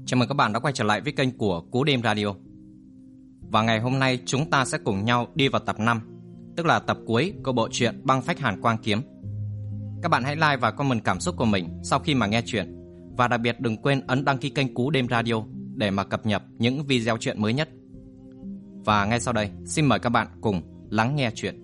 Chào mừng các bạn đã quay trở lại với kênh của Cú Đêm Radio. Và ngày hôm nay chúng ta sẽ cùng nhau đi vào tập 5, tức là tập cuối của bộ truyện Băng Phách Hàn Quang Kiếm. Các bạn hãy like và comment cảm xúc của mình sau khi mà nghe chuyện. Và đặc biệt đừng quên ấn đăng ký kênh Cú Đêm Radio để mà cập nhật những video truyện mới nhất. Và ngay sau đây, xin mời các bạn cùng lắng nghe chuyện.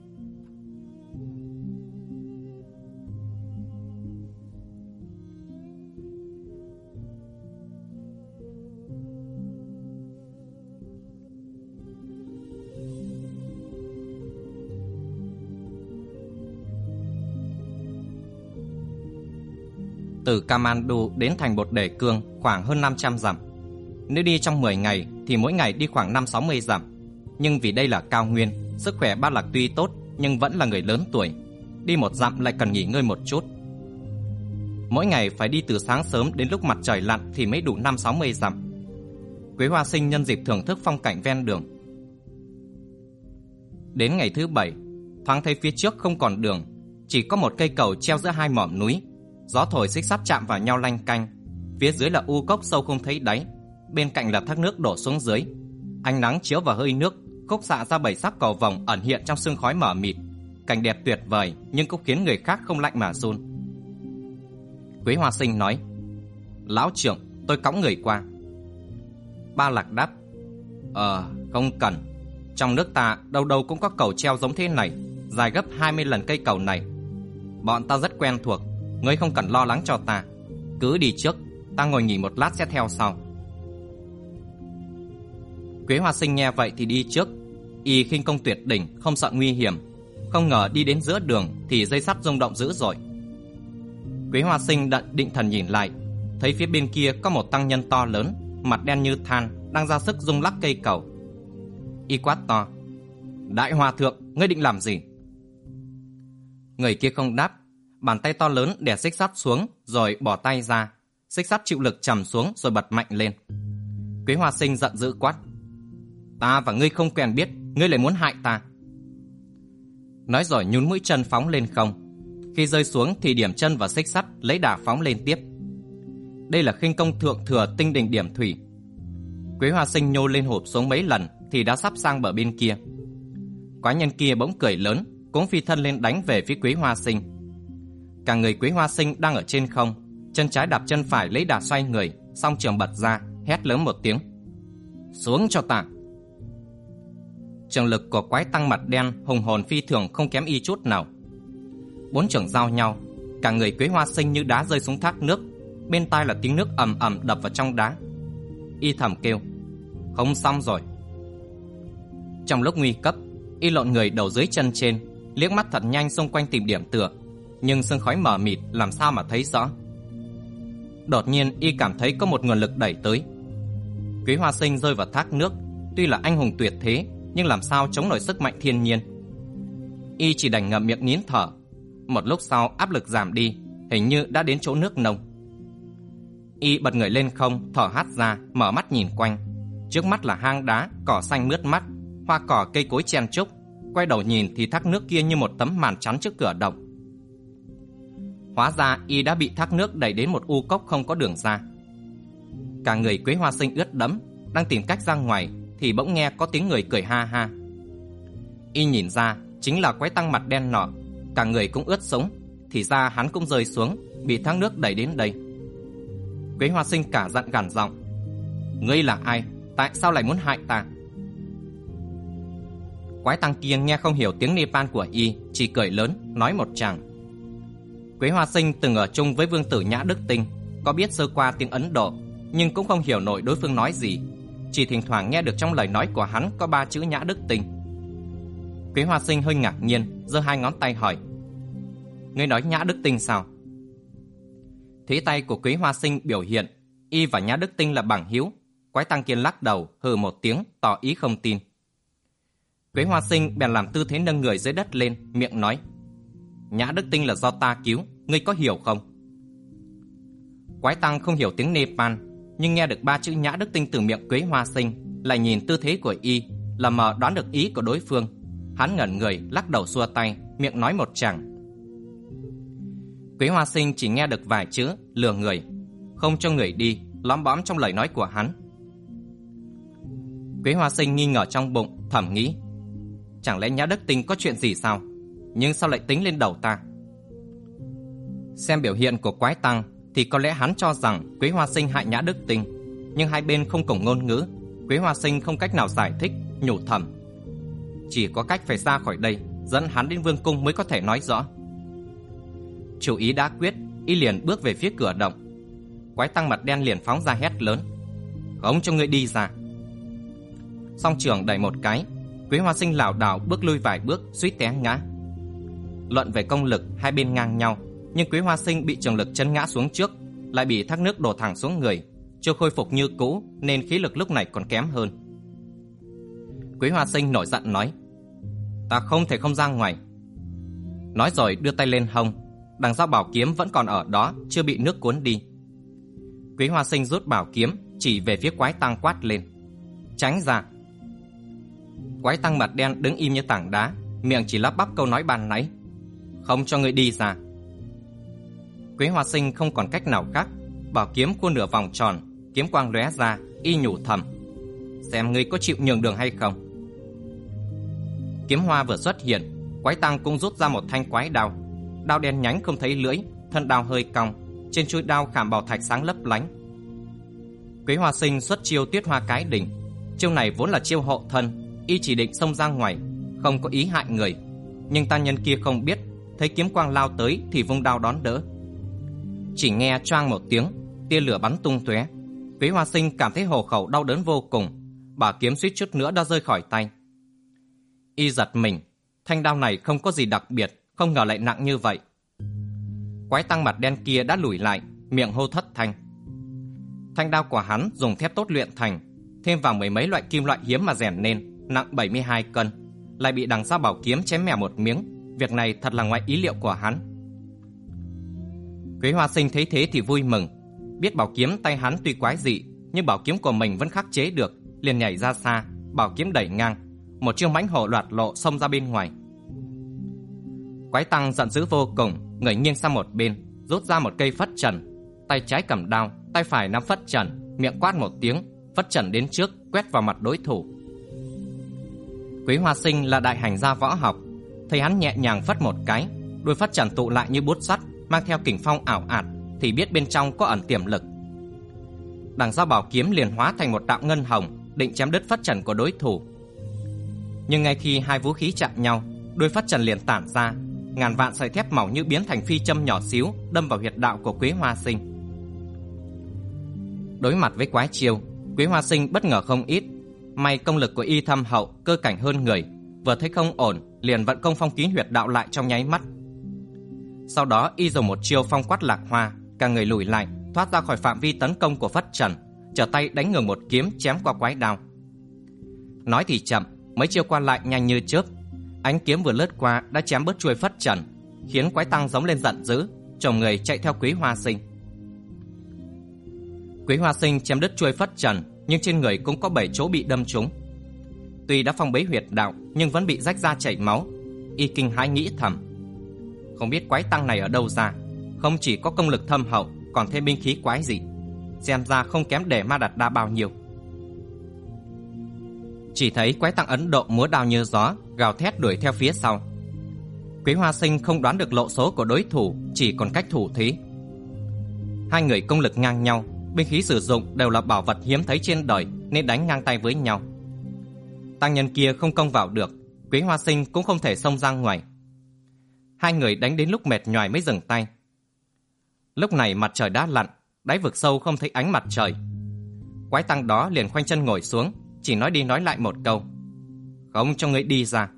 Từ Kamandu đến thành Bột Đề Cương khoảng hơn 500 dặm. Nếu đi trong 10 ngày thì mỗi ngày đi khoảng 5-60 dặm. Nhưng vì đây là cao nguyên, sức khỏe Ba Lạc tuy tốt nhưng vẫn là người lớn tuổi. Đi 1 dặm lại cần nghỉ ngơi một chút. Mỗi ngày phải đi từ sáng sớm đến lúc mặt trời lặn thì mới đủ 5-60 dặm. Quế Hoa Sinh nhân dịp thưởng thức phong cảnh ven đường. Đến ngày thứ 7, thoáng thấy phía trước không còn đường, chỉ có một cây cầu treo giữa hai mỏm núi. Gió thổi xích sắt chạm vào nhau lanh canh. Phía dưới là u cốc sâu không thấy đáy, bên cạnh là thác nước đổ xuống dưới. Ánh nắng chiếu vào hơi nước, khúc xạ ra 7 sắc cầu vồng ẩn hiện trong sương khói mờ mịt. Cảnh đẹp tuyệt vời nhưng cũng khiến người khác không lạnh mà run. Quế Hoa Sinh nói: "Lão trưởng, tôi cõng người qua." Ba Lạc đáp: Không cần. Trong nước ta đâu đâu cũng có cầu treo giống thế này, dài gấp 20 lần cây cầu này. Bọn ta rất quen thuộc, ngươi không cần lo lắng cho ta. Cứ đi trước, ta ngồi nghỉ một lát sẽ theo sau. Quế Hoa Sinh nghe vậy thì đi trước. Y khinh công tuyệt đỉnh, không sợ nguy hiểm. Không ngờ đi đến giữa đường thì dây sắt rung động dữ dội. Quế Hoa Sinh định thần nhìn lại, thấy phía bên kia có một tăng nhân to lớn, mặt đen như than, đang ra sức rung lắc cây cầu. Y quát to: "Đại hòa thượng, ngươi định làm gì?" Người kia không đáp. Bàn tay to lớn đè xích sắt xuống rồi bỏ tay ra. Xích sắt chịu lực trầm xuống rồi bật mạnh lên. Quế Hoa Sinh giận dữ quát: "Ta và ngươi không quen biết, ngươi lại muốn hại ta." Nói rồi nhún mũi chân phóng lên không. Khi rơi xuống thì điểm chân vào xích sắt, lấy đà phóng lên tiếp. Đây là khinh công thượng thừa tinh đình điểm thủy. Quế Hoa Sinh nhô lên hụp xuống mấy lần thì đã sắp sang bờ bên kia. Quái nhân kia bỗng cười lớn, cũng phi thân lên đánh về phía Quế Hoa Sinh. Cả người Quế Hoa Sinh đang ở trên không, chân trái đạp chân phải lấy đà xoay người, song trường bật ra, hét lớn một tiếng: "Xuống cho ta!" Trường lực của quái tăng mặt đen hùng hồn phi thường, không kém y chút nào. 4 trường giao nhau, cả người Quế Hoa Sinh như đá rơi xuống thác nước, bên tai là tiếng nước ầm ầm đập vào trong đá. Y thầm kêu: "Không xong rồi." Trong lúc nguy cấp, y lộn người đầu dưới chân trên, liếc mắt thật nhanh xung quanh tìm điểm tựa, nhưng sương khói mờ mịt làm sao mà thấy rõ. Đột nhiên y cảm thấy có một nguồn lực đẩy tới. Quế Hoa Sinh rơi vào thác nước, tuy là anh hùng tuyệt thế nhưng làm sao chống nổi sức mạnh thiên nhiên. Y chỉ đành ngậm miệng nín thở. Một lúc sau áp lực giảm đi, hình như đã đến chỗ nước nông. Y bật người lên không, thở hắt ra, mở mắt nhìn quanh. Trước mắt là hang đá, cỏ xanh mướt mắt, hoa cỏ cây cối chen chúc. Quay đầu nhìn thì thác nước kia như một tấm màn chắn trước cửa động. Hóa ra y đã bị thác nước đẩy đến một u cốc không có đường ra. Cả người Quế Hoa Sinh ướt đẫm, đang tìm cách ra ngoài thì bỗng nghe có tiếng người cười ha ha. Y nhìn ra chính là quái tăng mặt đen nọ, cả người cũng ướt sũng, thì ra hắn cũng rơi xuống, bị thác nước đẩy đến đây. Quế Hoa Sinh cả giận gằn giọng: "Ngươi là ai? Tại sao lại muốn hại ta?" Quái tăng kia nghe không hiểu tiếng Nepal của y, chỉ cười lớn, nói một tràng. Quế Hoa Sinh từng ở chung với vương tử Nhã Đức Tinh, có biết sơ qua tiếng Ấn Độ, nhưng cũng không hiểu nổi đối phương nói gì. Chỉ thỉnh thoảng nghe được trong lời nói của hắn có 3 chữ Nhã Đức Tinh. Quế Hoa Sinh hơi ngạc nhiên, giơ 2 ngón tay hỏi: "Ngươi nói Nhã Đức Tinh sao?" Thế tay của Quế Hoa Sinh biểu hiện y và Nhã Đức Tinh là bằng hữu. Quái tăng kia lắc đầu, hừ một tiếng, tỏ ý không tin. Quế Hoa Sinh bèn làm tư thế nâng người dưới đất lên, miệng nói: "Nhã Đức Tinh là do ta cứu, ngươi có hiểu không?" Quái tăng không hiểu tiếng Nepal, nhưng nghe được 3 chữ Nhã Đức Tinh từ miệng Quế Hoa Sinh, lại nhìn tư thế của y, là mờ đoán được ý của đối phương. Hắn ngẩn người, lắc đầu xua tay, miệng nói một tràng. Quế Hoa Sinh chỉ nghe được vài chữ: "lừa người, không cho người đi, lóm bõm trong lời nói của hắn. Quế Hoa Sinh nghi ngờ trong bụng, thầm nghĩ, chẳng lẽ Nhã Đức Tinh có chuyện gì sao? Nhưng sao lại tính lên đầu ta? Xem biểu hiện của Quái Tăng thì có lẽ hắn cho rằng Quế Hoa Sinh hại Nhã Đức Tinh, nhưng hai bên không cùng ngôn ngữ, Quế Hoa Sinh không cách nào giải thích, nhủ thầm, chỉ có cách phải ra khỏi đây, dẫn hắn đến vương cung mới có thể nói rõ. Chủ ý đã quyết, y liền bước về phía cửa động. Quái Tăng mặt đen liền phóng ra hét lớn, không cho ngươi đi ra. Song trường đẩy một cái, Quế Hoa Sinh lảo đảo bước lui vài bước, suýt té ngã. Luận về công lực hai bên ngang nhau, nhưng Quế Hoa Sinh bị trường lực chân ngã xuống trước, lại bị thác nước đổ thẳng xuống người, chưa khôi phục như cũ nên khí lực lúc này còn kém hơn. Quế Hoa Sinh nổi giận nói, ta không thể không ra ngoài. Nói rồi đưa tay lên hông, đằng dao bảo kiếm vẫn còn ở đó, chưa bị nước cuốn đi. Quế Hoa Sinh rút bảo kiếm chỉ về phía Quái Tăng quát lên, tránh ra. Quái Tăng mặt đen đứng im như tảng đá, miệng chỉ lắp bắp câu nói ban nãy, không cho ngươi đi ra. Quế Hoa Sinh không còn cách nào khác, bảo kiếm cua nửa vòng tròn, kiếm quang lóe ra, y nhủ thầm, xem ngươi có chịu nhường đường hay không. Kiếm hoa vừa xuất hiện, Quái Tăng cũng rút ra một thanh quái đao. Đao đen nhánh không thấy lưỡi, thân đao hơi cong, trên chuôi đao khảm bảo thạch sáng lấp lánh. Quế Hoa Sinh xuất chiêu Tuyết Hoa Cái Đỉnh. Chiêu này vốn là chiêu hộ thân, y chỉ định xông ra ngoài, không có ý hại người. Nhưng tà nhân kia không biết, thấy kiếm quang lao tới thì vung đao đón đỡ. Chỉ nghe choang một tiếng, tia lửa bắn tung tóe. Quế Hoa Sinh cảm thấy hổ khẩu đau đớn vô cùng, bảo kiếm suýt chút nữa đã rơi khỏi tay. Y giật mình, thanh đao này không có gì đặc biệt, không ngờ lại nặng như vậy. Quái Tăng mặt đen kia đã lùi lại, miệng hô thất thanh. Thanh đao của hắn dùng thép tốt luyện thành, thêm vào mười mấy loại kim loại hiếm mà rèn nên, nặng 72 cân, lại bị đằng dao bảo kiếm chém mẻ một miếng. Việc này thật là ngoài ý liệu của hắn. Quế Hoa Sinh thấy thế thì vui mừng, biết bảo kiếm tay hắn tuy quái dị, nhưng bảo kiếm của mình vẫn khắc chế được, liền nhảy ra xa, bảo kiếm đẩy ngang, một chiêu mãnh hổ loạt lộ xông ra bên ngoài. Quái Tăng giận dữ vô cùng, người nghiêng sang một bên, rút ra một cây phất trần, tay trái cầm đao, tay phải nắm phất trần, miệng quát một tiếng, phất trần đến trước quét vào mặt đối thủ. Quế Hoa Sinh là đại hành gia võ học, thấy hắn nhẹ nhàng phất một cái, đuôi phất trần tụ lại như bút sắt, mang theo kình phong ảo ạt, thì biết bên trong có ẩn tiềm lực. Đằng dao bảo kiếm liền hóa thành một đạo ngân hồng, định chém đứt phất trần của đối thủ. Nhưng ngay khi hai vũ khí chạm nhau, đuôi phất trần liền tản ra, ngàn vạn sợi thép mỏng như biến thành phi châm nhỏ xíu, đâm vào huyệt đạo của Quế Hoa Sinh. Đối mặt với quái chiêu, Quế Hoa Sinh bất ngờ không ít. May công lực của y thâm hậu, cơ cảnh hơn người, vừa thấy không ổn, liền vận công phong kín huyệt đạo lại trong nháy mắt. Sau đó y dùng một chiêu phong quát lạc hoa, cả người lùi lại, thoát ra khỏi phạm vi tấn công của phất trần, trở tay đánh ngừng một kiếm chém qua quái đao. Nói thì chậm, mấy chiêu qua lại nhanh như chớp, ánh kiếm vừa lướt qua đã chém bớt chuôi phất trần, khiến Quái Tăng giống lên giận dữ, chồng người chạy theo Quế Hoa Sinh. Quế Hoa Sinh chém đứt chuôi phất trần, nhưng trên người cũng có 7 chỗ bị đâm trúng. Tuy đã phong bế huyệt đạo, nhưng vẫn bị rách ra chảy máu. Y kinh hãi nghĩ thầm, không biết Quái Tăng này ở đâu ra, không chỉ có công lực thâm hậu, còn thêm binh khí quái gì, xem ra không kém để Ma Đạt Đa bao nhiêu. Chỉ thấy Quái Tăng Ấn Độ múa đao như gió, gào thét đuổi theo phía sau. Quế Hoa Sinh không đoán được lộ số của đối thủ, chỉ còn cách thủ thí. Hai người công lực ngang nhau, binh khí sử dụng đều là bảo vật hiếm thấy trên đời, nên đánh ngang tay với nhau. Tăng nhân kia không công vào được, Quế Hoa Sinh cũng không thể xông ra ngoài. Hai người đánh đến lúc mệt nhoài mới dừng tay. Lúc này mặt trời đã lặn, đáy vực sâu không thấy ánh mặt trời. Quái Tăng đó liền khoanh chân ngồi xuống, chỉ nói đi nói lại một câu, không cho ngươi đi ra.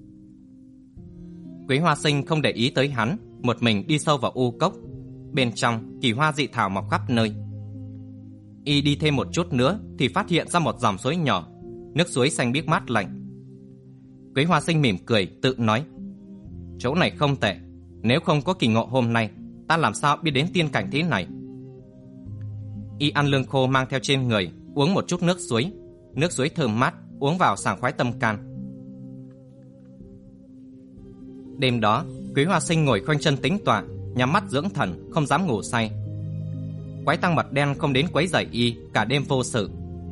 Quế Hoa Sinh không để ý tới hắn, một mình đi sâu vào u cốc. Bên trong kỳ hoa dị thảo mọc khắp nơi. Y đi thêm một chút nữa thì phát hiện ra một dòng suối nhỏ, nước suối xanh biếc mát lạnh. Quế Hoa Sinh mỉm cười tự nói, chỗ này không tệ, nếu không có kỳ ngộ hôm nay, ta làm sao biết đến tiên cảnh thế này. Y ăn lương khô mang theo trên người, uống một chút nước suối thơm mát, uống vào sảng khoái tâm can. Đêm đó, Quế Hoa Sinh ngồi khoanh chân tĩnh tọa, nhắm mắt dưỡng thần, không dám ngủ say. quái tăng mật đen không đến quấy rầy y cả đêm vô sự.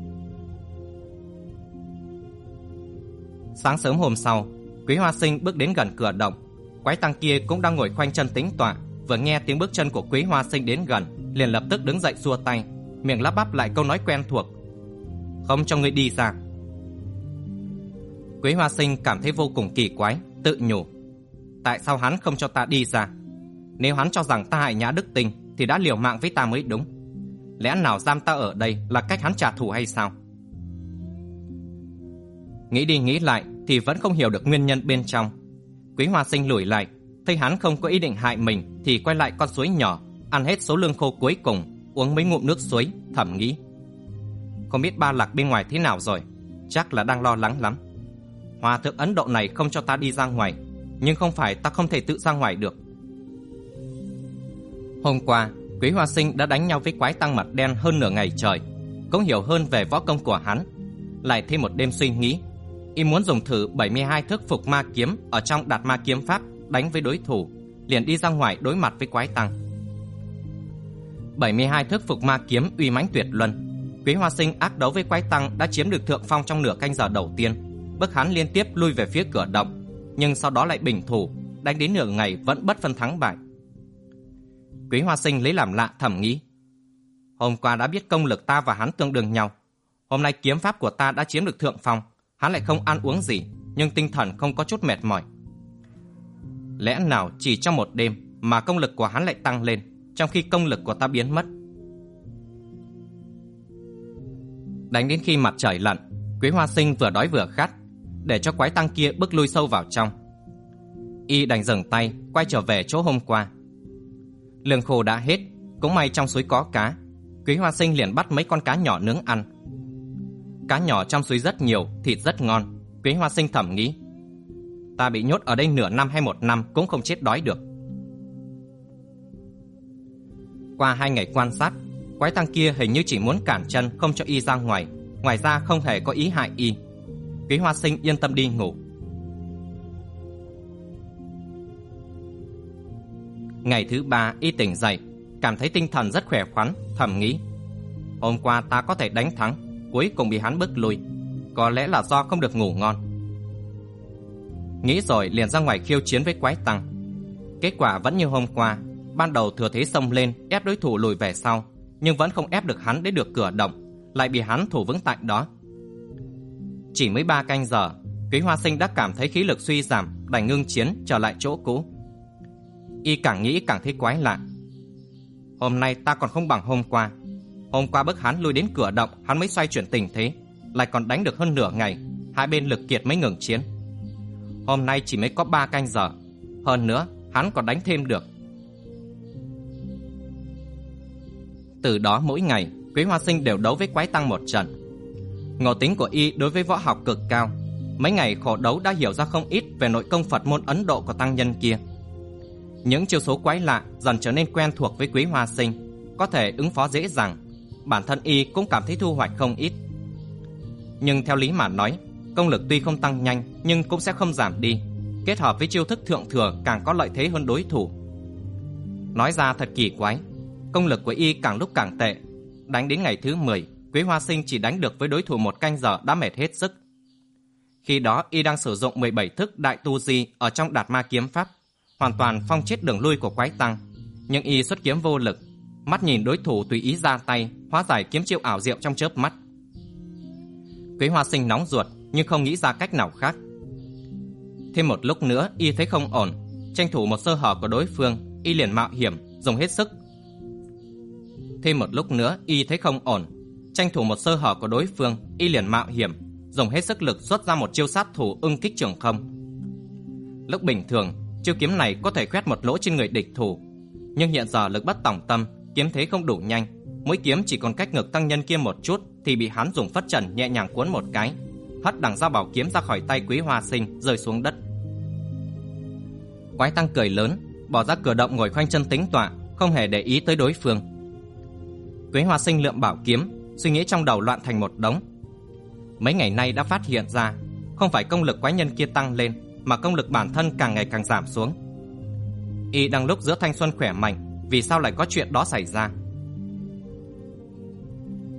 Sáng sớm hôm sau, Quý Hoa Sinh bước đến gần cửa động. Quái tăng kia cũng đang ngồi khoanh chân tĩnh tọa, vừa nghe tiếng bước chân của Quý Hoa Sinh đến gần, liền lập tức đứng dậy xua tay, miệng lắp bắp lại câu nói quen thuộc: "Không cho ngươi đi ra." Quý Hoa Sinh cảm thấy vô cùng kỳ quái, tự nhủ: tại sao hắn không cho ta đi ra? Nếu hắn cho rằng ta hại Nhã Đức Tinh thì đã liều mạng với ta mới đúng. Lẽ nào giam ta ở đây là cách hắn trả thù hay sao? Nghĩ đi nghĩ lại thì vẫn không hiểu được nguyên nhân bên trong. Quý Hoa Sinh lùi lại, thấy hắn không có ý định hại mình thì quay lại con suối nhỏ, ăn hết số lương khô cuối cùng, uống mấy ngụm nước suối, thầm nghĩ: không biết Ba Lạc bên ngoài thế nào rồi, chắc là đang lo lắng lắm. Hòa thượng Ấn Độ này không cho ta đi ra ngoài, nhưng không phải ta không thể tự ra ngoài được. Hôm qua, Quý Hoa Sinh đã đánh nhau với quái tăng mặt đen hơn nửa ngày trời, cũng hiểu hơn về võ công của hắn. Lại thêm một đêm suy nghĩ, y muốn dùng thử 72 thức Phục Ma Kiếm ở trong Đạt Ma Kiếm Pháp đánh với đối thủ, liền đi ra ngoài đối mặt với quái tăng. 72 thức Phục Ma Kiếm uy mãnh tuyệt luân. Quý Hoa Sinh ác đấu với quái tăng đã chiếm được thượng phong trong nửa canh giờ đầu tiên, bức hắn liên tiếp lui về phía cửa động, nhưng sau đó lại bình thủ, đánh đến nửa ngày vẫn bất phân thắng bại. Quý Hoa Sinh lấy làm lạ, thầm nghĩ: hôm qua đã biết công lực ta và hắn tương đương nhau, hôm nay kiếm pháp của ta đã chiếm được thượng phong, hắn lại không ăn uống gì, nhưng tinh thần không có chút mệt mỏi. Lẽ nào chỉ trong một đêm mà công lực của hắn lại tăng lên, trong khi công lực của ta biến mất? Đánh đến khi mặt trời lặn, Quý Hoa Sinh vừa đói vừa khát, để cho quái tăng kia bước lui sâu vào trong. Y đành dừng tay, quay trở về chỗ hôm qua. Lương khô đã hết, cũng may trong suối có cá. Quý Hoa Sinh liền bắt mấy con cá nhỏ nướng ăn. Cá nhỏ trong suối rất nhiều, thịt rất ngon. Quý Hoa Sinh thầm nghĩ: ta bị nhốt ở đây nửa năm hay một năm cũng không chết đói được. Qua 2 ngày quan sát, quái tăng kia hình như chỉ muốn cản chân không cho y ra ngoài, ngoài ra không hề có ý hại y. Quý Hoa Sinh yên tâm đi ngủ. Ngày thứ 3 y tỉnh dậy, cảm thấy tinh thần rất khỏe khoắn, thầm nghĩ: hôm qua ta có thể đánh thắng, cuối cùng bị hắn bức lui, có lẽ là do không được ngủ ngon. Nghĩ rồi liền ra ngoài khiêu chiến với quái tăng. Kết quả vẫn như hôm qua, ban đầu thừa thế xông lên ép đối thủ lùi về sau, nhưng vẫn không ép được hắn đến được cửa động, lại bị hắn thủ vững tại đó. Chỉ mới 3 canh giờ, Quý Hoa Sinh đã cảm thấy khí lực suy giảm, đành ngưng chiến trở lại chỗ cũ. Y càng nghĩ càng thấy quái lạ. Hôm nay ta còn không bằng hôm qua. Hôm qua bức hắn lui đến cửa động, hắn mới xoay chuyển tình thế, lại còn đánh được hơn nửa ngày, hai bên lực kiệt mới ngừng chiến. Hôm nay chỉ mới có 3 canh giờ, hơn nữa hắn còn đánh thêm được. Từ đó mỗi ngày, Quý Hoa Sinh đều đấu với quái tăng một trận. Ngộ tính của y đối với võ học cực cao, mấy ngày khổ đấu đã hiểu ra không ít về nội công Phật môn Ấn Độ của tăng nhân kia. Những chiêu số quái lạ dần trở nên quen thuộc với Quý Hoa Sinh, có thể ứng phó dễ dàng. Bản thân y cũng cảm thấy thu hoạch không ít. Nhưng theo lý mà nói, công lực tuy không tăng nhanh nhưng cũng sẽ không giảm đi, kết hợp với chiêu thức thượng thừa càng có lợi thế hơn đối thủ. Nói ra thật kỳ quái, công lực của y càng lúc càng tệ. Đánh đến ngày thứ 10, Quý Hoa Sinh chỉ đánh được với đối thủ 1 canh giờ đã mệt hết sức. Khi đó y đang sử dụng 17 thức đại tu di ở trong Đạt Ma Kiếm Pháp, hoàn toàn phong chết đường lui của quái tăng, nhưng y xuất kiếm vô lực, mắt nhìn đối thủ tùy ý ra tay, hóa giải kiếm chiêu ảo diệu trong chớp mắt. Quý Hoa Sinh nóng ruột nhưng không nghĩ ra cách nào khác. Thêm một lúc nữa y thấy không ổn, tranh thủ một sơ hở của đối phương, y liền mạo hiểm dùng hết sức. Thêm một lúc nữa y thấy không ổn, tranh thủ một sơ hở của đối phương, y liền mạo hiểm dùng hết sức lực xuất ra một chiêu sát thủ ưng kích trường không. Lúc bình thường, chiêu kiếm này có thể khoét một lỗ trên người địch thủ, nhưng hiện giờ lực bất tòng tâm, kiếm thế không đủ nhanh, mũi kiếm chỉ còn cách ngực tăng nhân kia một chút thì bị hắn dùng phất trần nhẹ nhàng cuốn một cái, hất đằng dao bảo kiếm ra khỏi tay Quý Hoa Sinh, rơi xuống đất. Quái tăng cười lớn, bỏ ra cửa động ngồi khoanh chân tĩnh tọa, không hề để ý tới đối phương. Quý Hoa Sinh lượm bảo kiếm, suy nghĩ trong đầu loạn thành một đống. Mấy ngày nay đã phát hiện ra, không phải công lực quái nhân kia tăng lên, mà công lực bản thân càng ngày càng giảm xuống. Y đang lúc giữa thanh xuân khỏe mạnh, vì sao lại có chuyện đó xảy ra?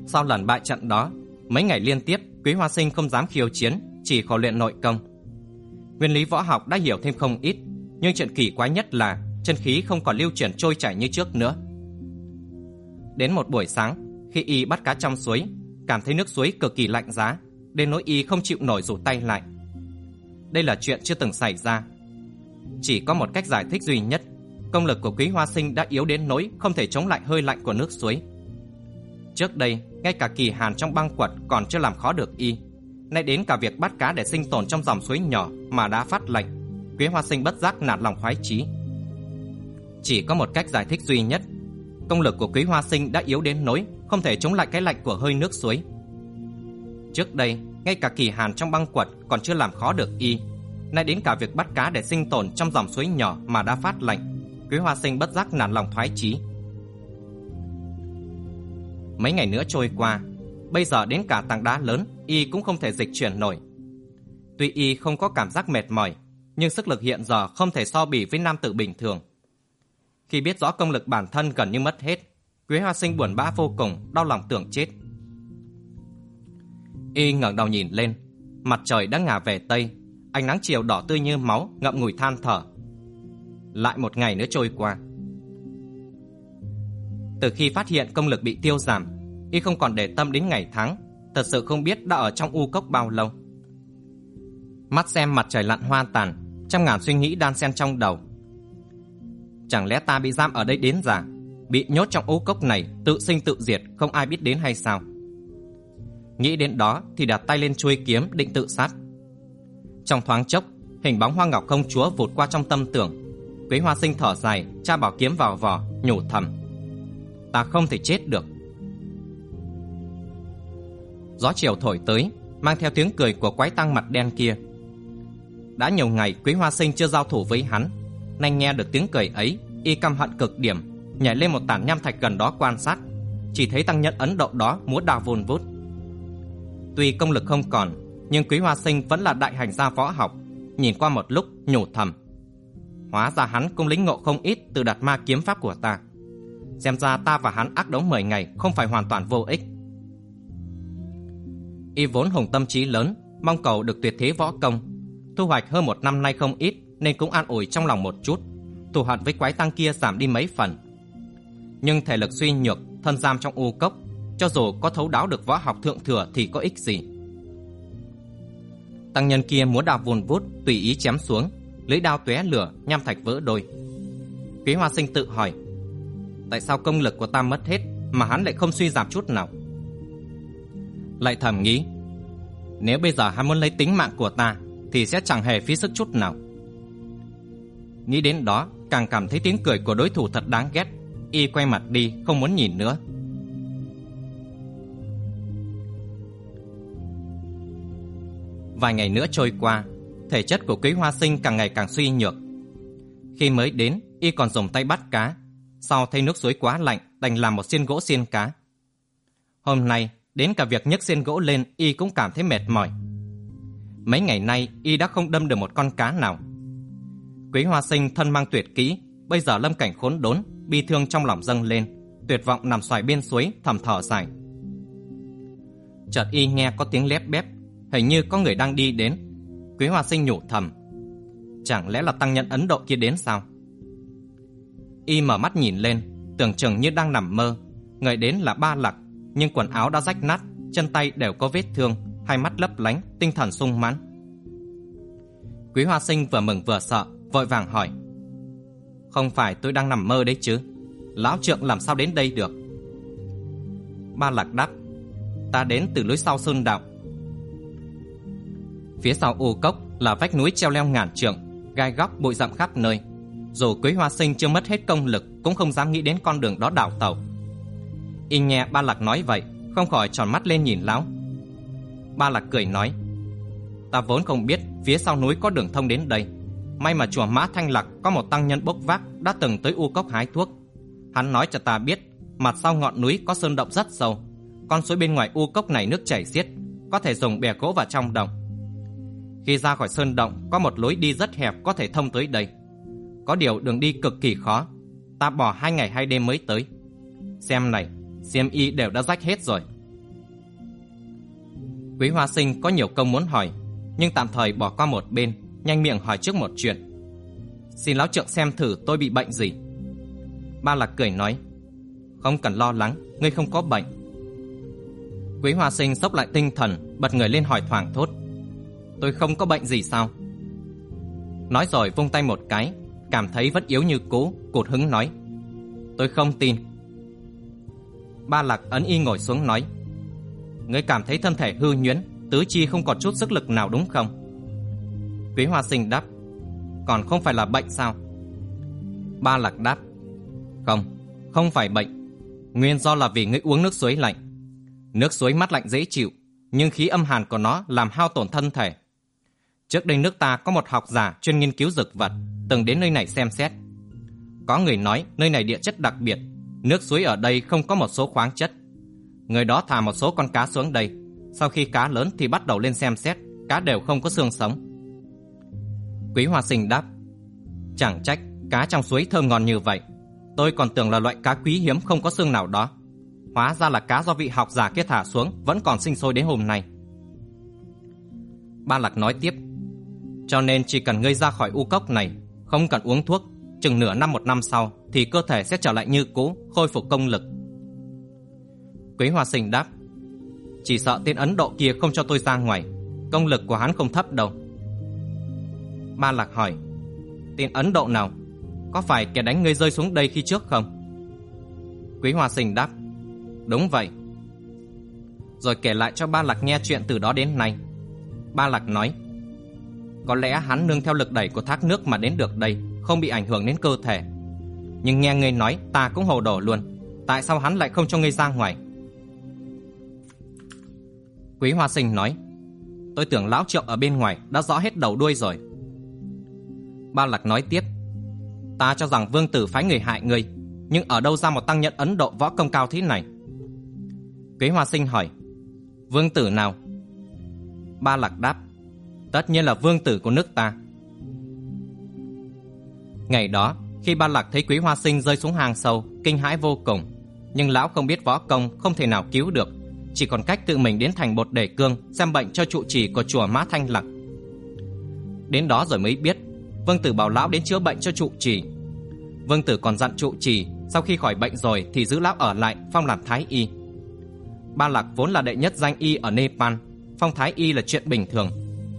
Sau lần bại trận đó, mấy ngày liên tiếp Quý Hoa Sinh không dám khiêu chiến, chỉ khổ luyện nội công. Nguyên lý võ học đã hiểu thêm không ít, nhưng chuyện kỳ quái nhất là chân khí không còn lưu chuyển trôi chảy như trước nữa. Đến một buổi sáng, khi y bắt cá trong suối, cảm thấy nước suối cực kỳ lạnh giá, đến nỗi y không chịu nổi rụt tay lại. Đây là chuyện chưa từng xảy ra. Chỉ có một cách giải thích duy nhất: công lực của Quý Hoa Sinh đã yếu đến nỗi không thể chống lại hơi lạnh của nước suối. Trước đây, ngay cả kỳ hàn trong băng quật còn chưa làm khó được y, nay đến cả việc bắt cá để sinh tồn trong dòng suối nhỏ mà đã phát lệnh, Quý Hoa Sinh bất giác nản lòng khoái chí. Chỉ có một cách giải thích duy nhất: công lực của Quý Hoa Sinh đã yếu đến nỗi không thể chống lại cái lạnh của hơi nước suối. Trước đây, ngay cả kỳ hàn trong băng quật còn chưa làm khó được y, nay đến cả việc bắt cá để sinh tồn trong dòng suối nhỏ mà đã phát lệnh, Quý Hoa Sinh bất giác nản lòng thoái chí. Mấy ngày nữa trôi qua, bây giờ đến cả tảng đá lớn y cũng không thể dịch chuyển nổi. Tuy y không có cảm giác mệt mỏi, nhưng sức lực hiện giờ không thể so bì với nam tử bình thường. Khi biết rõ công lực bản thân gần như mất hết, Quý Hoa Sinh buồn bã vô cùng, đau lòng tưởng chết. Y ngẩng đầu nhìn lên, mặt trời đã ngả về tây, ánh nắng chiều đỏ tươi như máu ngậm ngùi than thở. Lại một ngày nữa trôi qua. Từ khi phát hiện công lực bị tiêu giảm, y không còn để tâm đến ngày tháng, thật sự không biết đã ở trong u cốc bao lâu. Mắt xem mặt trời lặn hoa tàn, trăm ngàn suy nghĩ đan xen trong đầu. Chẳng lẽ ta bị giam ở đây đến già, bị nhốt trong u cốc này tự sinh tự diệt, không ai biết đến hay sao? Nghĩ đến đó thì đặt tay lên chuôi kiếm định tự sát. Trong thoáng chốc, hình bóng Hoa Ngọc công chúa vụt qua trong tâm tưởng. Quý Hoa Sinh thở dài, tra bảo kiếm vào vỏ, nhủ thầm: ta không thể chết được. Gió chiều thổi tới, mang theo tiếng cười của quái tăng mặt đen kia. Đã nhiều ngày Quý Hoa Sinh chưa giao thủ với hắn, nay nghe được tiếng cười ấy, y căm hận cực điểm, nhảy lên một tảng nham thạch gần đó quan sát. Chỉ thấy tăng nhân Ấn Độ đó múa đao vun vút. Tuy công lực không còn, nhưng Quý Hoa Sinh vẫn là đại hành gia võ học. Nhìn qua một lúc nhủ thầm: hóa ra hắn cũng lĩnh ngộ không ít từ Đạt Ma kiếm pháp của ta. Xem ra ta và hắn ác đấu 10 ngày không phải hoàn toàn vô ích. Y vốn hùng tâm trí lớn, mong cầu được tuyệt thế võ công. Thu hoạch hơn 1 năm nay không ít, nên cũng an ủi trong lòng một chút. Thù hận với quái tăng kia giảm đi mấy phần. Nhưng thể lực suy nhược, thân giam trong u cốc, cho dù có thấu đáo được võ học thượng thừa thì có ích gì. Tăng nhân kia múa đao vun vút, tùy ý chém xuống, lưỡi đao tóe lửa, nham thạch vỡ đôi. Quý Hoa Sinh tự hỏi: tại sao công lực của ta mất hết mà hắn lại không suy giảm chút nào? Lại thầm nghĩ: nếu bây giờ hắn muốn lấy tính mạng của ta thì sẽ chẳng hề phí sức chút nào. Nghĩ đến đó, càng cảm thấy tiếng cười của đối thủ thật đáng ghét. Y quay mặt đi, không muốn nhìn nữa. Vài ngày nữa trôi qua, thể chất của Quý Hoa Sinh càng ngày càng suy nhược. Khi mới đến, y còn dùng tay bắt cá, sau thấy nước suối quá lạnh, đành làm một xiên gỗ xiên cá. Hôm nay, đến cả việc nhấc xiên gỗ lên, y cũng cảm thấy mệt mỏi. Mấy ngày nay, y đã không đâm được một con cá nào. Quý Hoa Sinh thân mang tuyệt kỹ, bây giờ lâm cảnh khốn đốn, bi thương trong lòng dâng lên, tuyệt vọng nằm xoài bên suối, thầm thở dài. Chợt y nghe có tiếng lép bép, hình như có người đang đi đến. Quý Hoa Sinh nhủ thầm: chẳng lẽ là tăng nhân Ấn Độ kia đến sao? Y mở mắt nhìn lên, tưởng chừng như đang nằm mơ. Người đến là Ba Lặc, nhưng quần áo đã rách nát, chân tay đều có vết thương, hai mắt lấp lánh, tinh thần sung mãn. Quý Hoa Sinh vừa mừng vừa sợ, vội vàng hỏi: không phải tôi đang nằm mơ đấy chứ? Lão trượng làm sao đến đây được? Ba Lặc đáp: ta đến từ lối sau sơn đạo. Phía sau u cốc là vách núi treo leo ngàn trượng, gai góc bụi rậm khắp nơi. Dù Quý Hoa Sinh chưa mất hết công lực, cũng không dám nghĩ đến con đường đó đảo tẩu. Y nghe Ba Lặc nói vậy, không khỏi tròn mắt lên nhìn lão. Ba Lặc cười nói: ta vốn không biết phía sau núi có đường thông đến đây. May mà chùa Mã Thanh Lạc có một tăng nhân bốc vác đã từng tới u cốc hái thuốc. Hắn nói cho ta biết, mặt sau ngọn núi có sơn động rất sâu. Con suối bên ngoài u cốc này nước chảy xiết, có thể dùng bè gỗ vào trong động. Khi ra khỏi sơn động có một lối đi rất hẹp có thể thông tới đây. Có điều đường đi cực kỳ khó, ta bỏ 2 ngày 2 đêm mới tới. Xem này, xiêm y đều đã rách hết rồi. Quý Hoa Sinh có nhiều câu muốn hỏi, nhưng tạm thời bỏ qua một bên, nhanh miệng hỏi trước một chuyện. Xin lão trượng xem thử tôi bị bệnh gì. Ba Lạc cười nói, không cần lo lắng, ngươi không có bệnh. Quý Hoa Sinh xốc lại tinh thần, bật người lên hỏi thoảng thốt, tôi không có bệnh gì sao? Nói rồi vung tay một cái, cảm thấy vẫn yếu như cũ, cụt hứng nói, tôi không tin. Ba Lạc ấn y ngồi xuống nói, ngươi cảm thấy thân thể hư nhuyễn, tứ chi không còn chút sức lực nào đúng không? Quý Hoa Sinh đáp, còn không phải là bệnh sao? Ba Lạc đáp, không phải bệnh. Nguyên do là vì ngươi uống nước suối lạnh. Nước suối mát lạnh dễ chịu, nhưng khí âm hàn của nó làm hao tổn thân thể. Trước đây nước ta có một học giả chuyên nghiên cứu dược vật, từng đến nơi này xem xét. Có người nói nơi này địa chất đặc biệt, nước suối ở đây không có một số khoáng chất. Người đó thả một số con cá xuống đây, sau khi cá lớn thì bắt đầu lên xem xét, cá đều không có xương sống. Quý Hoa Sinh đáp, chẳng trách cá trong suối thơm ngon như vậy. Tôi còn tưởng là loại cá quý hiếm không có xương nào đó. Hóa ra là cá do vị học giả kia thả xuống, vẫn còn sinh sôi đến hôm nay. Ba Lạc nói tiếp, cho nên chỉ cần ngươi ra khỏi u cốc này, không cần uống thuốc, chừng nửa năm một năm sau thì cơ thể sẽ trở lại như cũ, khôi phục công lực. Quý Hoa Sinh đáp, chỉ sợ tên Ấn Độ kia không cho tôi ra ngoài, công lực của hắn không thấp đâu. Ba Lạc hỏi, tên Ấn Độ nào? Có phải kẻ đánh ngươi rơi xuống đây khi trước không? Quý Hoa Sinh đáp, đúng vậy. Rồi kể lại cho Ba Lạc nghe chuyện từ đó đến nay. Ba Lạc nói, có lẽ hắn nương theo lực đẩy của thác nước mà đến được đây, không bị ảnh hưởng đến cơ thể. Nhưng nghe ngươi nói ta cũng hồ đồ luôn, tại sao hắn lại không cho ngươi ra ngoài? Quý Hoa Sinh nói, tôi tưởng lão trượng ở bên ngoài đã rõ hết đầu đuôi rồi. Ba Lạc nói tiếp, ta cho rằng vương tử phái người hại ngươi, nhưng ở đâu ra một tăng nhân Ấn Độ võ công cao thế này? Quý Hoa Sinh hỏi, vương tử nào? Ba Lạc đáp, tất nhiên là vương tử của nước ta. Ngày đó, khi Ba Lạc thấy Quý Hoa Sinh rơi xuống hang sâu, kinh hãi vô cùng, nhưng lão không biết võ công, không thể nào cứu được, chỉ còn cách tự mình đến thành Bột Đề Cương xem bệnh cho trụ trì của chùa Mã Thanh Lạc. Đến đó rồi mới biết, vương tử bảo lão đến chữa bệnh cho trụ trì. Vương tử còn dặn trụ trì sau khi khỏi bệnh rồi thì giữ lão ở lại, phong làm thái y. Ba Lạc vốn là đệ nhất danh y ở Nepal, phong thái y là chuyện bình thường.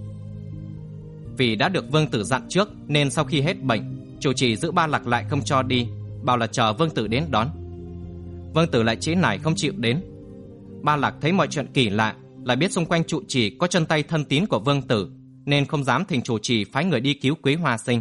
Vì đã được vương tử dặn trước nên sau khi hết bệnh, trụ trì giữ Ba Lạc lại không cho đi, bảo là chờ vương tử đến đón. Vương tử lại trễ nải không chịu đến. Ba Lạc thấy mọi chuyện kỳ lạ, lại biết xung quanh trụ trì có chân tay thân tín của vương tử, nên không dám thỉnh trụ trì phái người đi cứu Quý Hoa Sinh.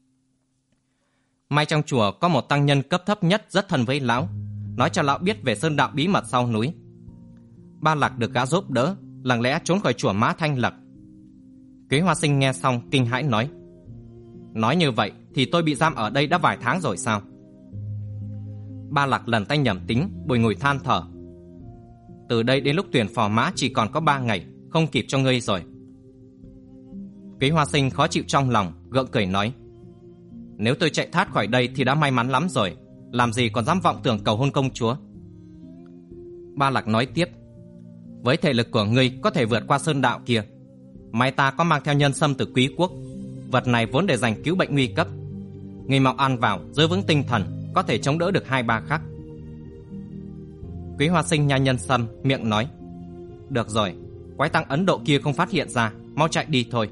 May trong chùa có một tăng nhân cấp thấp nhất rất thân với lão, nói cho lão biết về sơn đạo bí mật sau núi. Ba Lạc được gã giúp đỡ, lặng lẽ trốn khỏi chùa Mã Thanh Lạc. Quý Hoa Sinh nghe xong kinh hãi nói như vậy thì tôi bị giam ở đây đã vài tháng rồi sao? Ba Lạc lần tay nhẩm tính, bùi ngùi than thở, từ đây đến lúc tuyển phò mã chỉ còn có 3 ngày, không kịp cho ngươi rồi. Quý Hoa Sinh khó chịu trong lòng, gượng cười nói, nếu tôi chạy thoát khỏi đây thì đã may mắn lắm rồi, làm gì còn dám vọng tưởng cầu hôn công chúa. Ba Lạc nói tiếp, với thể lực của ngươi có thể vượt qua sơn đạo kia. May ta có mang theo nhân sâm từ Quý quốc, vật này vốn để dành cứu bệnh nguy cấp. Ngươi mau ăn vào, giữ vững tinh thần, có thể chống đỡ được 2-3 khắc. Quý Hoa Sinh nhai nhân sâm, miệng nói, được rồi, quái tăng Ấn Độ kia không phát hiện ra, mau chạy đi thôi.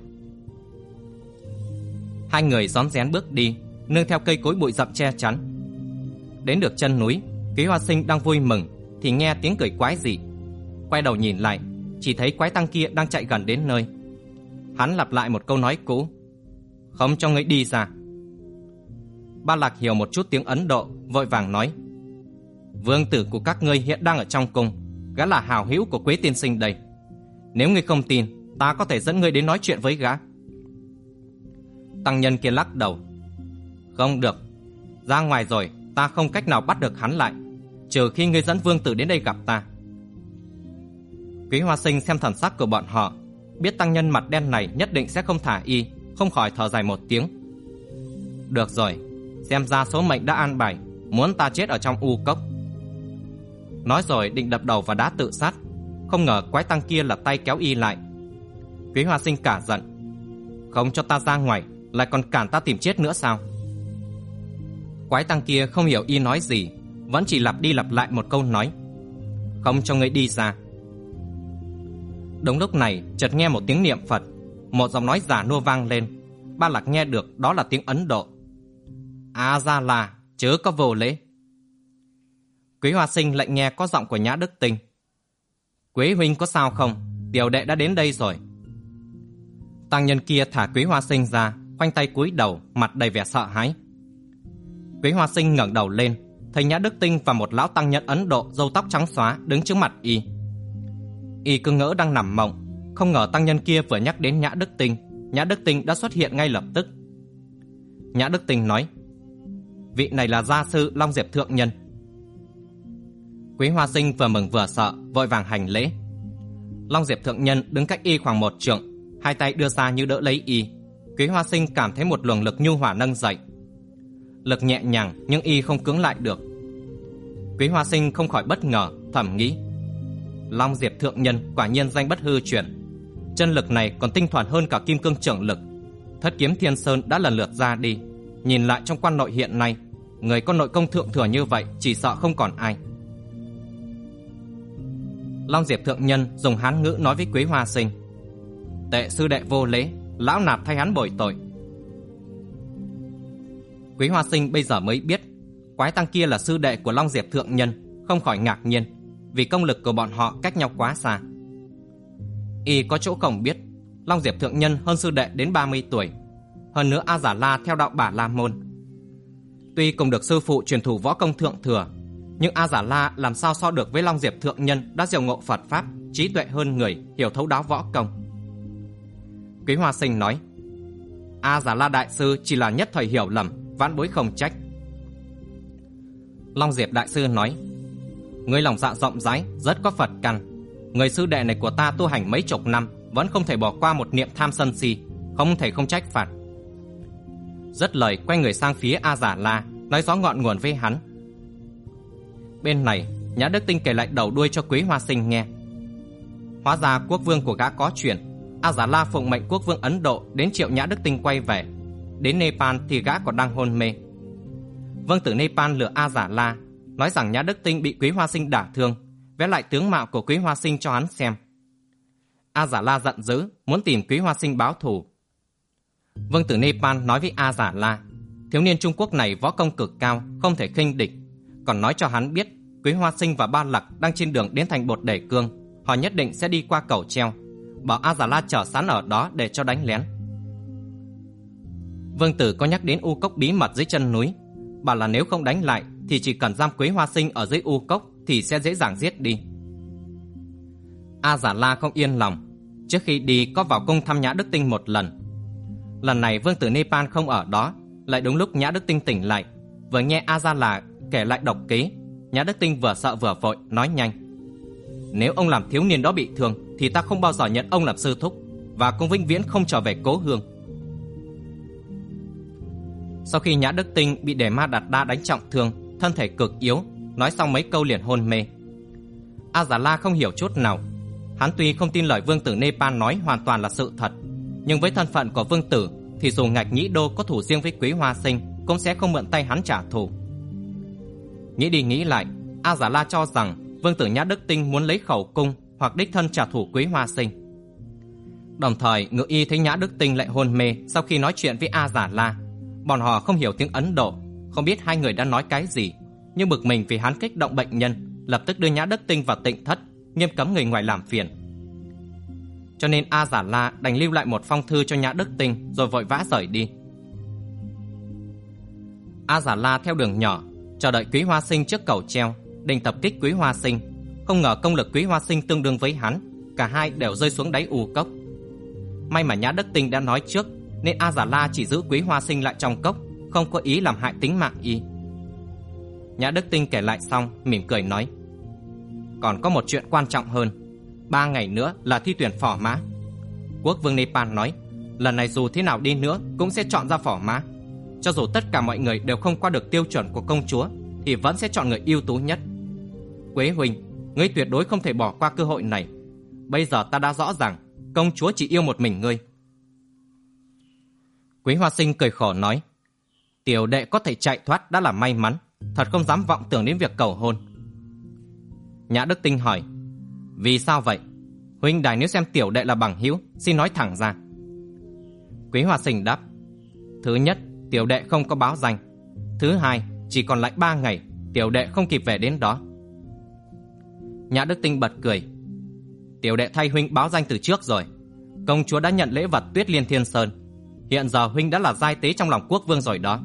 Hai người rón rén bước đi, nương theo cây cối bụi rậm che chắn. Đến được chân núi, Quý Hoa Sinh đang vui mừng thì nghe tiếng cười quái dị. Quay đầu nhìn lại, chỉ thấy quái tăng kia đang chạy gần đến nơi. Hắn lặp lại một câu nói cũ, không cho ngươi đi ra. Ba Lạc hiểu một chút tiếng Ấn Độ, vội vàng nói, vương tử của các ngươi hiện đang ở trong cung, gã là hảo hữu của Quế tiên sinh đây. Nếu ngươi không tin, ta có thể dẫn ngươi đến nói chuyện với gã. Tăng nhân kia lắc đầu, không được, ra ngoài rồi ta không cách nào bắt được hắn lại, trừ khi ngươi dẫn vương tử đến đây gặp ta. Quý Hoa Sinh xem thần sắc của bọn họ, biết tăng nhân mặt đen này nhất định sẽ không thả y, không khỏi thở dài một tiếng. Được rồi, xem ra số mệnh đã an bài, muốn ta chết ở trong u cốc. Nói rồi định đập đầu vào đá tự sát, không ngờ quái tăng kia là tay kéo y lại. Quý Hoa Sinh cả giận: không cho ta ra ngoài, lại còn cản ta tìm chết nữa sao? Quái tăng kia không hiểu y nói gì, vẫn chỉ lặp đi lặp lại một câu nói: không cho ngươi đi ra. Đúng lúc này chợt nghe một tiếng niệm Phật, một giọng nói giả nua vang lên. Ba Lạc nghe được đó là tiếng Ấn Độ: A Gia La, chớ có vô lễ. Quý Hoa Sinh lại nghe có giọng của Nhã Đức Tinh: Quế huynh có sao không? Tiểu đệ đã đến đây rồi. Tăng nhân kia thả Quý Hoa Sinh ra, khoanh tay cúi đầu, mặt đầy vẻ sợ hãi. Quý Hoa Sinh ngẩng đầu lên, thấy Nhã Đức Tinh và một lão tăng nhân Ấn Độ râu tóc trắng xóa đứng trước mặt y. Y cứ ngỡ đang nằm mộng, không ngờ tăng nhân kia vừa nhắc đến Nhã Đức Tinh, Nhã Đức Tinh đã xuất hiện ngay lập tức. Nhã Đức Tinh nói: vị này là gia sư Long Diệp thượng nhân. Quý Hoa Sinh vừa mừng vừa sợ, vội vàng hành lễ. Long Diệp thượng nhân đứng cách y khoảng 1 trượng, hai tay đưa ra như đỡ lấy y. Quý Hoa Sinh cảm thấy một luồng lực nhu hòa nâng dậy. Lực nhẹ nhàng nhưng y không cưỡng lại được. Quý Hoa Sinh không khỏi bất ngờ, thầm nghĩ: Long Diệp thượng nhân quả nhiên danh bất hư truyền. Chân lực này còn tinh thuần hơn cả kim cương trưởng lực. Thất kiếm Thiên Sơn đã lần lượt ra đi, nhìn lại trong quan nội hiện nay, người có nội công thượng thừa như vậy chỉ sợ không còn ai. Long Diệp thượng nhân dùng Hán ngữ nói với Quý Hoa Sinh: Tệ sư đệ vô lễ, lão nạp thay hắn bồi tội. Quý Hoa Sinh bây giờ mới biết quái tăng kia là sư đệ của Long Diệp thượng nhân, không khỏi ngạc nhiên, vì công lực của bọn họ cách nhau quá xa. Y có chỗ không biết, Long Diệp thượng nhân hơn sư đệ đến 30 tuổi. Hơn nữa A Giả La theo đạo Bà La Môn. Tuy cùng được sư phụ truyền thụ võ công thượng thừa, nhưng A Giả La làm sao so được với Long Diệp thượng nhân đã diệu ngộ Phật pháp, trí tuệ hơn người, hiểu thấu đáo võ công. Quý Hoa Sinh nói: A Giả La đại sư chỉ là nhất thời hiểu lầm, vãn bối không trách. Long Diệp đại sư nói: Ngươi lòng dạ rộng rãi, rất có Phật căn. Người sư đệ này của ta tu hành mấy chục năm, vẫn không thể bỏ qua một niệm tham sân si, không thể không trách phạt. Dứt lời quay người sang phía A Giả La, nói rõ ngọn nguồn với hắn. Bên này Nhã Đức Tinh kể lại đầu đuôi cho Quý Hoa Sinh nghe. Hóa ra quốc vương của gã có chuyện. A Giả La phụng mệnh quốc vương Ấn Độ đến triệu Nhã Đức Tinh quay về. Đến Nepal thì gã còn đang hôn mê. Vương tử Nepal lừa A Giả La, nói rằng Nhã Đức Tinh bị Quý Hoa Sinh đả thương, vẽ lại tướng mạo của Quý Hoa Sinh cho hắn xem. A Giả La giận dữ, muốn tìm Quý Hoa Sinh báo thù. Vương tử Nepal nói với A Giả La, thiếu niên Trung Quốc này võ công cực cao, không thể khinh địch, còn nói cho hắn biết Quý Hoa Sinh và Ba Lặc đang trên đường đến thành Bột Đề Cương, họ nhất định sẽ đi qua cầu treo, bảo A Giả La chờ sẵn ở đó để cho đánh lén. Vương tử có nhắc đến u cốc bí mật dưới chân núi, bảo là nếu không đánh lại thì chỉ cần giam Quý Hoa Sinh ở dưới u cốc thì sẽ dễ dàng giết đi. A Giả La không yên lòng, trước khi đi có vào cung thăm Nhã Đức Tinh một lần. Lần này vương tử Nepal không ở đó, lại đúng lúc Nhã Đức Tinh tỉnh lại, vừa nghe A Giả La kể lại độc kế, Nhã Đức Tinh vừa sợ vừa vội nói nhanh: Nếu ông làm thiếu niên đó bị thương thì ta không bao giờ nhận ông làm sư thúc, và cũng vĩnh viễn không trở về cố hương. Sau khi Nhã Đức Tinh bị Đề Ma Đạt Đa đánh trọng thương, thân thể cực yếu, nói xong mấy câu liền hôn mê. A Giả La không hiểu chút nào. Hắn tuy không tin lời vương tử Nepal nói hoàn toàn là sự thật, nhưng với thân phận của vương tử thì dù Ngạch Nhĩ Đô có thủ riêng với Quý Hoa Sinh cũng sẽ không mượn tay hắn trả thù. Nghĩ đi nghĩ lại, A Giả La cho rằng vương tử Nhã Đức Tinh muốn lấy khẩu cung hoặc đích thân trả thù Quý Hoa Sinh. Đồng thời Ngự Y thấy Nhã Đức Tinh lại hôn mê sau khi nói chuyện với A Giả La. Bọn họ không hiểu tiếng Ấn Độ, không biết hai người đã nói cái gì, nhưng bực mình vì hắn kích động bệnh nhân, lập tức đưa Nhã Đức Tinh vào tịnh thất, nghiêm cấm người ngoài làm phiền. Cho nên A Giả La đành lưu lại một phong thư cho Nhã Đức Tinh rồi vội vã rời đi. A Giả La theo đường nhỏ chờ đợi Quý Hoa Sinh trước cầu treo, định tập kích Quý Hoa Sinh. Không ngờ công lực Quý Hoa Sinh tương đương với hắn, cả hai đều rơi xuống đáy u cốc. May mà Nhã Đức Tinh đã nói trước, nên A Giả La chỉ giữ Quý Hoa Sinh lại trong cốc, không có ý làm hại tính mạng y. Nhã Đức Tinh kể lại xong, mỉm cười nói: Còn có một chuyện quan trọng hơn, 3 ngày nữa là thi tuyển phò mã. Quốc vương Nepal nói, lần này dù thế nào đi nữa cũng sẽ chọn ra phò mã. Cho dù tất cả mọi người đều không qua được tiêu chuẩn của công chúa, thì vẫn sẽ chọn người ưu tú nhất. Quế huynh, ngươi tuyệt đối không thể bỏ qua cơ hội này, bây giờ ta đã rõ ràng, công chúa chỉ yêu một mình ngươi. Quý Hoa Sinh cười khổ nói, tiểu đệ có thể chạy thoát đã là may mắn, thật không dám vọng tưởng đến việc cầu hôn. Nhã Đức Tinh hỏi, vì sao vậy? Huynh đài nếu xem tiểu đệ là bằng hữu, xin nói thẳng ra. Quý Hoa Sinh đáp, thứ nhất, tiểu đệ không có báo danh. Thứ hai, chỉ còn lại 3 ngày, tiểu đệ không kịp về đến đó. Nhã Đức Tinh bật cười, tiểu đệ thay huynh báo danh từ trước rồi. Công chúa đã nhận lễ vật Tuyết Liên Thiên Sơn. Hiện giờ huynh đã là giai tế trong lòng quốc vương rồi đó.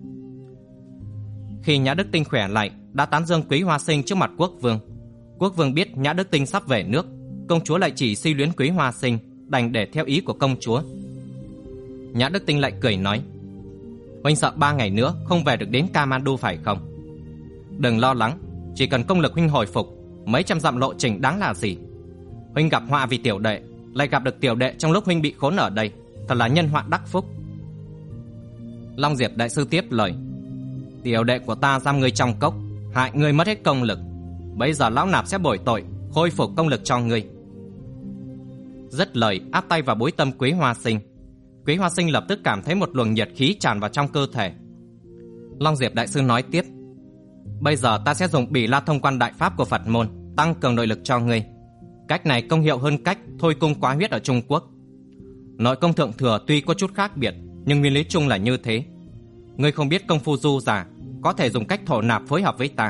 Khi Nhã Đức Tinh khỏe lại, đã tán dương Quý Hoa Sinh trước mặt quốc vương. Quốc vương biết Nhã Đức Tinh sắp về nước, công chúa lại chỉ suy luyến Quý Hoa Sinh, đành để theo ý của công chúa. Nhã Đức Tinh lại cười nói, huynh sợ 3 ngày nữa không về được đến Kamandu phải không? Đừng lo lắng, chỉ cần công lực huynh hồi phục, mấy trăm dặm lộ trình đáng là gì. Huynh gặp họa vì tiểu đệ, lại gặp được tiểu đệ trong lúc huynh bị khốn ở đây, thật là nhân họa đắc phúc. Long Diệp đại sư tiếp lời, tiểu đệ của ta giam ngươi trong cốc, hại ngươi mất hết công lực. Bây giờ lão nạp sẽ bồi tội, khôi phục công lực cho ngươi. Dứt lời áp tay vào bối tâm Quý Hoa Sinh. Quý Hoa Sinh lập tức cảm thấy một luồng nhiệt khí tràn vào trong cơ thể. Long Diệp đại sư nói tiếp, bây giờ ta sẽ dùng Bỉ La Thông Quan đại pháp của Phật môn tăng cường nội lực cho ngươi. Cách này công hiệu hơn cách thôi cung quá huyết ở Trung Quốc. Nội công thượng thừa tuy có chút khác biệt, nhưng nguyên lý chung là như thế. Ngươi không biết công phu du giả, có thể dùng cách thổ nạp phối hợp với ta.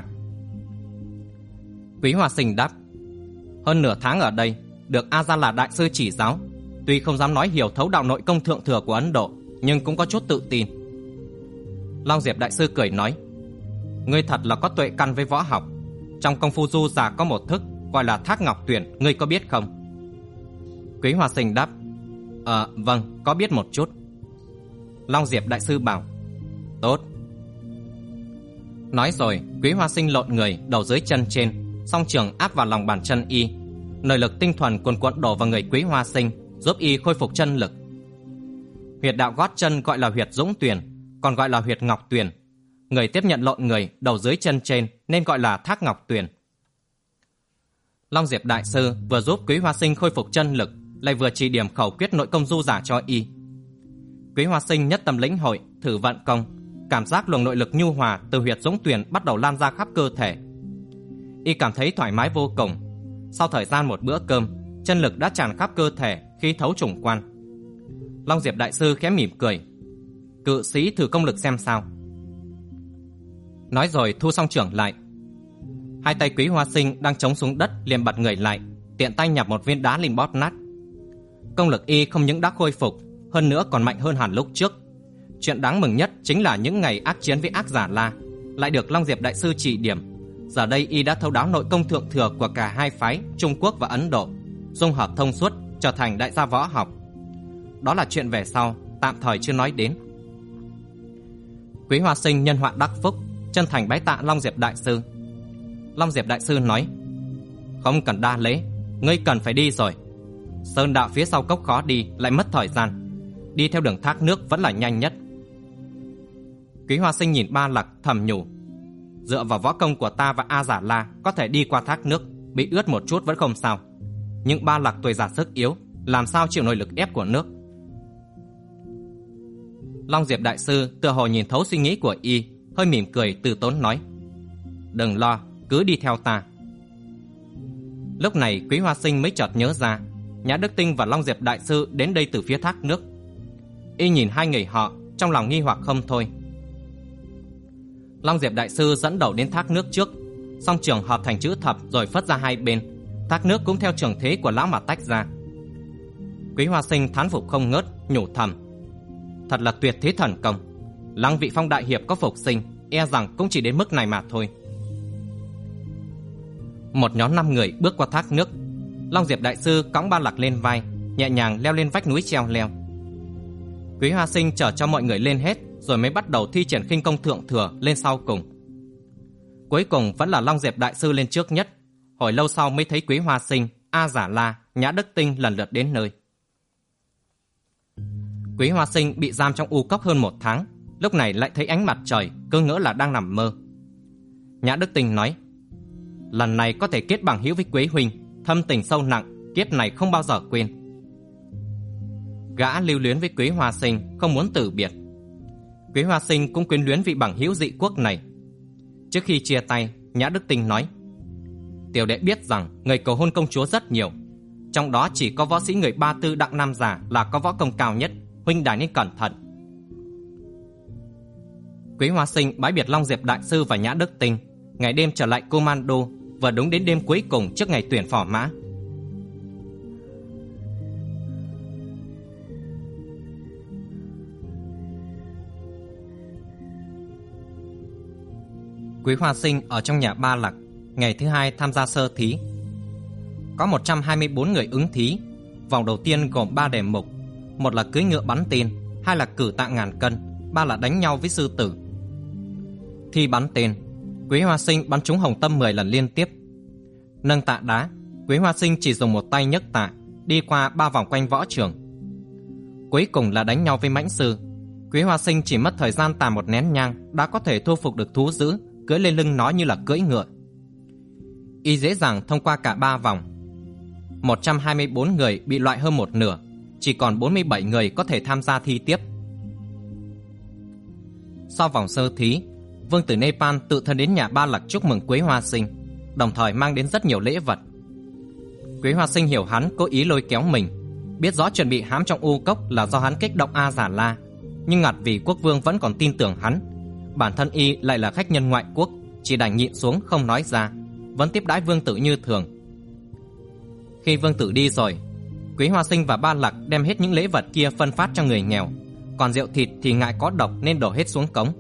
Quý Hoa Sinh đáp, hơn nửa tháng ở đây, được A Gia là đại sư chỉ giáo, tuy không dám nói hiểu thấu đạo nội công thượng thừa của Ấn Độ, nhưng cũng có chút tự tin. Long Diệp đại sư cười nói, ngươi thật là có tuệ căn với võ học. Trong công phu du giả có một thức gọi là Thác Ngọc Tuyển, ngươi có biết không? Quý Hoa Sinh đáp, vâng, có biết một chút. Long Diệp đại sư bảo, tốt. Nói rồi, Quý Hoa Sinh lộn người, đầu dưới chân trên, song trường áp vào lòng bàn chân y. Nội lực tinh thuần cuồn cuộn đổ vào người Quý Hoa Sinh, giúp y khôi phục chân lực. Huyệt đạo gót chân gọi là huyệt Dũng Tuyền, còn gọi là huyệt Ngọc Tuyền. Người tiếp nhận lộn người, đầu dưới chân trên nên gọi là Thác Ngọc Tuyền. Long Diệp đại sư vừa giúp Quý Hoa Sinh khôi phục chân lực, lại vừa chỉ điểm khẩu quyết nội công du giả cho y. Quý Hoa Sinh nhất tâm lĩnh hội, thử vận công, cảm giác luồng nội lực nhu hòa từ huyệt Dũng Tuyền bắt đầu lan ra khắp cơ thể. Y cảm thấy thoải mái vô cùng. Sau thời gian một bữa cơm, chân lực đã tràn khắp cơ thể, khí thấu trùng quan. Long Diệp đại sư khẽ mỉm cười, cự sĩ thử công lực xem sao. Nói rồi thu song trưởng lại. Hai tay Quý Hoa Sinh đang chống xuống đất liền bật người lại, tiện tay nhặt một viên đá lên bóp nát. Công lực y không những đã khôi phục, hơn nữa còn mạnh hơn hẳn lúc trước. Chuyện đáng mừng nhất chính là những ngày ác chiến với ác giả La lại được Long Diệp đại sư chỉ điểm. Giờ đây y đã thấu đáo nội công thượng thừa của cả hai phái Trung Quốc và Ấn Độ, dung hợp thông suốt, trở thành đại gia võ học. Đó là chuyện về sau, tạm thời chưa nói đến. Quý Hoa Sinh nhân họa đắc phúc, chân thành bái tạ Long Diệp đại sư. Long Diệp đại sư nói, không cần đa lễ, ngươi cần phải đi rồi. Sơn đạo phía sau cốc khó đi, lại mất thời gian. Đi theo đường thác nước vẫn là nhanh nhất. Quý Hoa Sinh nhìn Ba Lặc thầm nhủ, dựa vào võ công của ta và A Giả La có thể đi qua thác nước, bị ướt một chút vẫn không sao. Nhưng Ba Lặc tuổi già sức yếu, làm sao chịu nổi lực ép của nước. Long Diệp đại sư tựa hồ nhìn thấu suy nghĩ của y, hơi mỉm cười từ tốn nói, đừng lo, cứ đi theo ta. Lúc này Quý Hoa Sinh mới chợt nhớ ra, Nhã Đức Tinh và Long Diệp đại sư đến đây từ phía thác nước. Y nhìn hai người họ, trong lòng nghi hoặc không thôi. Long Diệp đại sư dẫn đầu đến thác nước trước, song trường hợp thành chữ thập rồi phất ra hai bên, thác nước cũng theo trường thế của lão mà tách ra. Quý Hoa Sinh thán phục không ngớt, nhủ thầm, thật là tuyệt thế thần công. Lăng Vị Phong đại hiệp có phục sinh, e rằng cũng chỉ đến mức này mà thôi. Một nhóm 5 người bước qua thác nước. Long Diệp đại sư cõng Ba Lặc lên vai, nhẹ nhàng leo lên vách núi treo leo. Quý Hoa Sinh chở cho mọi người lên hết, rồi mới bắt đầu thi triển khinh công thượng thừa lên sau cùng. Cuối cùng vẫn là Long Diệp đại sư lên trước nhất. Hồi lâu sau mới thấy Quý Hoa Sinh, A Giả La, Nhã Đức Tinh lần lượt đến nơi. Quý Hoa Sinh bị giam trong u cốc hơn 1 tháng, lúc này lại thấy ánh mặt trời, cứ ngỡ là đang nằm mơ. Nhã Đức Tinh nói, lần này có thể kết bằng hữu với Quế huynh, thâm tình sâu nặng, kiếp này không bao giờ quên. Gã lưu luyến với Quế Hoa Sinh, không muốn từ biệt. Quế Hoa Sinh cũng quyến luyến vị bằng hữu dị quốc này. Trước khi chia tay, Nhã Đức Tinh nói: tiểu đệ biết rằng người cầu hôn công chúa rất nhiều, trong đó chỉ có võ sĩ người Ba Tư Đặng Nam Già là có võ công cao nhất, huynh đài nên cẩn thận. Quế Hoa Sinh bái biệt Long Diệp đại sư và Nhã Đức Tinh, ngày đêm trở lại Commando, và đúng đến đêm cuối cùng trước ngày tuyển phò mã. Quế Hoa Sinh ở trong nhà Ba Lặc, ngày thứ hai tham gia sơ thí. Có 124 người ứng thí. Vòng đầu tiên gồm 3 đề mục: một là cưỡi ngựa bắn tên, hai là cử tạ ngàn cân, ba là đánh nhau với sư tử. Thi bắn tên, Quế Hoa Sinh bắn trúng hồng tâm 10 lần liên tiếp. Nâng tạ đá, Quế Hoa Sinh chỉ dùng một tay nhấc tạ, đi qua 3 vòng quanh võ trường. Cuối cùng là đánh nhau với mãnh sư. Quế Hoa Sinh chỉ mất thời gian tà một nén nhang đã có thể thu phục được thú dữ, cưỡi lên lưng nó như là cưỡi ngựa. Y dễ dàng thông qua cả 3 vòng. 124 người bị loại hơn một nửa, chỉ còn 47 người có thể tham gia thi tiếp. Sau vòng sơ thí, Vương tử Nepal tự thân đến nhà Ba Lặc chúc mừng Quế Hoa Sinh, đồng thời mang đến rất nhiều lễ vật. Quế Hoa Sinh hiểu hắn cố ý lôi kéo mình, biết rõ chuẩn bị hãm trong u cốc là do hắn kích động A Già La, nhưng ngặt vì quốc vương vẫn còn tin tưởng hắn, bản thân y lại là khách nhân ngoại quốc, chỉ đành nhịn xuống không nói ra, vẫn tiếp đãi vương tử như thường. Khi vương tử đi rồi, Quế Hoa Sinh và Ba Lặc đem hết những lễ vật kia phân phát cho người nghèo, còn rượu thịt thì ngại có độc nên đổ hết xuống cống.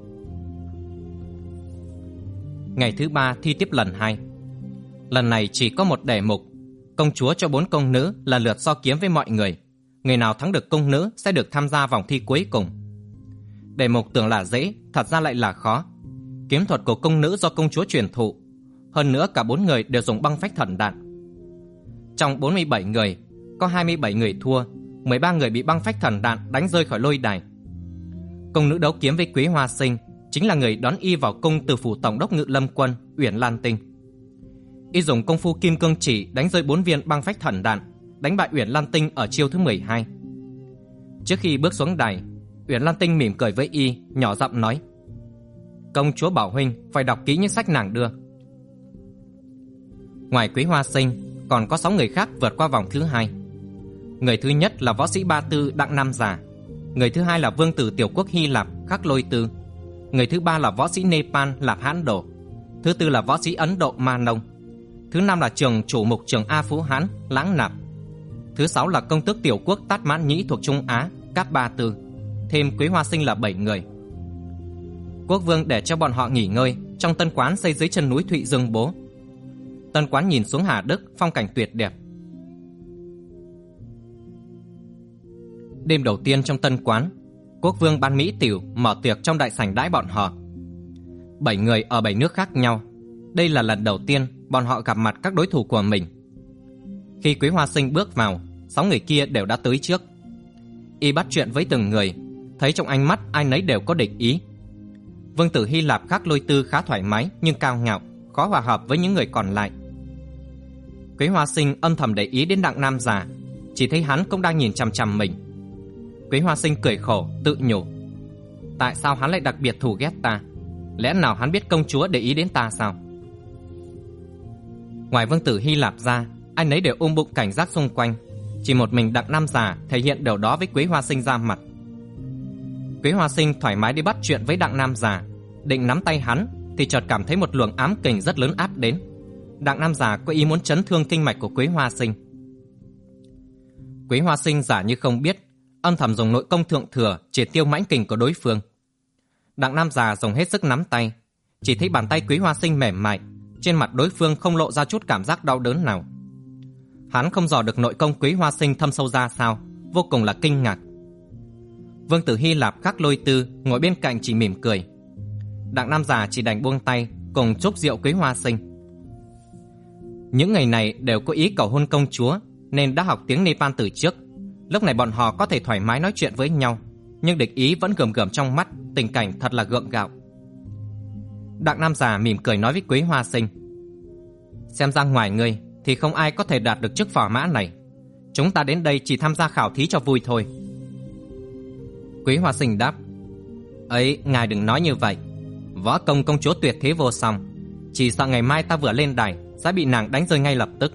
Ngày thứ 3 thi tiếp lần 2. Lần này chỉ có một đề mục: công chúa cho 4 công nữ lần lượt so kiếm với mọi người. Người nào thắng được công nữ sẽ được tham gia vòng thi cuối cùng. Đề mục tưởng là dễ, thật ra lại là khó. Kiếm thuật của công nữ do công chúa truyền thụ, hơn nữa cả 4 người đều dùng băng phách thần đạn. Trong 47 người, có 27 người thua, 13 người bị băng phách thần đạn đánh rơi khỏi lôi đài. Công nữ đấu kiếm với Quế Hoa Sinh chính là người đón y vào cung từ phủ tổng đốc Ngự Lâm Quân Uyển Lan Tinh. Y dùng công phu kim cương chỉ đánh rơi 4 viên băng phách thần đạn, đánh bại Uyển Lan Tinh ở chiêu thứ 12. Trước khi bước xuống đài, Uyển Lan Tinh mỉm cười với y, nhỏ giọng nói: công chúa bảo huynh phải đọc kỹ những sách nàng đưa. Ngoài Quế Hoa Sinh, còn có 6 người khác vượt qua vòng thứ 2. Người thứ nhất là võ sĩ Ba Tư Đặng Nam Già. Người thứ hai là vương tử tiểu quốc Hy Lạp Khắc Lôi Tư. Người thứ ba là võ sĩ Nepal Lạp Hãn Đổ. Thứ tư là võ sĩ Ấn Độ Ma Nông. Thứ năm là trường chủ mục trường A Phú Hán Lãng Nạp. Thứ 6 là công tước tiểu quốc Tát Mãn Nhĩ thuộc Trung Á Cáp Ba Tư. Thêm Quế Hoa Sinh là 7 người. Quốc vương để cho bọn họ nghỉ ngơi trong tân quán xây dưới chân núi Thụy Dương Bố. Tân quán nhìn xuống Hà Đức, phong cảnh tuyệt đẹp. Đêm đầu tiên trong tân quán, quốc vương ban mỹ tiểu mở tiệc trong đại sảnh đãi bọn họ. 7 người ở 7 nước khác nhau. Đây là lần đầu tiên bọn họ gặp mặt các đối thủ của mình. Khi Quế Hoa Sinh bước vào, 6 người kia đều đã tới trước. Y bắt chuyện với từng người, thấy trong ánh mắt ai nấy đều có địch ý. Vương tử Hy Lạp Khắc Lôi Tư khá thoải mái nhưng cao ngạo, khó hòa hợp với những người còn lại. Quế Hoa Sinh âm thầm để ý đến Đặng Nam Già, chỉ thấy hắn cũng đang nhìn chằm chằm mình. Quế Hoa Sinh cười khổ, tự nhủ: tại sao hắn lại đặc biệt thù ghét ta? Lẽ nào hắn biết công chúa để ý đến ta sao? Ngoài vương tử Hy Lạp ra, ai nấy đều ôm bụng cảnh giác xung quanh. Chỉ một mình Đặng Nam Già thể hiện điều đó với Quế Hoa Sinh ra mặt. Quế Hoa Sinh thoải mái đi bắt chuyện với Đặng Nam Già, định nắm tay hắn thì chợt cảm thấy một luồng ám kình rất lớn áp đến. Đặng Nam Già có ý muốn chấn thương kinh mạch của Quế Hoa Sinh. Quế Hoa Sinh giả như không biết, âm thầm dùng nội công thượng thừa triệt tiêu mãnh kình của đối phương. Đặng Nam Già dùng hết sức nắm tay, chỉ thấy bàn tay Quế Hoa Sinh mềm mại, trên mặt đối phương không lộ ra chút cảm giác đau đớn nào. Hắn không dò được nội công Quế Hoa Sinh thâm sâu ra sao, vô cùng là kinh ngạc. Vương tử Hy Lạp Khắc Lôi Tư ngồi bên cạnh chỉ mỉm cười. Đặng Nam Già chỉ đành buông tay, cùng chúc rượu Quế Hoa Sinh. Những ngày này đều có ý cầu hôn công chúa nên đã học tiếng Nepal từ trước. Lúc này bọn họ có thể thoải mái nói chuyện với nhau, nhưng địch ý vẫn gườm gườm trong mắt, tình cảnh thật là gượng gạo. Đặng Nam Già mỉm cười nói với Quế Hoa Sinh: xem ra ngoài ngươi thì không ai có thể đạt được chức phò mã này. Chúng ta đến đây chỉ tham gia khảo thí cho vui thôi. Quý Hoa Sinh đáp: Ấy, ngài đừng nói như vậy. Võ công công chúa tuyệt thế vô song, chỉ sợ ngày mai ta vừa lên đài sẽ bị nàng đánh rơi ngay lập tức.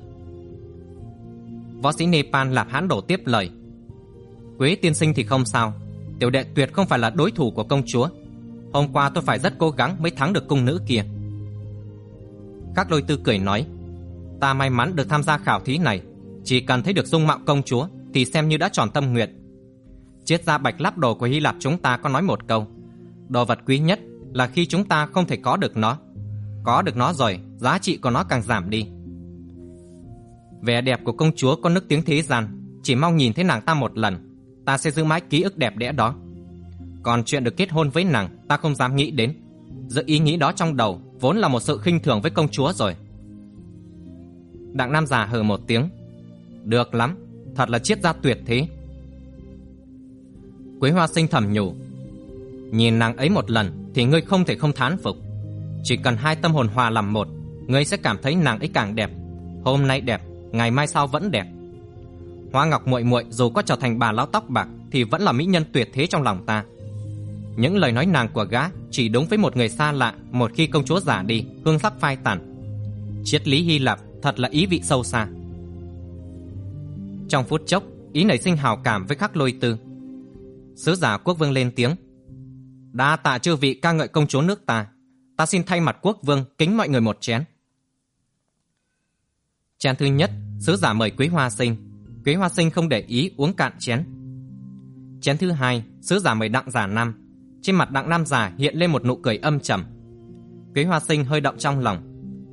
Võ sĩ Nepal Lạp Hán Đổ tiếp lời: Quý tiên sinh thì không sao, tiểu đệ tuyệt không phải là đối thủ của công chúa. Hôm qua tôi phải rất cố gắng mới thắng được cung nữ kia. Các Lôi Tư cười nói: Ta may mắn được tham gia khảo thí này, chỉ cần thấy được dung mạo công chúa thì xem như đã tròn tâm nguyện. Triết gia Bạch Láp Đồ của Hy Lạp chúng ta có nói một câu: đồ vật quý nhất là khi chúng ta không thể có được nó. Có được nó rồi, giá trị của nó càng giảm đi. Vẻ đẹp của công chúa có nức tiếng thế gian, chỉ mong nhìn thấy nàng ta một lần, ta sẽ giữ mãi ký ức đẹp đẽ đó. Còn chuyện được kết hôn với nàng, ta không dám nghĩ đến. Giữ ý nghĩ đó trong đầu vốn là một sự khinh thường với công chúa rồi. Đặng Nam già hừ một tiếng: Được lắm, thật là triết gia tuyệt thế. Quế Hoa Sinh thầm nhủ: Nhìn nàng ấy một lần thì ngươi không thể không thán phục. Chỉ cần hai tâm hồn hòa làm một, ngươi sẽ cảm thấy nàng ấy càng đẹp. Hôm nay đẹp, ngày mai sau vẫn đẹp. Hoa Ngọc muội muội dù có trở thành bà lão tóc bạc thì vẫn là mỹ nhân tuyệt thế trong lòng ta. Những lời nói nàng của gã chỉ đúng với một người xa lạ một khi công chúa già đi, hương sắc phai tàn. Triết lý Hy Lạp thật là ý vị sâu xa. Trong phút chốc, ý nảy sinh hào cảm với Khắc Lôi Tư. Sứ giả quốc vương lên tiếng: Đa tạ chư vị ca ngợi công chúa nước ta. Ta xin thay mặt quốc vương kính mọi người một chén. Chén thứ nhất, sứ giả mời Quý Hoa Sinh. Quý Hoa Sinh không để ý uống cạn chén. Chén thứ hai, sứ giả mời Đặng Già Nam. Trên mặt Đặng Nam già hiện lên một nụ cười âm trầm. Quý Hoa Sinh hơi động trong lòng.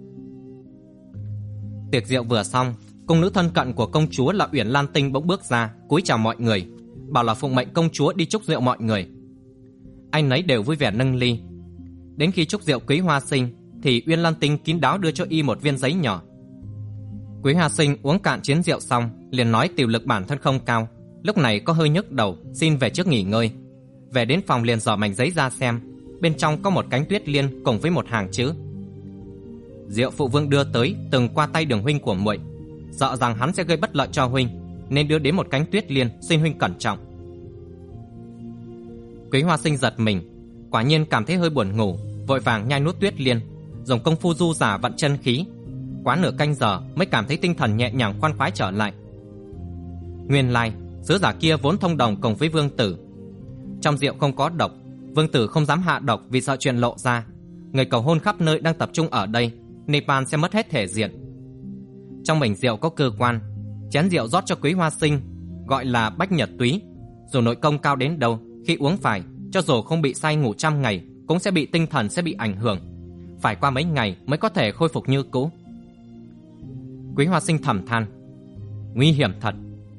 Tiệc rượu vừa xong, cung nữ thân cận của công chúa là Uyển Lan Tinh bỗng bước ra, cúi chào mọi người, bảo là phụng mệnh công chúa đi chúc rượu mọi người. Anh nấy đều vui vẻ nâng ly. Đến khi chúc rượu Quý Hoa Sinh thì Uyên Lan Tinh kín đáo đưa cho y một viên giấy nhỏ. Quý Hoa Sinh uống cạn chén rượu xong liền nói tiểu lực bản thân không cao, lúc này có hơi nhức đầu, xin về trước nghỉ ngơi. Về đến phòng liền dò mảnh giấy ra xem, bên trong có một cánh tuyết liên cùng với một hàng chữ: Rượu phụ vương đưa tới từng qua tay Đường huynh của muội, sợ rằng hắn sẽ gây bất lợi cho huynh, nên đưa đến một cánh tuyết liên, xin huynh cẩn trọng. Quý Hoa Sinh giật mình, quả nhiên cảm thấy hơi buồn ngủ, vội vàng nhai nuốt tuyết liên, dùng công phu du giả vận chân khí. Quá nửa canh giờ mới cảm thấy tinh thần nhẹ nhàng khoan khoái trở lại. Nguyên lai sứ giả kia vốn thông đồng cùng với vương tử. Trong rượu không có độc, vương tử không dám hạ độc vì sợ chuyện lộ ra. Người cầu hôn khắp nơi đang tập trung ở đây, Nepal sẽ mất hết thể diện. Trong bình rượu có cơ quan, chén rượu rót cho Quý Hoa Sinh gọi là Bách Nhật Túy. Dù nội công cao đến đâu, khi uống phải, cho dù không bị say ngủ 100 ngày cũng sẽ bị tinh thần sẽ bị ảnh hưởng, phải qua mấy ngày mới có thể khôi phục như cũ. Quý Hoa Sinh thầm than: Nguy hiểm thật.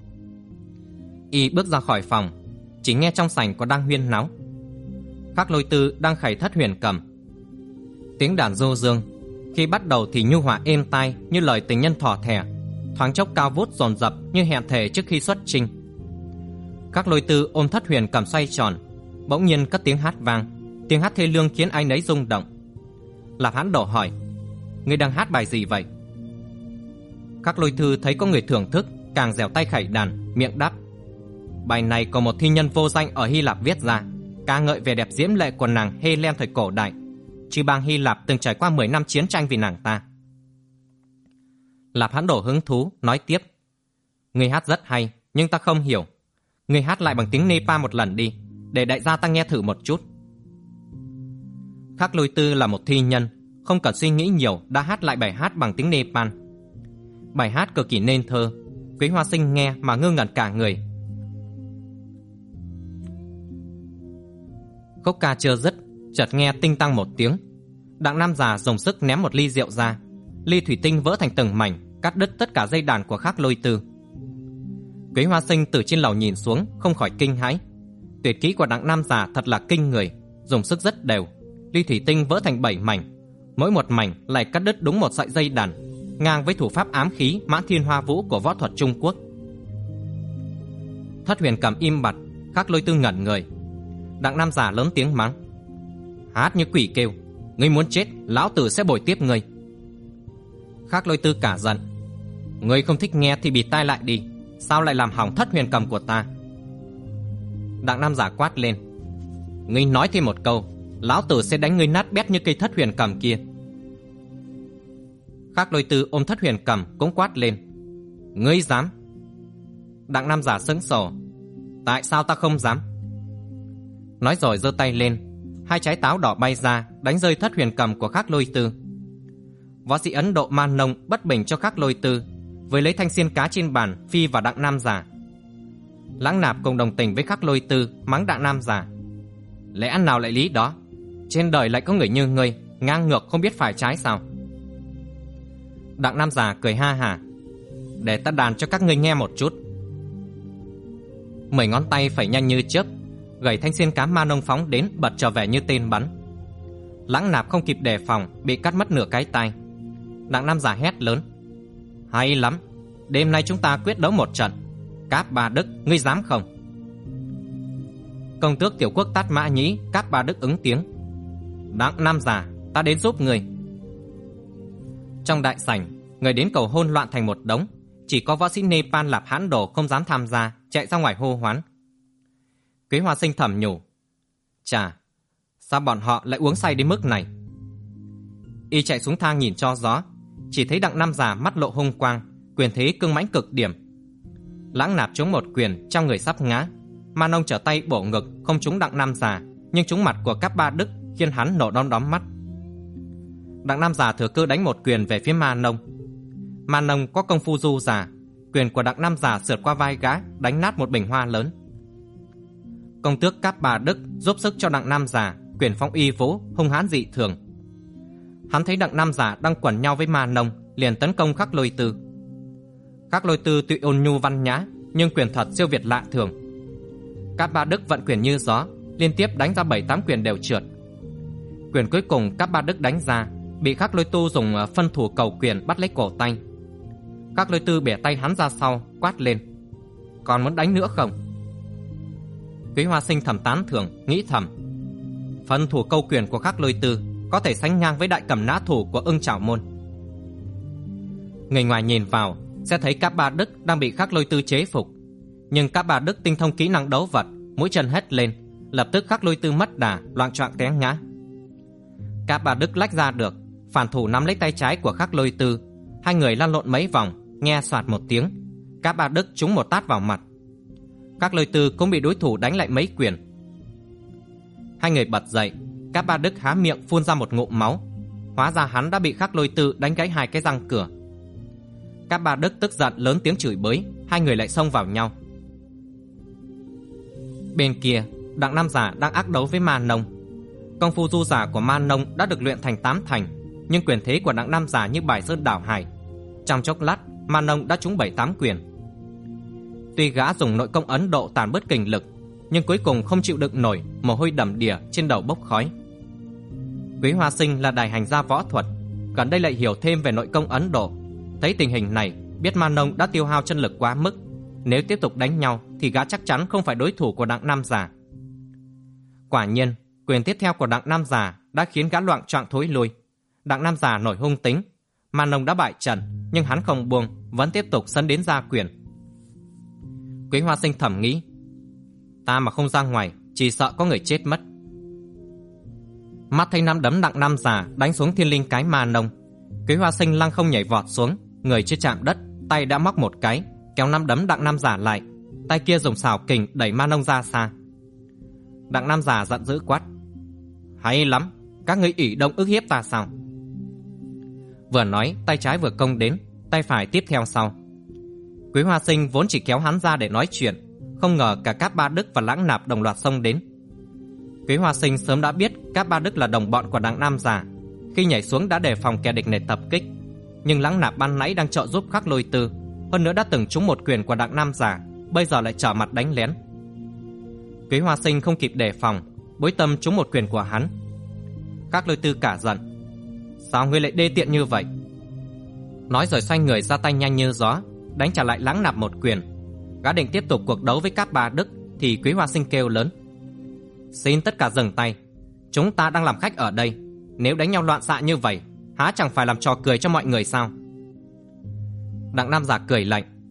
Y bước ra khỏi phòng, chỉ nghe trong sảnh có đang huyên náo. Khắc Lôi Tư đang khẩy thất huyền cầm. Tiếng đàn du dương, khi bắt đầu thì nhu hòa êm tai như lời tình nhân thỏ thẻ, thoáng chốc cao vút dồn dập như hẹn thề trước khi xuất chinh. Khắc Lôi Tư ôm thất huyền cầm xoay tròn, bỗng nhiên cất tiếng hát vang. Tiếng hát thê lương khiến ai nấy rung động. Lạp Hán Đổ hỏi: Ngươi đang hát bài gì vậy? Khắc Lôi Tư thấy có người thưởng thức, càng dẻo tay khẩy đàn, miệng đáp: Bài này có một thi nhân vô danh ở Hy Lạp viết ra, ca ngợi vẻ đẹp diễm lệ của nàng Helen thời cổ đại. Chư bang Hy Lạp từng trải qua 10 năm chiến tranh vì nàng ta. Lạp Hán Đổ hứng thú nói tiếp: Ngươi hát rất hay, nhưng ta không hiểu. Ngươi hát lại bằng tiếng Nepal một lần đi, để đại gia ta nghe thử một chút. Khắc Lôi Tư là một thi nhân, không cần suy nghĩ nhiều đã hát lại bài hát bằng tiếng Nepal. Bài hát cực kỳ nên thơ, Quý Hoa Sinh nghe mà ngơ ngẩn cả người. Khúc ca chưa dứt, chợt nghe tinh tăng một tiếng. Đặng Nam già dùng sức ném một ly rượu ra, ly thủy tinh vỡ thành từng mảnh, cắt đứt tất cả dây đàn của Khắc Lôi Tư. Quý Hoa Sinh từ trên lầu nhìn xuống, không khỏi kinh hãi. Tuyệt kỹ của Đặng Nam già thật là kinh người, dùng sức rất đều, ly thủy tinh vỡ thành 7 mảnh, mỗi một mảnh lại cắt đứt đúng một sợi dây đàn, ngang với thủ pháp ám khí Mãn Thiên Hoa Vũ của võ thuật Trung Quốc. Thất huyền cầm im bặt, Khắc Lôi Tư ngẩn người. Đặng Nam già lớn tiếng mắng: Hát như quỷ kêu, ngươi muốn chết, lão tử sẽ bồi tiếp ngươi. Khắc Lôi Tư cả giận: Ngươi không thích nghe thì bịt tai lại đi, sao lại làm hỏng thất huyền cầm của ta? Đặng nam giả quát lên: Ngươi nói thêm một câu, lão tử sẽ đánh ngươi nát bét như cây thất huyền cầm kia. Khắc Lôi Tư ôm thất huyền cầm cũng quát lên: Ngươi dám? Đặng nam giả sững sờ: Tại sao ta không dám? Nói rồi giơ tay lên, hai trái táo đỏ bay ra đánh rơi thất huyền cầm của Khắc Lôi Tư. Võ sĩ Ấn Độ Man Nông bất bình cho Khắc Lôi Tư, với lấy thanh xiên cá trên bàn phi vào Đặng nam giả. Lãng Nạp cùng đồng tình với Khắc Lôi Tư, mắng Đặng nam giả: Lẽ nào lại lý đó? Trên đời lại có người như ngươi, ngang ngược không biết phải trái sao? Đặng nam giả cười ha hả: Để ta đàn cho các ngươi nghe một chút. 10 ngón tay phẩy nhanh như chớp, gẩy thanh xiên cá Ma Nông phóng đến, bật trở về như tên bắn. Lãng Nạp không kịp đề phòng, bị cắt mất nửa cái tay. Đặng nam giả hét lớn: Hay lắm, đêm nay chúng ta quyết đấu một trận. Cáp Ba Đức, ngươi dám không? Công tước tiểu quốc Tát Mã Nhĩ Cáp Ba Đức ứng tiếng: Đặng nam giả, ta đến giúp ngươi. Trong đại sảnh, người đến cầu hôn loạn thành một đống. Chỉ có võ sĩ Nepal Lạp Hãn Đồ không dám tham gia, chạy ra ngoài hô hoán. Quế Hoa Sinh thầm nhủ: Chà, sao bọn họ lại uống say đến mức này? Y chạy xuống thang nhìn cho rõ, chỉ thấy Đặng nam giả mắt lộ hung quang, quyền thế cương mãnh cực điểm. Lãng Nạp trúng một quyền, trong người sắp ngã. Ma Nông trở tay bổ ngực, không trúng Đặng nam giả, nhưng trúng mặt của Cáp Ba Đức, khiến hắn nổ đom đóm mắt. Đặng nam giả thừa cơ đánh một quyền về phía Ma Nông. Ma Nông có công phu du giả, quyền của Đặng nam giả sượt qua vai gã, đánh nát một bình hoa lớn. Công tước Cáp Ba Đức giúp sức cho Đặng nam giả, quyền phong y vũ, hung hãn dị thường. Hắn thấy Đặng nam giả đang quẩn nhau với Ma Nông, liền tấn công Khắc Lôi Tư. Khắc Lôi Tư tuy ôn nhu văn nhã, nhưng quyền thuật siêu việt lạ thường. Cáp Ba Đức vận quyền như gió, liên tiếp đánh ra 7-8 quyền đều trượt. Quyền cuối cùng Cáp Ba Đức đánh ra, bị Khắc Lôi Tư dùng phân thủ cầu quyền bắt lấy cổ tay. Khắc Lôi Tư bẻ tay hắn ra sau, quát lên: Còn muốn đánh nữa không? Quý Hoa Sinh thầm tán thưởng, nghĩ thầm: Phân thủ câu quyền của Khắc Lôi Tư có thể sánh ngang với đại cầm nã thủ của Ưng Chảo Môn. Người ngoài nhìn vào sẽ thấy Cáp Ba Đức đang bị Khắc Lôi Tư chế phục, nhưng Cáp Ba Đức tinh thông kỹ năng đấu vật, mũi chân hét lên, lập tức Khắc Lôi Tư mất đà, loạng choạng té ngã. Cáp Ba Đức lách ra được, phản thủ nắm lấy tay trái của Khắc Lôi Tư. Hai người lăn lộn mấy vòng, nghe soạt một tiếng, Cáp Ba Đức trúng một tát vào mặt. Khắc Lôi Tư cũng bị đối thủ đánh lại mấy quyền. Hai người bật dậy, Cáp Ba Đức há miệng phun ra một ngụm máu. Hóa ra hắn đã bị Khắc Lôi Tư đánh gãy 2 cái răng cửa. Cáp Ba Đức tức giận lớn tiếng chửi bới, hai người lại xông vào nhau. Bên kia, Đặng nam giả đang ác đấu với Ma Nông. Công phu du giả của Ma Nông đã được luyện thành 8 thành, nhưng quyền thế của Đặng nam giả như bài sơn đảo hải. Trong chốc lát, Ma Nông đã trúng 7-8 quyền. Tuy gã dùng nội công Ấn Độ tàn bớt kình lực, nhưng cuối cùng không chịu đựng nổi, mồ hôi đầm đìa, trên đầu bốc khói. Quý Hoa Sinh là đại hành gia võ thuật, gần đây lại hiểu thêm về nội công Ấn Độ. Thấy tình hình này, biết Ma Nông đã tiêu hao chân lực quá mức, nếu tiếp tục đánh nhau thì gã chắc chắn không phải đối thủ của Đặng nam giả. Quả nhiên, quyền tiếp theo của Đặng nam giả đã khiến gã loạng choạng thối lui. Đặng nam giả nổi hung tính, Ma Nông đã bại trận, nhưng hắn không buông, vẫn tiếp tục sấn đến ra quyền. Quý Hoa Sinh thầm nghĩ: Ta mà không ra ngoài, chỉ sợ có người chết mất. Mắt thấy nắm đấm Đặng nam giả đánh xuống thiên linh cái Ma Nông, Quý Hoa Sinh lăng không nhảy vọt xuống, người chưa chạm đất, tay đã móc một cái, kéo nắm đấm Đặng nam giả lại, tay kia dùng xảo kình đẩy Ma Nông ra xa. Đặng nam giả giận dữ quát: Hay lắm, các ngươi ỷ đông ức hiếp ta sao? Vừa nói, tay trái vừa công đến, tay phải tiếp theo sau. Quý Hoa Sinh vốn chỉ kéo hắn ra để nói chuyện, không ngờ cả Cáp Ba Đức và Lãng Nạp đồng loạt xông đến. Quý Hoa Sinh sớm đã biết Cáp Ba Đức là đồng bọn của Đặng nam giả, khi nhảy xuống đã đề phòng kẻ địch này tập kích. Nhưng Lãng Nạp ban nãy đang trợ giúp Khắc Lôi Tư, hơn nữa đã từng trúng một quyền của Đặng nam giả, bây giờ lại trở mặt đánh lén. Quý Hoa Sinh không kịp đề phòng, bối tâm trúng một quyền của hắn. Khắc Lôi Tư cả giận: Sao ngươi lại đê tiện như vậy? Nói rồi xoay người ra tay nhanh như gió, đánh trả lại Lãng Nạp một quyền. Gã định tiếp tục cuộc đấu với Cáp Ba Đức thì Quý Hoa Sinh kêu lớn: Xin tất cả dừng tay, chúng ta đang làm khách ở đây, nếu đánh nhau loạn xạ như vậy, há chẳng phải làm trò cười cho mọi người sao? Đặng nam giả cười lạnh: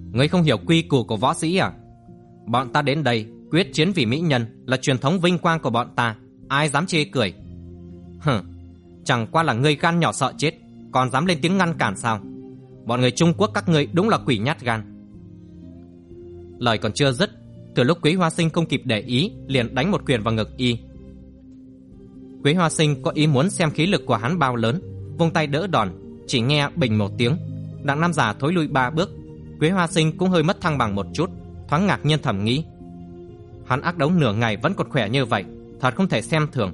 Ngươi không hiểu quy củ của võ sĩ à? Bọn ta đến đây quyết chiến vì mỹ nhân là truyền thống vinh quang của bọn ta, ai dám chê cười? Chẳng qua là ngươi gan nhỏ sợ chết, còn dám lên tiếng ngăn cản sao? Bọn người Trung Quốc các ngươi đúng là quỷ nhát gan. Lời còn chưa dứt, từ lúc Quý Hoa Sinh không kịp để ý, liền đánh một quyền vào ngực y. Quý Hoa Sinh có ý muốn xem khí lực của hắn bao lớn, vung tay đỡ đòn, chỉ nghe bình một tiếng, Đặng Nam Già thối lui 3 bước. Quý Hoa Sinh cũng hơi mất thăng bằng một chút, thoáng ngạc nhiên thầm nghĩ, hắn ác đấu nửa ngày vẫn còn khỏe như vậy, thật không thể xem thường.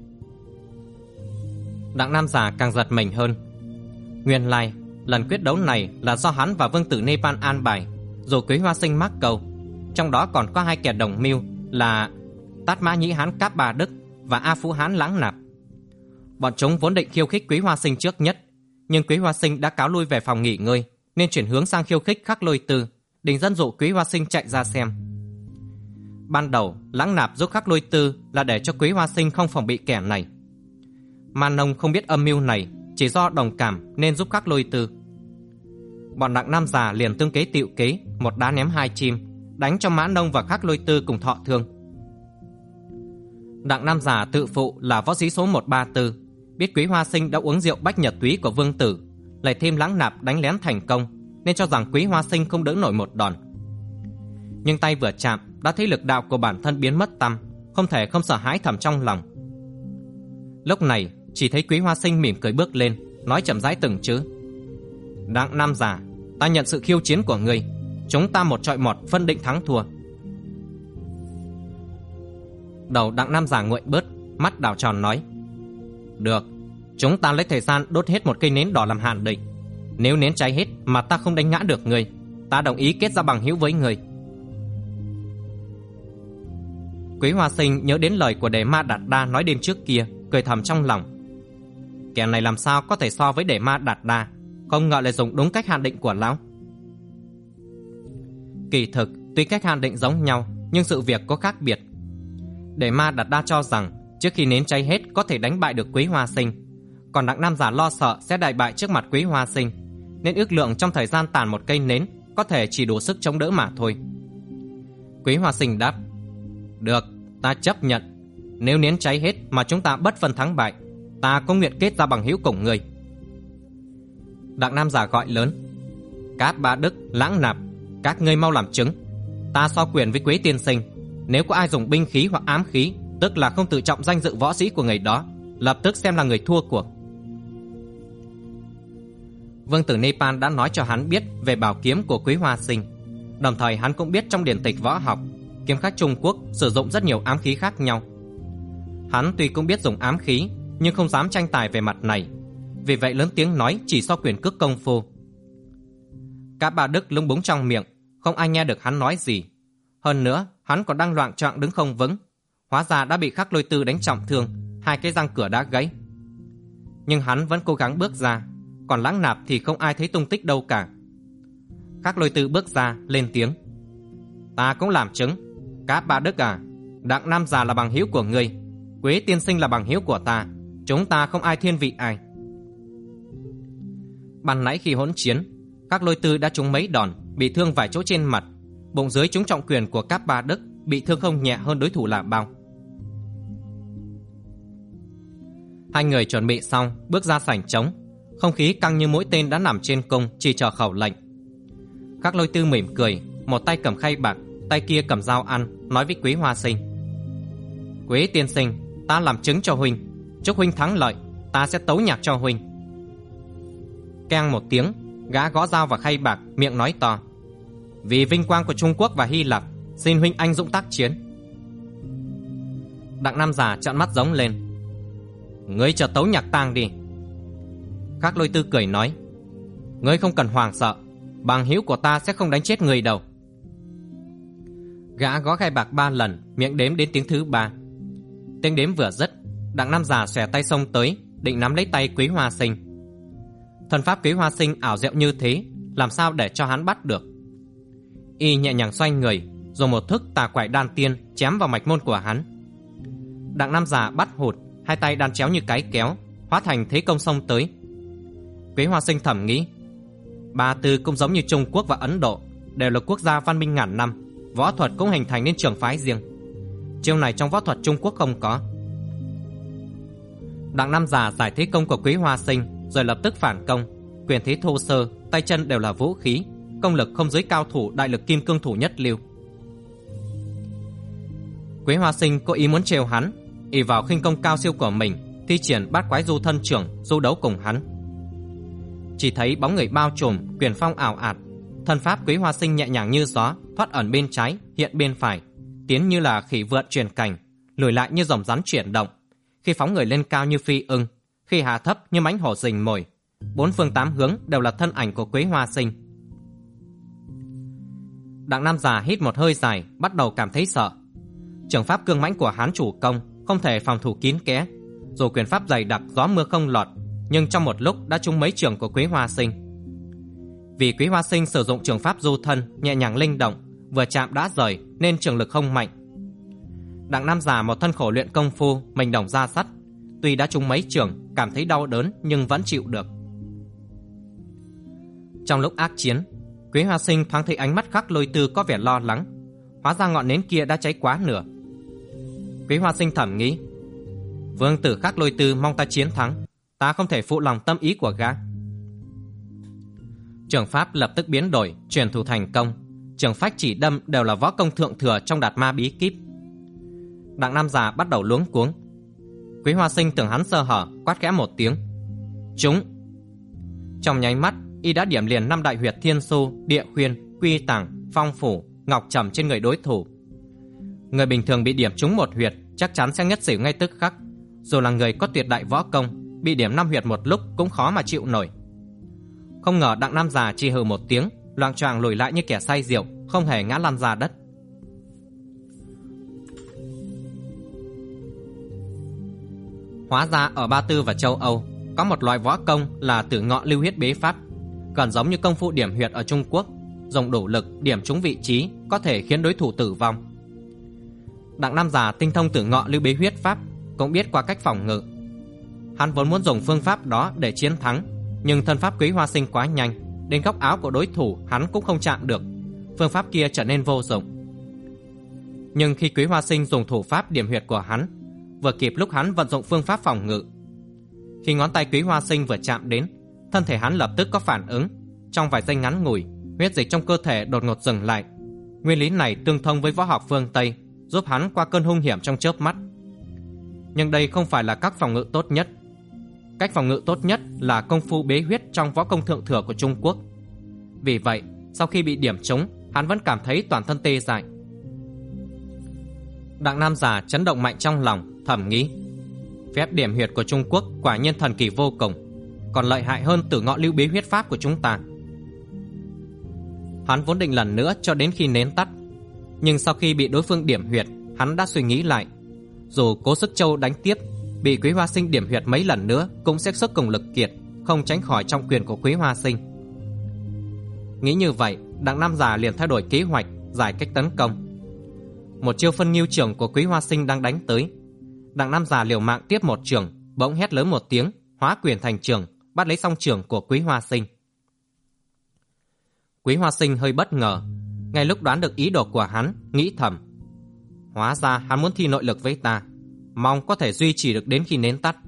Đặng Nam Già càng giật mình hơn. Nguyên lai lần quyết đấu này là do hắn và Vương tử Nepal an bài, dù Quý Hoa Sinh mắc câu. Trong đó còn có 2 kẻ đồng mưu là Tát Mã Nhĩ Hán Cáp Ba Đức và A Phú Hán Lãng Nạp. Bọn chúng vốn định khiêu khích Quý Hoa Sinh trước nhất, nhưng Quý Hoa Sinh đã cáo lui về phòng nghỉ ngơi, nên chuyển hướng sang khiêu khích Khắc Lôi Tư, định dẫn dụ Quý Hoa Sinh chạy ra xem. Ban đầu Lãng Nạp giúp Khắc Lôi Tư là để cho Quý Hoa Sinh không phòng bị kẻ này. Man Nông không biết âm mưu này, chỉ do đồng cảm nên giúp Khắc Lôi Tư. Bọn Đặng Nam Già liền tương kế tựu kế, một đá ném 2 chim, đánh cho Mã Nông và Khắc Lôi Tư cùng thọ thương. Đặng Nam Già tự phụ là võ sĩ số 134, biết Quý Hoa Sinh đã uống rượu bách nhật túy của Vương tử, lại thêm Lãng Nạp đánh lén thành công, nên cho rằng Quý Hoa Sinh không đỡ nổi một đòn. Nhưng tay vừa chạm đã thấy lực đạo của bản thân biến mất tăm, không thể không sợ hãi thầm trong lòng. Lúc này chỉ thấy Quý Hoa Sinh mỉm cười bước lên, nói chậm rãi từng chữ: Đặng Nam Già, ta nhận sự khiêu chiến của ngươi, chúng ta một chọi một phân định thắng thua. Đầu Đặng Nam Già nguội bớt, mắt đảo tròn nói: Được, chúng ta lấy thời gian đốt hết một cây nến đỏ làm hạn định. Nếu nến cháy hết mà ta không đánh ngã được ngươi, ta đồng ý kết ra bằng hữu với ngươi. Quý Hoa Sinh nhớ đến lời của Đề Ma Đạt Đa nói đêm trước kia, cười thầm trong lòng: Kẻ này làm sao có thể so với Đề Ma Đạt Đa, không ngờ lại dùng đúng cách hạn định của lão. Kỳ thực tuy cách hạn định giống nhau, nhưng sự việc có khác biệt. Đề Ma Đạt Đa cho rằng trước khi nến cháy hết có thể đánh bại được Quý Hoa Sinh, còn Đặng Nam Già lo sợ sẽ đại bại trước mặt Quý Hoa Sinh, nên ước lượng trong thời gian tàn một cây nến có thể chỉ đủ sức chống đỡ mà thôi. Quý Hoa Sinh đáp: Được, ta chấp nhận. Nếu nến cháy hết mà chúng ta bất phân thắng bại, ta có nguyện kết ra bằng hữu cùng người. Đặng Nam Già gọi lớn: Cáp Ba Đức, Lãng Nạp, các ngươi mau làm chứng. Ta so quyền với Quế tiên sinh, nếu có ai dùng binh khí hoặc ám khí, tức là không tự trọng danh dự võ sĩ của người đó, lập tức xem là người thua cuộc. Vương tử Nepal đã nói cho hắn biết về bảo kiếm của Quý Hoa Sinh, đồng thời hắn cũng biết trong điển tịch võ học, kiếm khách Trung Quốc sử dụng rất nhiều ám khí khác nhau. Hắn tuy cũng biết dùng ám khí, nhưng không dám tranh tài về mặt này, vì vậy lớn tiếng nói chỉ so quyền cước công phu. Cáp Ba Đức lúng búng trong miệng, không ai nghe được hắn nói gì. Hơn nữa hắn còn đang loạng choạng đứng không vững, hóa ra đã bị Khắc Lôi Tư đánh trọng thương, 2 cái răng cửa đã gãy. Nhưng hắn vẫn cố gắng bước ra, còn Lãng Nạp thì không ai thấy tung tích đâu cả. Khắc Lôi Tư bước ra lên tiếng: Ta cũng làm chứng. Cáp Ba Đức à, Đặng Nam Già là bằng hữu của ngươi, Quế tiên sinh là bằng hữu của ta, chúng ta không ai thiên vị ai. Ban nãy khi hỗn chiến, Khắc Lôi Tư đã trúng mấy đòn, bị thương vài chỗ trên mặt, bụng dưới trúng trọng quyền của Cáp Ba Đức, bị thương không nhẹ hơn đối thủ là bao. Hai người chuẩn bị xong, bước ra sảnh trống, không khí căng như mũi tên đã nằm trên cung, chỉ chờ khẩu lệnh. Khắc Lôi Tư mỉm cười, một tay cầm khay bạc, tay kia cầm dao ăn, nói với Quý Hoa Sinh: Quý tiên sinh, ta làm chứng cho huynh, chúc huynh thắng lợi, ta sẽ tấu nhạc cho huynh. Keng một tiếng, gã gõ dao vào khay bạc, miệng nói to: Vì vinh quang của Trung Quốc và Hy Lạp, xin huynh anh dũng tác chiến. Đặng Nam Già trợn mắt giống lên: Ngươi chờ tấu nhạc tang đi. Khắc Lôi Tư cười nói: Ngươi không cần hoảng sợ, bằng hữu của ta sẽ không đánh chết người đâu. Gã gõ khay bạc 3 lần, miệng đếm đến tiếng thứ 3. Tiếng đếm vừa dứt, Đặng Nam Già xòe tay xông tới, định nắm lấy tay Quý Hoa Sinh. Thân pháp Quý Hoa Sinh ảo diệu như thế, làm sao để cho hắn bắt được? Y nhẹ nhàng xoay người, dùng một thức tà quải đan tiên chém vào mạch môn của hắn. Đặng Nam Già bắt hụt, 2 tay đan chéo như cái kéo, hóa thành thế công xông tới. Quý Hoa Sinh thầm nghĩ: Ba Tư cũng giống như Trung Quốc và Ấn Độ, đều là quốc gia văn minh ngàn năm, võ thuật cũng hình thành nên trường phái riêng. Chiêu này trong võ thuật Trung Quốc không có. Đặng Nam Già giải thế công của Quý Hoa Sinh, rồi lập tức phản công. Quyền thế thô sơ, tay chân đều là vũ khí, công lực không dưới cao thủ đại lực kim cương thủ nhất lưu. Quý Hoa Sinh có ý muốn trêu hắn, ỷ vào khinh công cao siêu của mình, thi triển bát quái du thân trưởng du đấu cùng hắn. Chỉ thấy bóng người bao trùm, quyền phong ảo ạt, thân pháp Quý Hoa Sinh nhẹ nhàng như gió, thoát ẩn bên trái, hiện bên phải, tiến như là khỉ vượn truyền cảnh, lùi lại như rồng rắn chuyển động. Khi phóng người lên cao như phi ưng, khi hạ thấp như mãnh hổ rình mồi, bốn phương tám hướng đều là thân ảnh của Quý Hoa Sinh. Đặng Nam Già hít một hơi dài, bắt đầu cảm thấy sợ. Trường pháp cương mãnh của hắn chủ công không thể phòng thủ kín kẽ, dù quyền pháp dày đặc gió mưa không lọt, nhưng trong một lúc đã trúng mấy trường của Quý Hoa Sinh. Vì Quý Hoa Sinh sử dụng trường pháp du thân nhẹ nhàng linh động, vừa chạm đã rời nên trường lực không mạnh. Đặng Nam Già một thân khổ luyện công phu mình đồng da sắt, tuy đã trúng mấy trường cảm thấy đau đớn nhưng vẫn chịu được. Trong lúc ác chiến, Quý Hoa Sinh thoáng thấy ánh mắt Khắc Lôi Tư có vẻ lo lắng, hóa ra ngọn nến kia đã cháy quá nửa. Quý Hoa Sinh thầm nghĩ, vương tử Khắc Lôi Tư mong ta chiến thắng, ta không thể phụ lòng tâm ý của gã. Trường pháp lập tức biến đổi, chuyển thủ thành công, trường phách chỉ đâm đều là võ công thượng thừa trong Đạt Ma bí kíp. Đặng Nam Già bắt đầu luống cuống. Quý Hoa Sinh tưởng hắn sơ hở, quát khẽ một tiếng, trúng. Trong nháy mắt, y đã điểm liền 5 đại huyệt thiên su, địa khuyên, quy tàng, phong phủ, ngọc trầm trên người đối thủ. Người bình thường bị điểm trúng một huyệt chắc chắn sẽ ngất xỉu ngay tức khắc, dù là người có tuyệt đại võ công, bị điểm 5 huyệt một lúc cũng khó mà chịu nổi. Không ngờ Đặng Nam Già chỉ hừ một tiếng, loạng choạng lùi lại như kẻ say rượu, không hề ngã lăn ra đất. Hóa ra ở Ba Tư và châu Âu có một loại võ công là Tử Ngọ Lưu Huyết Bế Pháp, gần giống như công phu điểm huyệt ở Trung Quốc, dùng đủ lực điểm trúng vị trí có thể khiến đối thủ tử vong. Đặng Nam Già tinh thông Tử Ngọ Lưu Bế Huyết Pháp, cũng biết qua cách phòng ngự. Hắn vốn muốn dùng phương pháp đó để chiến thắng, nhưng thân pháp Quý Hoa Sinh quá nhanh, đến góc áo của đối thủ hắn cũng không chạm được, phương pháp kia trở nên vô dụng. Nhưng khi Quý Hoa Sinh dùng thủ pháp điểm huyệt của hắn, vừa kịp lúc hắn vận dụng phương pháp phòng ngự. Khi ngón tay Quý Hoa Sinh vừa chạm đến, thân thể hắn lập tức có phản ứng. Trong vài giây ngắn ngủi, huyết dịch trong cơ thể đột ngột dừng lại. Nguyên lý này tương thông với võ học phương Tây, giúp hắn qua cơn hung hiểm trong chớp mắt. Nhưng đây không phải là cách phòng ngự tốt nhất. Cách phòng ngự tốt nhất là công phu bế huyết trong võ công thượng thừa của Trung Quốc. Vì vậy, sau khi bị điểm trúng, hắn vẫn cảm thấy toàn thân tê dại. Đặng Nam Già chấn động mạnh trong lòng, thầm nghĩ, phép điểm huyệt của Trung Quốc quả nhiên thần kỳ vô cùng, còn lợi hại hơn Tử Ngọ Lưu Bế Huyết Pháp của chúng ta. Hắn vốn định lần nữa cho đến khi nến tắt, nhưng sau khi bị đối phương điểm huyệt, hắn đã suy nghĩ lại. Dù Cố Sức Châu đánh tiếp, bị Quý Hoa Sinh điểm huyệt mấy lần nữa cũng sẽ sức cùng lực kiệt, không tránh khỏi trọng quyền của Quý Hoa Sinh. Nghĩ như vậy, Đặng Nam Già liền thay đổi kế hoạch, giải cách tấn công. Một chiêu phân nghiêu trưởng của Quý Hoa Sinh đang đánh tới, Đặng Nam Già liều mạng tiếp một trường, bỗng hét lớn một tiếng, hóa quyền thành trường, bắt lấy song trường của Quý Hoa Sinh. Quý Hoa Sinh hơi bất ngờ, ngay lúc đoán được ý đồ của hắn, nghĩ thầm, hóa ra hắn muốn thi nội lực với ta, mong có thể duy trì được đến khi nến tắt.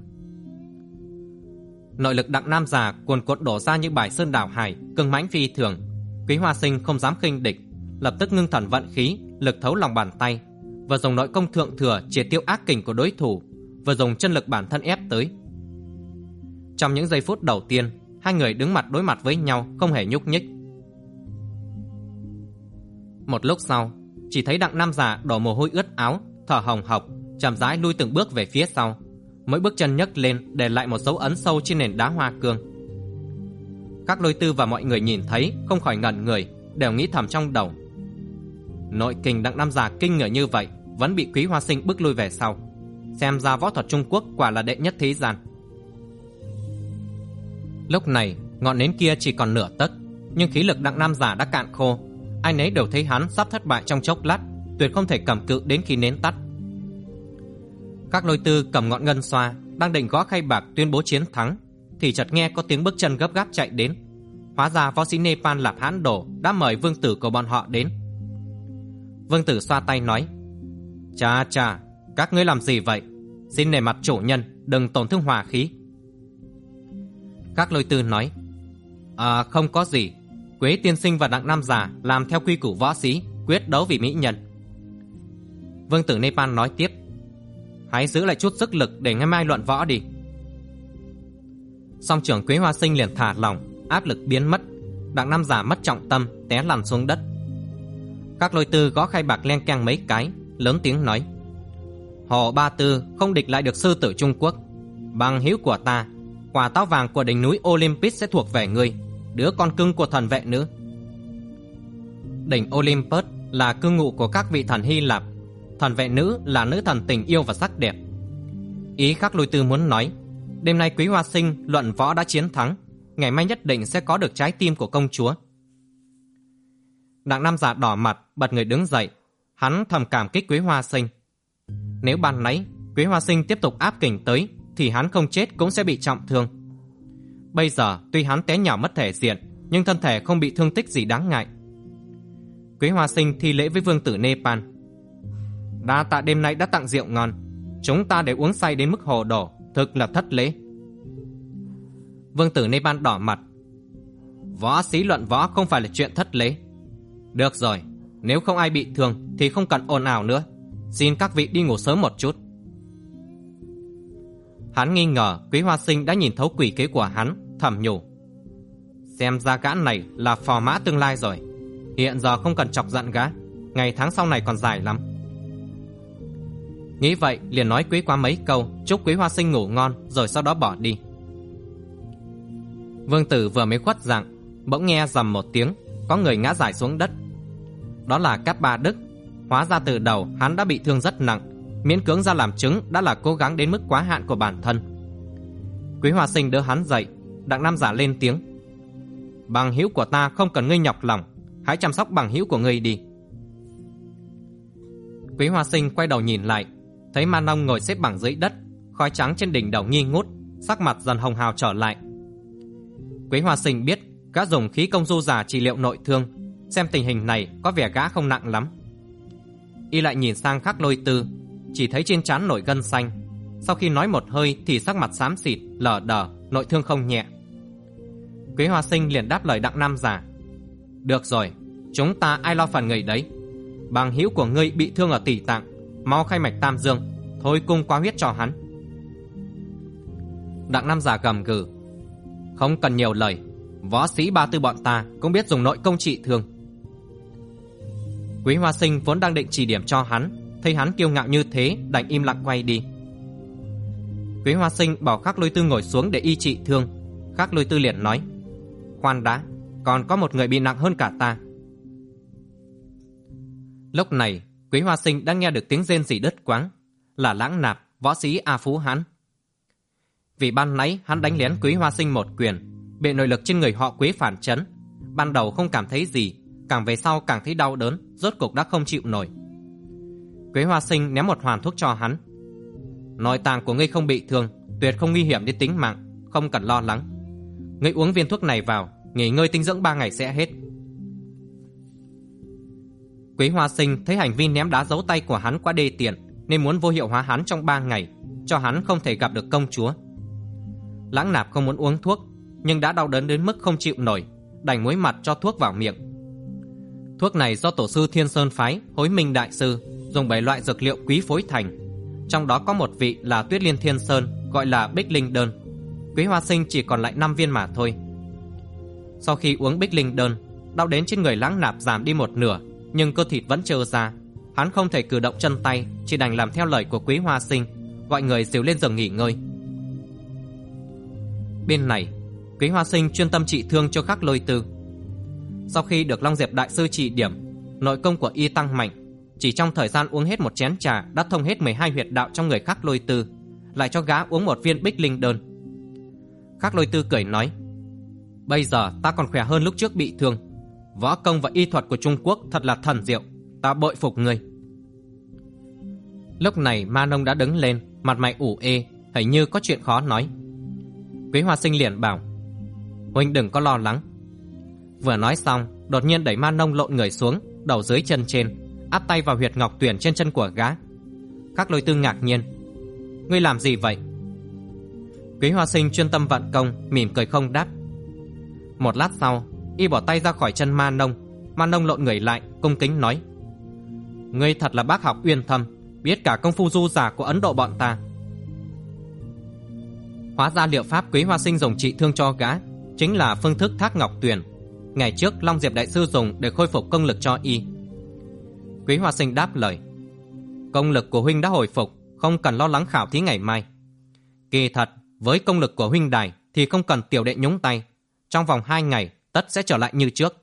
Nội lực Đặng Nam Già cuồn cuộn đổ ra như bài sơn đảo hải, cứng mãnh phi thường. Quý Hoa Sinh không dám khinh địch, lập tức ngưng thần vận khí, lực thấu lòng bàn tay, vừa dùng nội công thượng thừa triệt tiêu ác kình của đối thủ, vừa dùng chân lực bản thân ép tới. Trong những giây phút đầu tiên, hai người đứng mặt đối mặt với nhau, không hề nhúc nhích. Một lúc sau, chỉ thấy Đặng Nam Già đổ mồ hôi ướt áo, thở hồng hộc, chậm rãi lui từng bước về phía sau, mỗi bước chân nhấc lên để lại một dấu ấn sâu trên nền đá hoa cương. Các Lôi Tư và mọi người nhìn thấy không khỏi ngẩn người, đều nghĩ thầm trong đầu, nội kình Đặng Nam Già kinh người như vậy vẫn bị Quý Hoa Sinh bức lui về sau, xem ra võ thuật Trung Quốc quả là đệ nhất thế gian. Lúc này ngọn nến kia chỉ còn nửa tấc, nhưng khí lực Đặng Nam Già đã cạn khô, ai nấy đều thấy hắn sắp thất bại trong chốc lát, tuyệt không thể cầm cự đến khi nến tắt. Các Lôi Tư cầm ngọn ngân xoa đang định gõ khay bạc tuyên bố chiến thắng, thì chợt nghe có tiếng bước chân gấp gáp chạy đến. Hóa ra võ sĩ Nepal Lạp Hãn Đồ đã mời vương tử của bọn họ đến. Vương tử xoa tay nói: Chà chà, các ngươi làm gì vậy? Xin nể mặt chủ nhân, đừng tổn thương hòa khí. Các Lôi Tư nói: Không có gì. Quế tiên sinh và Đặng Nam già làm theo quy củ võ sĩ, quyết đấu vì mỹ nhân. Vương tử Nepal nói tiếp: Hãy giữ lại chút sức lực để ngày mai luận võ đi. Song trưởng Quế Hoa Sinh liền thả lỏng, áp lực biến mất. Đặng Nam già mất trọng tâm, té lăn xuống đất. Các Lôi Tư gõ khay bạc leng keng mấy cái, lớn tiếng nói: Hồ Ba Tư không địch lại được sư tử Trung Quốc. Bằng hữu của ta, quả táo vàng của đỉnh núi Olympus sẽ thuộc về ngươi, đứa con cưng của thần vệ nữ. Đỉnh Olympus là cư ngụ của các vị thần Hy Lạp. Thần vệ nữ là nữ thần tình yêu và sắc đẹp. Ý các Lôi Tư muốn nói, đêm nay Quý Hoa Sinh luận võ đã chiến thắng, ngày mai nhất định sẽ có được trái tim của công chúa. Đặng Nam già đỏ mặt, bật người đứng dậy. Hắn thầm cảm kích Quế Hoa Sinh. Nếu ban nãy Quế Hoa Sinh tiếp tục áp kình tới thì hắn không chết cũng sẽ bị trọng thương. Bây giờ tuy hắn té nhào mất thể diện, nhưng thân thể không bị thương tích gì đáng ngại. Quế Hoa Sinh thi lễ với vương tử Nepal: Đa tạ đêm nay đã tặng rượu ngon, chúng ta đều uống say đến mức hồ đồ, thực là thất lễ. Vương tử Nepal đỏ mặt: Võ sĩ luận võ không phải là chuyện thất lễ. Được rồi, nếu không ai bị thương thì không cần ồn ào nữa. Xin các vị đi ngủ sớm một chút. Hắn nghi ngờ Quý Hoa Sinh đã nhìn thấu quỷ kế của hắn, thầm nhủ: Xem ra gã này là phò mã tương lai rồi. Hiện giờ không cần chọc giận gã, ngày tháng sau này còn dài lắm. Nghĩ vậy liền nói quý quá mấy câu, chúc Quý Hoa Sinh ngủ ngon, rồi sau đó bỏ đi. Vương tử vừa mới khuất dạng, bỗng nghe rầm một tiếng, có người ngã rải xuống đất. Đó là Cát Ba Đức. Hóa ra từ đầu hắn đã bị thương rất nặng, miễn cưỡng ra làm chứng đã là cố gắng đến mức quá hạn của bản thân. Quý Hoa Sinh đỡ hắn dậy. Đặng Nam giả lên tiếng: Bằng hữu của ta không cần ngươi nhọc lòng, hãy chăm sóc bằng hữu của ngươi đi. Quý Hoa Sinh quay đầu nhìn lại, thấy Man Nông ngồi xếp bằng dưới đất, khói trắng trên đỉnh đầu nghi ngút, sắc mặt dần hồng hào trở lại. Quý Hoa Sinh biết gã dùng khí công du giả trị liệu nội thương, xem tình hình này có vẻ gã không nặng lắm. Y lại nhìn sang Khắc Lôi Tư, chỉ thấy trên trán nổi gân xanh. Sau khi nói một hơi thì sắc mặt xám xịt, lờ đờ, nội thương không nhẹ. Quý Hoa Sinh liền đáp lời Đặng Nam giả: Được rồi, chúng ta ai lo phần người đấy. Bằng hữu của ngươi bị thương ở tỳ tạng, mau khai mạch tam dương, thôi cung quá huyết cho hắn. Đặng Nam giả gầm gừ: Không cần nhiều lời, võ sĩ Ba Tư bọn ta cũng biết dùng nội công trị thương. Quý Hoa Sinh vốn đang định chỉ điểm cho hắn, thấy hắn kiêu ngạo như thế đành im lặng quay đi. Quý Hoa Sinh bảo Khắc Lôi Tư ngồi xuống để y trị thương. Khắc Lôi Tư liền nói: Khoan đã, còn có một người bị nặng hơn cả ta. Lúc này Quý Hoa Sinh đã nghe được tiếng rên rỉ đứt quãng, là Lãng Nạp, võ sĩ A Phú Hán. Vì ban nãy hắn đánh lén Quý Hoa Sinh một quyền, bị nội lực trên người họ Quế phản chấn. Ban đầu không cảm thấy gì, càng về sau càng thấy đau đớn, rốt cục đã không chịu nổi. Quế Hoa Sinh ném một hoàn thuốc cho hắn: Nội tạng của ngươi không bị thương, tuyệt không nguy hiểm đến tính mạng, không cần lo lắng. Ngươi uống viên thuốc này vào, nghỉ ngơi tinh dưỡng 3 ngày sẽ hết. Quý Hoa Sinh thấy hành vi ném đá giấu tay của hắn quá đê tiện, nên muốn vô hiệu hóa hắn trong 3 ngày, cho hắn không thể gặp được công chúa. Lãng Nạp không muốn uống thuốc, nhưng đã đau đớn đến mức không chịu nổi, đành muối mặt cho thuốc vào miệng. Thuốc này do tổ sư Thiên Sơn phái Hối Minh đại sư dùng 7 loại dược liệu quý phối thành, trong đó có một vị là Tuyết Liên Thiên Sơn, gọi là Bích Linh Đơn. Quý Hoa Sinh chỉ còn lại 5 viên mà thôi. Sau khi uống Bích Linh Đơn, đau đến trên người Lãng Nạp giảm đi một nửa, nhưng cơ thịt vẫn trơ ra. Hắn không thể cử động chân tay, chỉ đành làm theo lời của Quý Hoa Sinh, gọi người dìu lên giường nghỉ ngơi. Bên này, Quý Hoa Sinh chuyên tâm trị thương cho Khắc Lôi Tư. Sau khi được Long Diệp đại sư chỉ điểm, nội công của y tăng mạnh. Chỉ trong thời gian uống hết một chén trà đã thông hết 12 huyệt đạo trong người Khắc Lôi Tư, lại cho gã uống một viên Bích Linh Đơn. Khắc Lôi Tư cười nói: Bây giờ ta còn khỏe hơn lúc trước bị thương. Võ công và y thuật của Trung Quốc thật là thần diệu, ta bội phục ngươi. Lúc này Ma Nông đã đứng lên, mặt mày ủ ê, hình như có chuyện khó nói. Quý Hoa Sinh liền bảo: Huynh đừng có lo lắng, Vừa nói xong, đột nhiên đẩy Ma Nông lộn người xuống, đầu dưới chân trên, áp tay vào huyệt ngọc tuyển trên chân của gã. Khắc Lôi Tư ngạc nhiên: "Ngươi làm gì vậy?" Quý Hoa Sinh chuyên tâm vận công, mỉm cười không đáp. Một lát sau, y bỏ tay ra khỏi chân Ma Nông. Ma Nông lộn người lại, cung kính nói: "Ngươi thật là bác học uyên thâm, biết cả công phu du giả của Ấn Độ bọn ta." Hóa ra liệu pháp Quý Hoa Sinh dùng trị thương cho gã chính là phương thức Thác Ngọc Tuyền, ngày trước Long Diệp đại sư dùng để khôi phục công lực cho y. Quý Hoa Sinh đáp lời: "Công lực của huynh đã hồi phục, không cần lo lắng khảo thí ngày mai. Kỳ thật, với công lực của huynh đài thì không cần tiểu đệ nhúng tay, trong vòng 2 ngày tất sẽ trở lại như trước."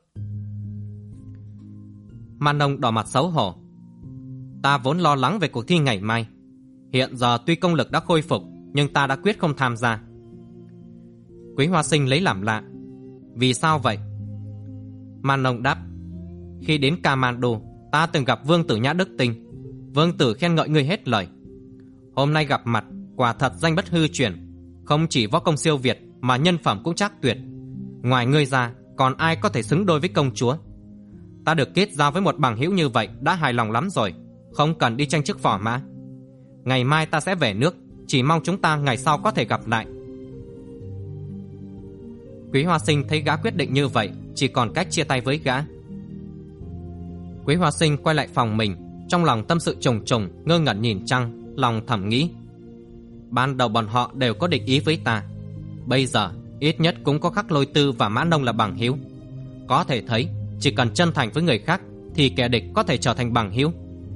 Ma Nông đỏ mặt xấu hổ: "Ta vốn lo lắng về cuộc thi ngày mai. Hiện giờ tuy công lực đã khôi phục, nhưng ta đã quyết không tham gia." Quý Hoa Sinh lấy làm lạ: "Vì sao vậy?" Ma Nông đáp: "Khi đến Kamandu, ta từng gặp Vương Tử Nhã Đức Tinh. Vương Tử khen ngợi ngươi hết lời. Hôm nay gặp mặt, quả thật danh bất hư truyền, không chỉ võ công siêu việt mà nhân phẩm cũng trác tuyệt. Ngoài ngươi ra, còn ai có thể xứng đôi với công chúa? Ta được kết giao với một bằng hữu như vậy đã hài lòng lắm rồi, không cần đi tranh chức phò mã. Ngày mai ta sẽ về nước, chỉ mong chúng ta ngày sau có thể gặp lại." Quý Hoa Sinh thấy gã quyết định như vậy, chỉ còn cách chia tay với gã. Quý Hoa Sinh quay lại phòng mình, trong lòng tâm sự trùng trùng, ngơ ngẩn nhìn trăng, lòng thầm nghĩ: ban đầu bọn họ đều có địch ý với ta, bây giờ ít nhất cũng có Khắc Lôi Tư và Mã Nông là bằng hữu. Có thể thấy, chỉ cần chân thành với người khác thì kẻ địch có thể trở thành bằng hữu.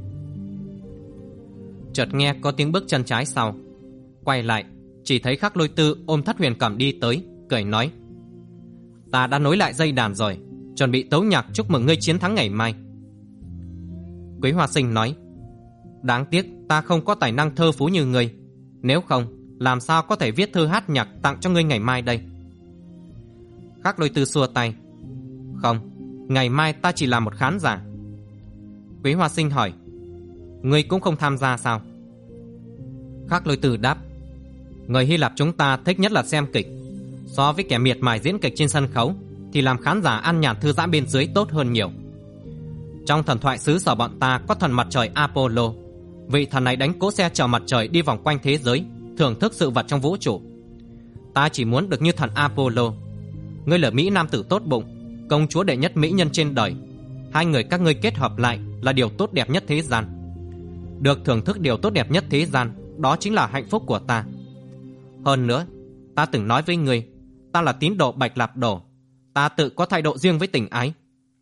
Chợt nghe có tiếng bước chân trái sau, quay lại chỉ thấy Khắc Lôi Tư ôm Thất Huyền Cầm đi tới, cười nói: "Ta đã nối lại dây đàn rồi, chuẩn bị tấu nhạc chúc mừng ngươi chiến thắng ngày mai." Quý Hoa Sinh nói: "Đáng tiếc ta không có tài năng thơ phú như ngươi, nếu không làm sao có thể viết thư hát nhạc tặng cho ngươi ngày mai đây?" Khắc Lôi Tư xua tay: "Không, ngày mai ta chỉ là một khán giả." Quý Hoa Sinh hỏi: "Ngươi cũng không tham gia sao?" Khắc Lôi Tư đáp: "Người Hy Lạp chúng ta thích nhất là xem kịch. So với kẻ miệt mài diễn kịch trên sân khấu thì làm khán giả an nhàn thư giãn bên dưới tốt hơn nhiều. Trong thần thoại xứ sở bọn ta có thần mặt trời Apollo. Vị thần này đánh cỗ xe chở mặt trời đi vòng quanh thế giới, thưởng thức sự vật trong vũ trụ. Ta chỉ muốn được như thần Apollo. Ngươi là mỹ nam tử tốt bụng, công chúa đệ nhất mỹ nhân trên đời. Hai người các ngươi kết hợp lại là điều tốt đẹp nhất thế gian. Được thưởng thức điều tốt đẹp nhất thế gian, đó chính là hạnh phúc của ta. Hơn nữa, ta từng nói với ngươi, ta là tín đồ Bạch Lạp Đồ. Ta tự có thái độ riêng với tình ái."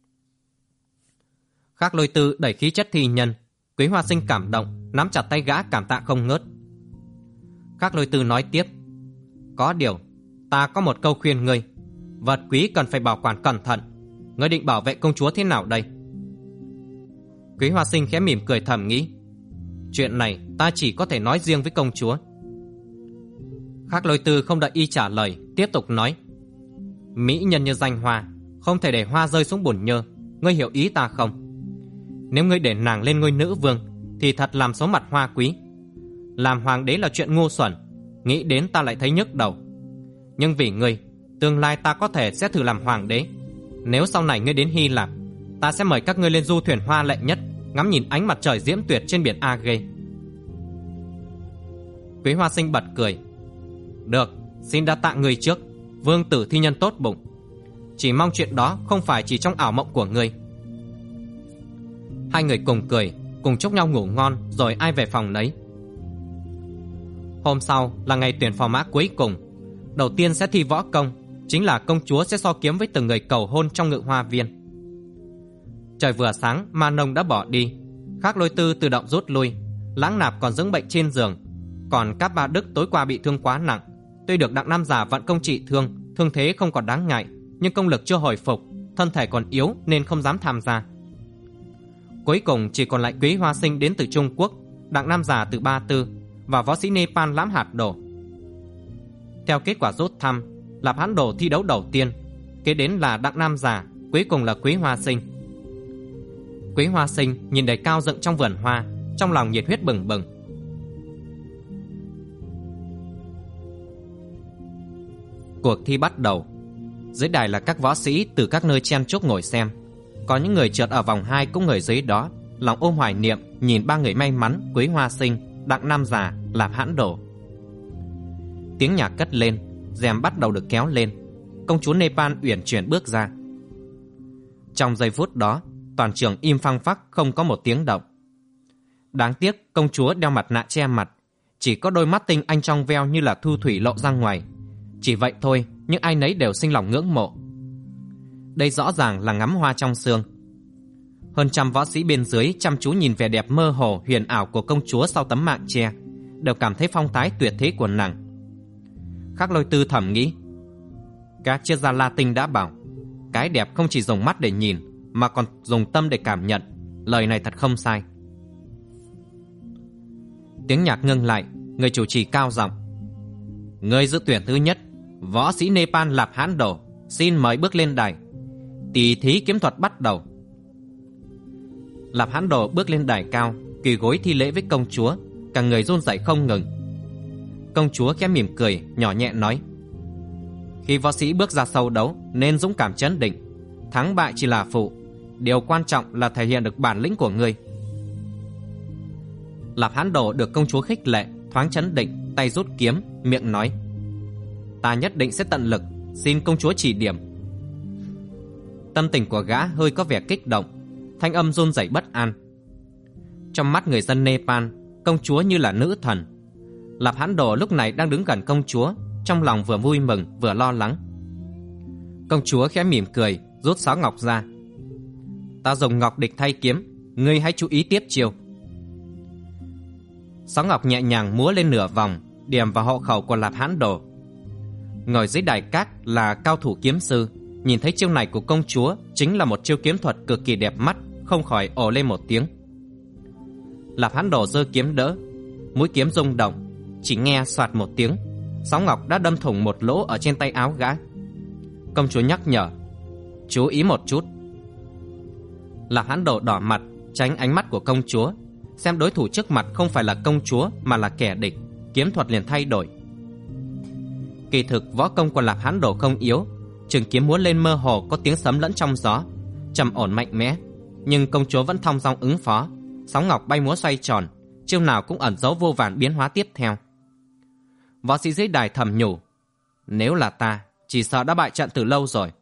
Khắc Lôi Tư đẩy khí chất thi nhân. Quý Hoa Sinh cảm động, nắm chặt tay gã cảm tạ không ngớt. Khắc Lôi Tư nói tiếp: "Có điều, ta có một câu khuyên ngươi. Vật quý cần phải bảo quản cẩn thận. Ngươi định bảo vệ công chúa thế nào đây?" Quý Hoa Sinh khẽ mỉm cười thầm nghĩ: chuyện này ta chỉ có thể nói riêng với công chúa. Khắc Lôi Tư không đợi y trả lời, tiếp tục nói: "Mỹ nhân như danh hoa, không thể để hoa rơi xuống bùn nhơ. Ngươi hiểu ý ta không? Nếu ngươi để nàng lên ngôi nữ vương thì thật làm xấu mặt Hoa quý. Làm hoàng đế là chuyện ngu xuẩn, nghĩ đến ta lại thấy nhức đầu. Nhưng vì ngươi, tương lai ta có thể sẽ thử làm hoàng đế. Nếu sau này ngươi đến Hy Lạp, ta sẽ mời các ngươi lên du thuyền hoa lệ nhất, ngắm nhìn ánh mặt trời diễm tuyệt trên biển Aegean." Quý Hoa Sinh bật cười: "Được, xin đa tạ ngươi trước, vương tử thi nhân tốt bụng. Chỉ mong chuyện đó không phải chỉ trong ảo mộng của ngươi." Hai người cùng cười, cùng chúc nhau ngủ ngon, rồi ai về phòng nấy. Hôm sau là ngày tuyển phò mã cuối cùng. Đầu tiên sẽ thi võ công, chính là công chúa sẽ so kiếm với từng người cầu hôn trong Ngự Hoa Viên. Trời vừa sáng, Ma Nông đã bỏ đi. Khắc Lôi Tư tự động rút lui. Lãng Nạp còn dưỡng bệnh trên giường. Còn Cáp Ba Đức tối qua bị thương quá nặng. Tuy được Đặng Nam Giả vận công trị thương, thương thế không còn đáng ngại, nhưng công lực chưa hồi phục, thân thể còn yếu nên không dám tham gia. Cuối cùng chỉ còn lại Quý Hoa Sinh đến từ Trung Quốc, Đặng Nam Giả từ Ba Tư và võ sĩ Nepal Lãm Hạt Đổ. Theo kết quả rút thăm, Lạp Hán Đổ thi đấu đầu tiên, kế đến là Đặng Nam Giả, cuối cùng là Quý Hoa Sinh. Quý Hoa Sinh nhìn đầy cao dựng trong vườn hoa, trong lòng nhiệt huyết bừng bừng. Cuộc thi bắt đầu. Dưới đài là các võ sĩ từ các nơi chen chúc ngồi xem. Có những người trượt ở vòng 2 cũng ngồi dưới đó, lòng ôm hoài niệm nhìn ba người may mắn Quế Hoa Sinh, Đặng Nam Già, Lạp Hãn Đồ. Tiếng nhạc cất lên, rèm bắt đầu được kéo lên. Công chúa Nepal uyển chuyển bước ra. Trong giây phút đó, toàn trường im phăng phắc, không có một tiếng động. Đáng tiếc công chúa đeo mặt nạ che mặt, chỉ có đôi mắt tinh anh trong veo như là thu thủy lộ ra ngoài. Chỉ vậy thôi, nhưng ai nấy đều sinh lòng ngưỡng mộ. Đây rõ ràng là ngắm hoa trong sương. Hơn trăm võ sĩ bên dưới chăm chú nhìn vẻ đẹp mơ hồ huyền ảo của công chúa sau tấm mạng che, đều cảm thấy phong thái tuyệt thế của nàng. Khắc Lôi Tư thầm nghĩ, các triết gia Latin đã bảo, cái đẹp không chỉ dùng mắt để nhìn, mà còn dùng tâm để cảm nhận. Lời này thật không sai. Tiếng nhạc ngưng lại, người chủ trì cao giọng, người dự tuyển thứ nhất, võ sĩ Nepal Lạp Hãn Đồ, xin mời bước lên đài. Tỷ thí kiếm thuật bắt đầu. Lạp Hãn Đồ bước lên đài cao, quỳ gối thi lễ với công chúa, cả người run rẩy không ngừng. Công chúa khẽ mỉm cười, nhỏ nhẹ nói, khi võ sĩ bước ra sâu đấu nên dũng cảm trấn định, thắng bại chỉ là phụ, điều quan trọng là thể hiện được bản lĩnh của ngươi. Lạp Hãn Đồ được công chúa khích lệ, thoáng trấn định, tay rút kiếm, miệng nói, ta nhất định sẽ tận lực, xin công chúa chỉ điểm. Tâm tình của gã hơi có vẻ kích động, thanh âm run rẩy bất an. Trong mắt người dân Nepal, công chúa như là nữ thần. Lạp Hãn Đồ lúc này đang đứng gần công chúa, trong lòng vừa vui mừng vừa lo lắng. Công chúa khẽ mỉm cười, rút sáo ngọc ra. Ta dùng ngọc địch thay kiếm, ngươi hãy chú ý tiếp chiêu. Sáo ngọc nhẹ nhàng múa lên nửa vòng, điểm vào hộ khẩu của Lạp Hãn Đồ. Ngồi dưới đài cát là cao thủ kiếm sư, nhìn thấy chiêu này của công chúa chính là một chiêu kiếm thuật cực kỳ đẹp mắt, không khỏi ồ lên một tiếng. Lạp Hãn Đồ giơ kiếm đỡ, mũi kiếm rung động, chỉ nghe xoạt một tiếng, sáo ngọc đã đâm thủng một lỗ ở trên tay áo gã. Công chúa nhắc nhở, chú ý một chút. Lạp Hãn Đồ đỏ mặt, tránh ánh mắt của công chúa, xem đối thủ trước mặt không phải là công chúa mà là kẻ địch, kiếm thuật liền thay đổi. Kỳ thực võ công của Lạp Hãn Đồ không yếu, trường kiếm múa lên mơ hồ có tiếng sấm lẫn trong gió, trầm ổn mạnh mẽ, nhưng công chúa vẫn thong dong ứng phó, sóng ngọc bay múa xoay tròn, chiêu nào cũng ẩn giấu vô vàn biến hóa tiếp theo. Võ sĩ dưới đài thầm nhủ, nếu là ta, chỉ sợ đã bại trận từ lâu rồi.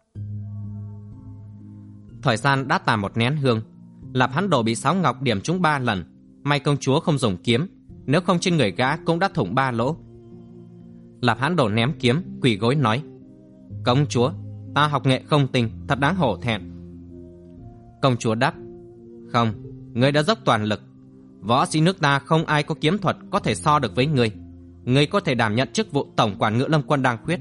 Thời gian đã tàn một nén hương, Lạp Hãn Đồ bị sáo ngọc điểm trúng 3 lần, may công chúa không dùng kiếm, nếu không trên người gã cũng đã thủng 3 lỗ. Lạp Hãn Đồ ném kiếm, quỳ gối nói, công chúa, ta học nghệ không tinh, thật đáng hổ thẹn. Công chúa đáp, không, ngươi đã dốc toàn lực, võ sĩ nước ta không ai có kiếm thuật có thể so được với ngươi. Ngươi có thể đảm nhận chức vụ tổng quản Ngự Lâm quân đang khuyết.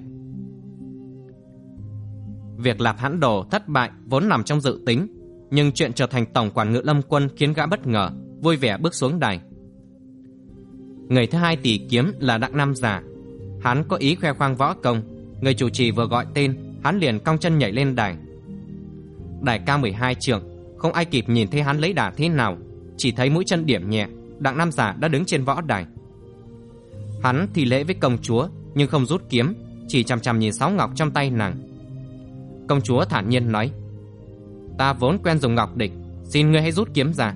Việc Lạp Hãn Đồ thất bại vốn nằm trong dự tính, nhưng chuyện trở thành tổng quản Ngự Lâm quân khiến gã bất ngờ, vui vẻ bước xuống đài. Người thứ hai tỉ kiếm là Đặng Nam Già. Hắn có ý khoe khoang võ công, người chủ trì vừa gọi tên, hắn liền cong chân nhảy lên đài. Đài cao 12 trượng, không ai kịp nhìn thấy hắn lấy đà thế nào, chỉ thấy mũi chân điểm nhẹ, Đặng Nam Già đã đứng trên võ đài. Hắn thì lễ với công chúa, nhưng không rút kiếm, chỉ chằm chằm nhìn sáo ngọc trong tay nàng. Công chúa thản nhiên nói, ta vốn quen dùng ngọc địch, xin ngươi hãy rút kiếm ra.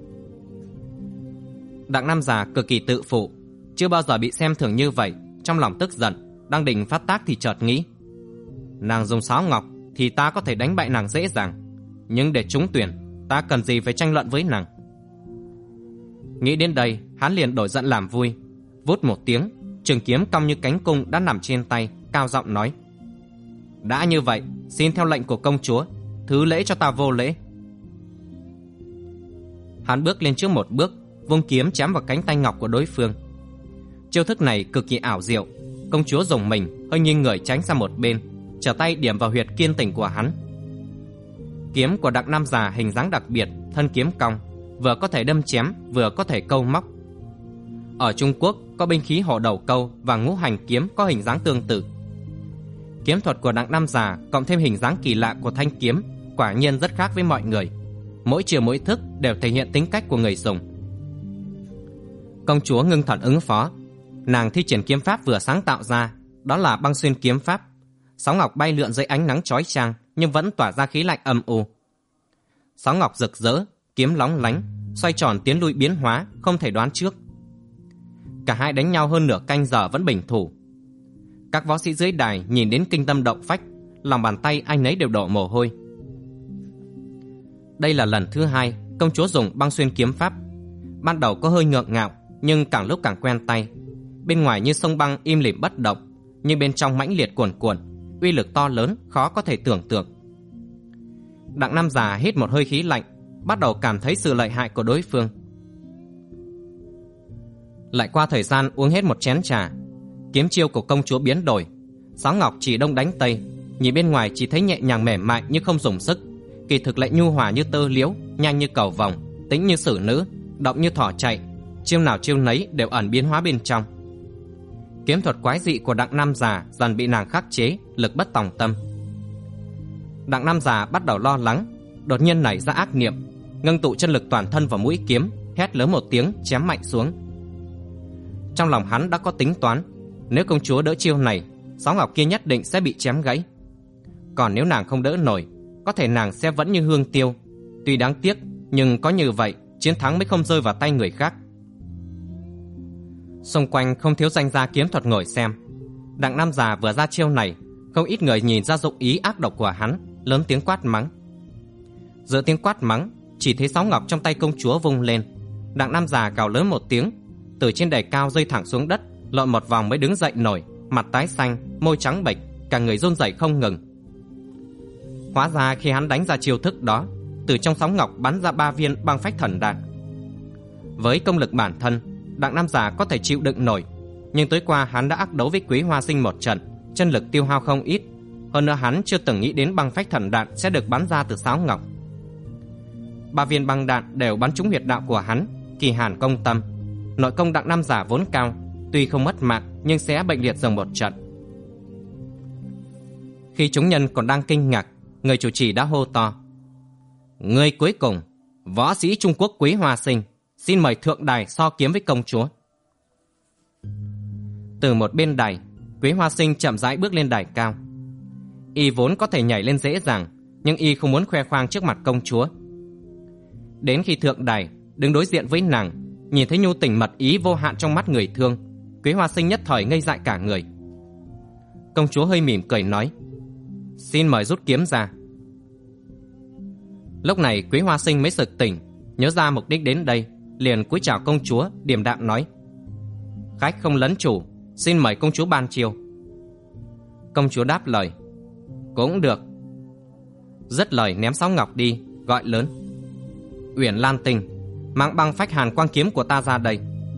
Đặng Nam Già cực kỳ tự phụ, chưa bao giờ bị xem thường như vậy, trong lòng tức giận, đang định phát tác thì chợt nghĩ, nàng dùng sáo ngọc thì ta có thể đánh bại nàng dễ dàng, nhưng để trúng tuyển, ta cần gì phải tranh luận với nàng. Nghĩ đến đây, hắn liền đổi giận làm vui, vút một tiếng, trường kiếm cong như cánh cung đã nằm trên tay, cao giọng nói, đã như vậy, xin theo lệnh của công chúa, thứ lễ cho ta vô lễ. Hắn bước lên trước một bước, vung kiếm chém vào cánh tay ngọc của đối phương. Chiêu thức này cực kỳ ảo diệu, công chúa dùng mình hơi nghiêng người tránh sang một bên, trở tay điểm vào huyệt kiên tỉnh của hắn. Kiếm của Đặng Nam Già hình dáng đặc biệt, thân kiếm cong, vừa có thể đâm chém, vừa có thể câu móc. Ở Trung Quốc có binh khí hổ đầu câu và ngũ hành kiếm có hình dáng tương tự. Kiếm thuật của Đặng Nam Già cộng thêm hình dáng kỳ lạ của thanh kiếm quả nhiên rất khác với mọi người. Mỗi chiều mỗi thức đều thể hiện tính cách của người dùng. Công chúa ngưng thần ứng phó. Nàng thi triển kiếm pháp vừa sáng tạo ra, đó là băng xuyên kiếm pháp. Sáo ngọc bay lượn dưới ánh nắng chói chang nhưng vẫn tỏa ra khí lạnh âm u. Sáo ngọc rực rỡ, kiếm lóng lánh, xoay tròn tiến lui biến hóa, không thể đoán trước. Cả hai đánh nhau hơn nửa canh giờ vẫn bình thủ. Các võ sĩ dưới đài nhìn đến kinh tâm động phách, lòng bàn tay ai nấy đều đổ mồ hôi. Đây là lần thứ hai công chúa dùng băng xuyên kiếm pháp. Ban đầu có hơi ngượng ngạo, nhưng càng lúc càng quen tay. Bên ngoài như sông băng im lìm bất động, nhưng bên trong mãnh liệt cuồn cuộn, uy lực to lớn khó có thể tưởng tượng. Đặng Nam già hít một hơi khí lạnh, bắt đầu cảm thấy sự lợi hại của đối phương. Lại qua thời gian uống hết một chén trà, kiếm chiêu của công chúa biến đổi. Sáo ngọc chỉ đông đánh tây, nhìn bên ngoài chỉ thấy nhẹ nhàng mềm mại như không dùng sức, kỳ thực lại nhu hòa như tơ liễu, nhanh như cầu vồng, tĩnh như xử nữ, động như thỏ chạy. Chiêu nào chiêu nấy đều ẩn biến hóa bên trong. Kiếm thuật quái dị của Đặng Nam già dần bị nàng khắc chế, lực bất tòng tâm. Đặng Nam già bắt đầu lo lắng, đột nhiên nảy ra ác niệm, ngưng tụ chân lực toàn thân vào mũi kiếm, hét lớn một tiếng chém mạnh xuống. Trong lòng hắn đã có tính toán, nếu công chúa đỡ chiêu này, sáo ngọc kia nhất định sẽ bị chém gãy. Còn nếu nàng không đỡ nổi, có thể nàng sẽ vẫn như hương tiêu. Tuy đáng tiếc, nhưng có như vậy chiến thắng mới không rơi vào tay người khác. Xung quanh không thiếu danh gia kiếm thuật ngồi xem. Đặng Nam già vừa ra chiêu này, không ít người nhìn ra dụng ý ác độc của hắn, lớn tiếng quát mắng. Giữa tiếng quát mắng, chỉ thấy sáo ngọc trong tay công chúa vung lên. Đặng Nam già gào lớn một tiếng, từ trên đài cao rơi thẳng xuống đất, lộn một vòng mới đứng dậy nổi, mặt tái xanh, môi trắng bệch, cả người run rẩy không ngừng. Hóa ra khi hắn đánh ra chiêu thức đó, từ trong sáo ngọc bắn ra 3 viên băng phách thần đạn. Với công lực bản thân, Đặng Nam già có thể chịu đựng nổi, nhưng tối qua hắn đã ác đấu với Quế Hoa Sinh một trận, chân lực tiêu hao không ít. Hơn nữa hắn chưa từng nghĩ đến băng phách thần đạn sẽ được bắn ra từ sáo ngọc. 3 viên băng đạn đều bắn trúng huyệt đạo của hắn, kỳ hàn công tâm. Nội công Đặng Nam già vốn cao, tuy không mất mạng nhưng sẽ bệnh liệt dần một trận. Khi chúng nhân còn đang kinh ngạc, người chủ trì đã hô to: Người cuối cùng, võ sĩ Trung Quốc Quế Hoa Sinh, xin mời thượng đài so kiếm với công chúa. Từ một bên đài, Quế Hoa Sinh chậm rãi bước lên đài cao. Y vốn có thể nhảy lên dễ dàng, nhưng y không muốn khoe khoang trước mặt công chúa. Đến khi thượng đài đứng đối diện với nàng, nhìn thấy nhu tình mật ý vô hạn trong mắt người thương, Quế Hoa Sinh nhất thời ngây dại cả người. Công chúa hơi mỉm cười nói: Xin mời rút kiếm ra. Lúc này Quế Hoa Sinh mới sực tỉnh, nhớ ra mục đích đến đây, liền cúi chào công chúa, điềm đạm nói: Khách không lấn chủ, xin mời công chúa ban chiêu. Công chúa đáp lời: Cũng được. Dứt lời ném sáo ngọc đi, gọi lớn: Uyển Lan Tình, mang băng phách hàn quang kiếm của ta ra đây.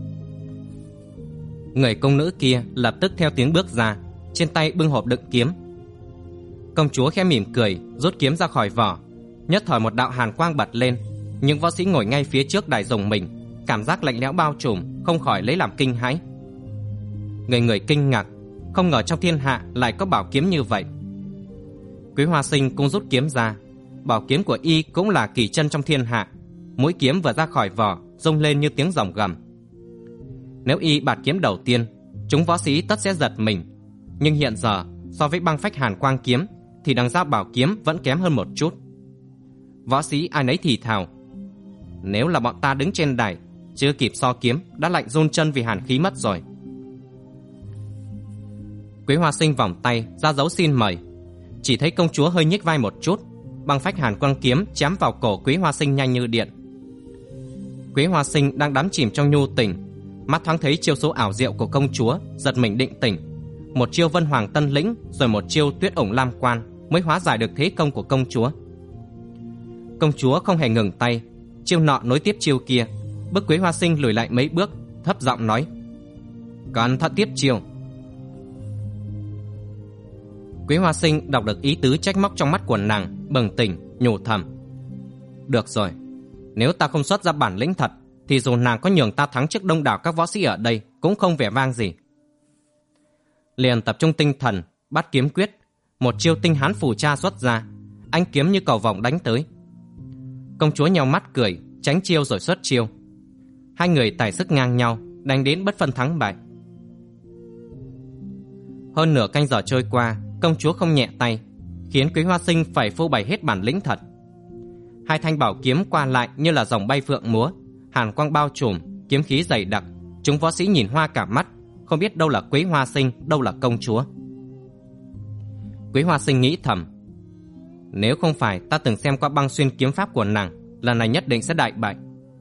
Người công nữ kia lập tức theo tiếng bước ra, trên tay bưng hộp đựng kiếm. Công chúa khẽ mỉm cười, rút kiếm ra khỏi vỏ. Nhất thời một đạo hàn quang bật lên, những võ sĩ ngồi ngay phía trước đài rùng mình, cảm giác lạnh lẽo bao trùm, không khỏi lấy làm kinh hãi. Người người kinh ngạc, không ngờ trong thiên hạ lại có bảo kiếm như vậy. Quế Hoa Sinh cũng rút kiếm ra. Bảo kiếm của y cũng là kỳ chân trong thiên hạ. Mũi kiếm vừa ra khỏi vỏ, rung lên như tiếng rồng gầm. Nếu y bạt kiếm đầu tiên, chúng võ sĩ tất sẽ giật mình. Nhưng hiện giờ, so với băng phách hàn quang kiếm, thì đằng ra bảo kiếm vẫn kém hơn một chút. Võ sĩ ai nấy thì thào: Nếu là bọn ta đứng trên đài, chưa kịp so kiếm đã lạnh run chân vì hàn khí mất rồi. Quế Hoa Sinh vòng tay ra dấu xin mời. Chỉ thấy công chúa hơi nhích vai một chút, băng phách hàn quang kiếm chém vào cổ Quế Hoa Sinh nhanh như điện. Quế Hoa Sinh đang đắm chìm trong nhu tình, mắt thoáng thấy chiêu số ảo diệu của công chúa, giật mình định tỉnh. Một chiêu Vân Hoàng Tân Lĩnh, rồi một chiêu Tuyết Ổng Lam Quan mới hóa giải được thế công của công chúa. Công chúa không hề ngừng tay, chiêu nọ nối tiếp chiêu kia, bức Quế Hoa Sinh lùi lại mấy bước, thấp giọng nói: Cẩn thận tiếp chiêu. Quế Hoa Sinh đọc được ý tứ trách móc trong mắt của nàng, bừng tỉnh, nhủ thầm: Được rồi, nếu ta không xuất ra bản lĩnh thật, thì dù nàng có nhường ta thắng trước đông đảo các võ sĩ ở đây cũng không vẻ vang gì. Liền tập trung tinh thần, bắt kiếm quyết, một chiêu tinh hán phù cha xuất ra, ánh kiếm như cầu vồng đánh tới. Công chúa nheo mắt cười, tránh chiêu rồi xuất chiêu. Hai người tài sức ngang nhau, đánh đến bất phân thắng bại. Hơn nửa canh giờ trôi qua, công chúa không nhẹ tay, khiến Quý Hoa Sinh phải phô bày hết bản lĩnh thật. Hai thanh bảo kiếm qua lại như là dòng bay phượng múa, hàn quang bao trùm, kiếm khí dày đặc, chúng võ sĩ nhìn hoa cả mắt, không biết đâu là Quý Hoa Sinh, đâu là công chúa. Quý Hoa Sinh nghĩ thầm, nếu không phải ta từng xem qua băng xuyên kiếm pháp của nàng, lần này nhất định sẽ đại bại.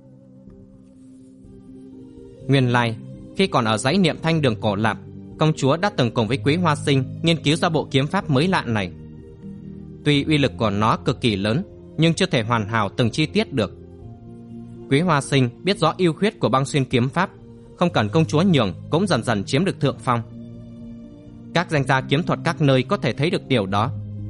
Nguyên lai, khi còn ở dãy Niệm Thanh đường Cổ Lạp, công chúa đã từng cùng với Quý Hoa Sinh nghiên cứu ra bộ kiếm pháp mới lạ này. Tuy uy lực của nó cực kỳ lớn, nhưng chưa thể hoàn hảo từng chi tiết được. Quý Hoa Sinh biết rõ ưu khuyết của băng xuyên kiếm pháp, không cần công chúa nhường cũng dần dần chiếm được thượng phong. Các danh gia kiếm thuật các nơi có thể thấy được điều đó.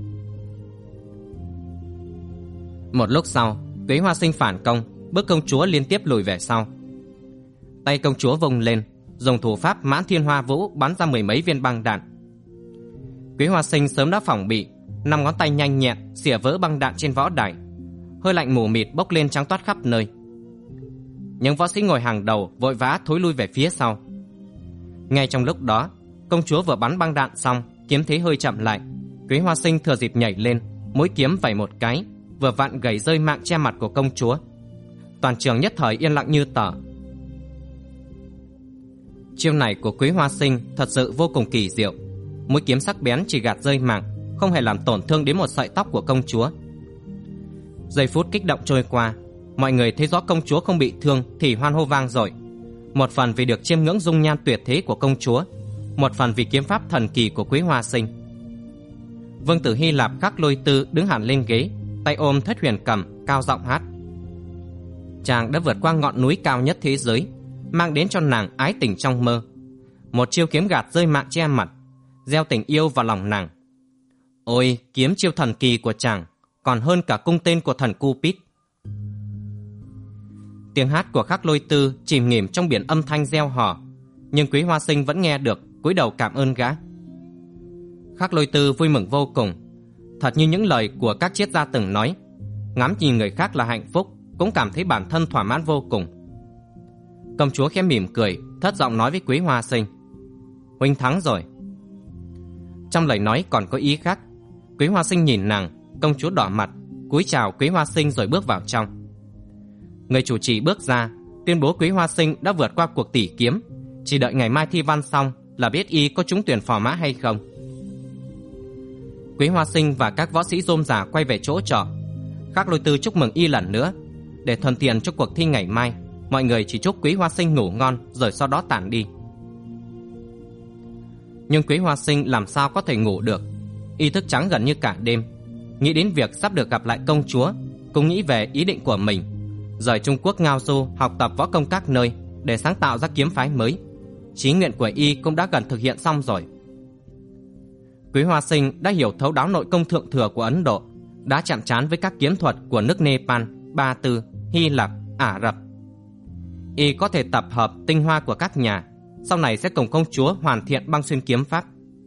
Một lúc sau, Quý Hoa Sinh phản công, bước công chúa liên tiếp lùi về sau. Tay công chúa vung lên, dùng thủ pháp Mãn Thiên Hoa Vũ bắn ra mười mấy viên băng đạn. Quý Hoa Sinh sớm đã phòng bị, 5 ngón tay nhanh nhẹn xỉa vỡ băng đạn trên võ đài. Hơi lạnh mù mịt bốc lên trắng toát khắp nơi. Những võ sĩ ngồi hàng đầu vội vã thối lui về phía sau. Ngay trong lúc đó, công chúa vừa bắn băng đạn xong, kiếm thế hơi chậm lại. Quý Hoa Sinh thừa dịp nhảy lên, mũi kiếm vẩy một cái, vừa vặn gẩy rơi mạng che mặt của công chúa. Toàn trường nhất thời yên lặng như tờ. Chiêu này của Quý Hoa Sinh thật sự vô cùng kỳ diệu. Mũi kiếm sắc bén chỉ gạt rơi mạng, không hề làm tổn thương đến một sợi tóc của công chúa. Giây phút kích động trôi qua, mọi người thấy rõ công chúa không bị thương thì hoan hô vang dội. Một phần vì được chiêm ngưỡng dung nhan tuyệt thế của công chúa, một phần vì kiếm pháp thần kỳ của Quý Hoa Sinh. Vương tử Hy Lạp Khắc Lôi Tư đứng hẳn lên ghế, tay ôm Thất Huyền Cầm, cao giọng hát. Chàng đã vượt qua ngọn núi cao nhất thế giới, mang đến cho nàng ái tình trong mơ. Một chiêu kiếm gạt rơi mạng che mặt, gieo tình yêu vào lòng nàng. Ôi, kiếm chiêu thần kỳ của chàng còn hơn cả cung tên của thần Cupid. Tiếng hát của Khắc Lôi Tư chìm nghỉm trong biển âm thanh reo hò, nhưng Quý Hoa Sinh vẫn nghe được, cúi đầu cảm ơn gã. Khắc Lôi Tư vui mừng vô cùng, thật như những lời của các triết gia từng nói, ngắm nhìn người khác là hạnh phúc, cũng cảm thấy bản thân thỏa mãn vô cùng. Công chúa khẽ mỉm cười, thất giọng nói với Quý Hoa Sinh, huynh thắng rồi. Trong lời nói còn có ý khác. Quý Hoa Sinh nhìn nàng, công chúa đỏ mặt, cúi chào Quý Hoa Sinh rồi bước vào trong. Người chủ trì bước ra, tuyên bố Quý Hoa Sinh đã vượt qua cuộc tỉ kiếm, chỉ đợi ngày mai thi văn xong là biết y có trúng tuyển phò mã hay không. Quý Hoa Sinh và các võ sĩ rôm rả quay về chỗ trọ. Khắc Lôi Tư chúc mừng y lần nữa. Để thuận tiện cho cuộc thi ngày mai, mọi người chỉ chúc Quý Hoa Sinh ngủ ngon rồi sau đó tản đi. Nhưng Quý Hoa Sinh làm sao có thể ngủ được. Y thức trắng gần như cả đêm, nghĩ đến việc sắp được gặp lại công chúa, cũng nghĩ về ý định của mình rời Trung Quốc ngao du học tập võ công các nơi để sáng tạo ra kiếm phái mới. Chí nguyện của y cũng đã gần thực hiện xong rồi. Quý Hoa Sinh đã hiểu thấu đáo nội công thượng thừa của Ấn Độ, đã chạm trán với các kiếm thuật của nước Nepal, Ba Tư, Hy Lạp, Ả Rập. Y có thể tập hợp tinh hoa của các nhà, sau này sẽ cùng công chúa hoàn thiện băng xuyên kiếm pháp.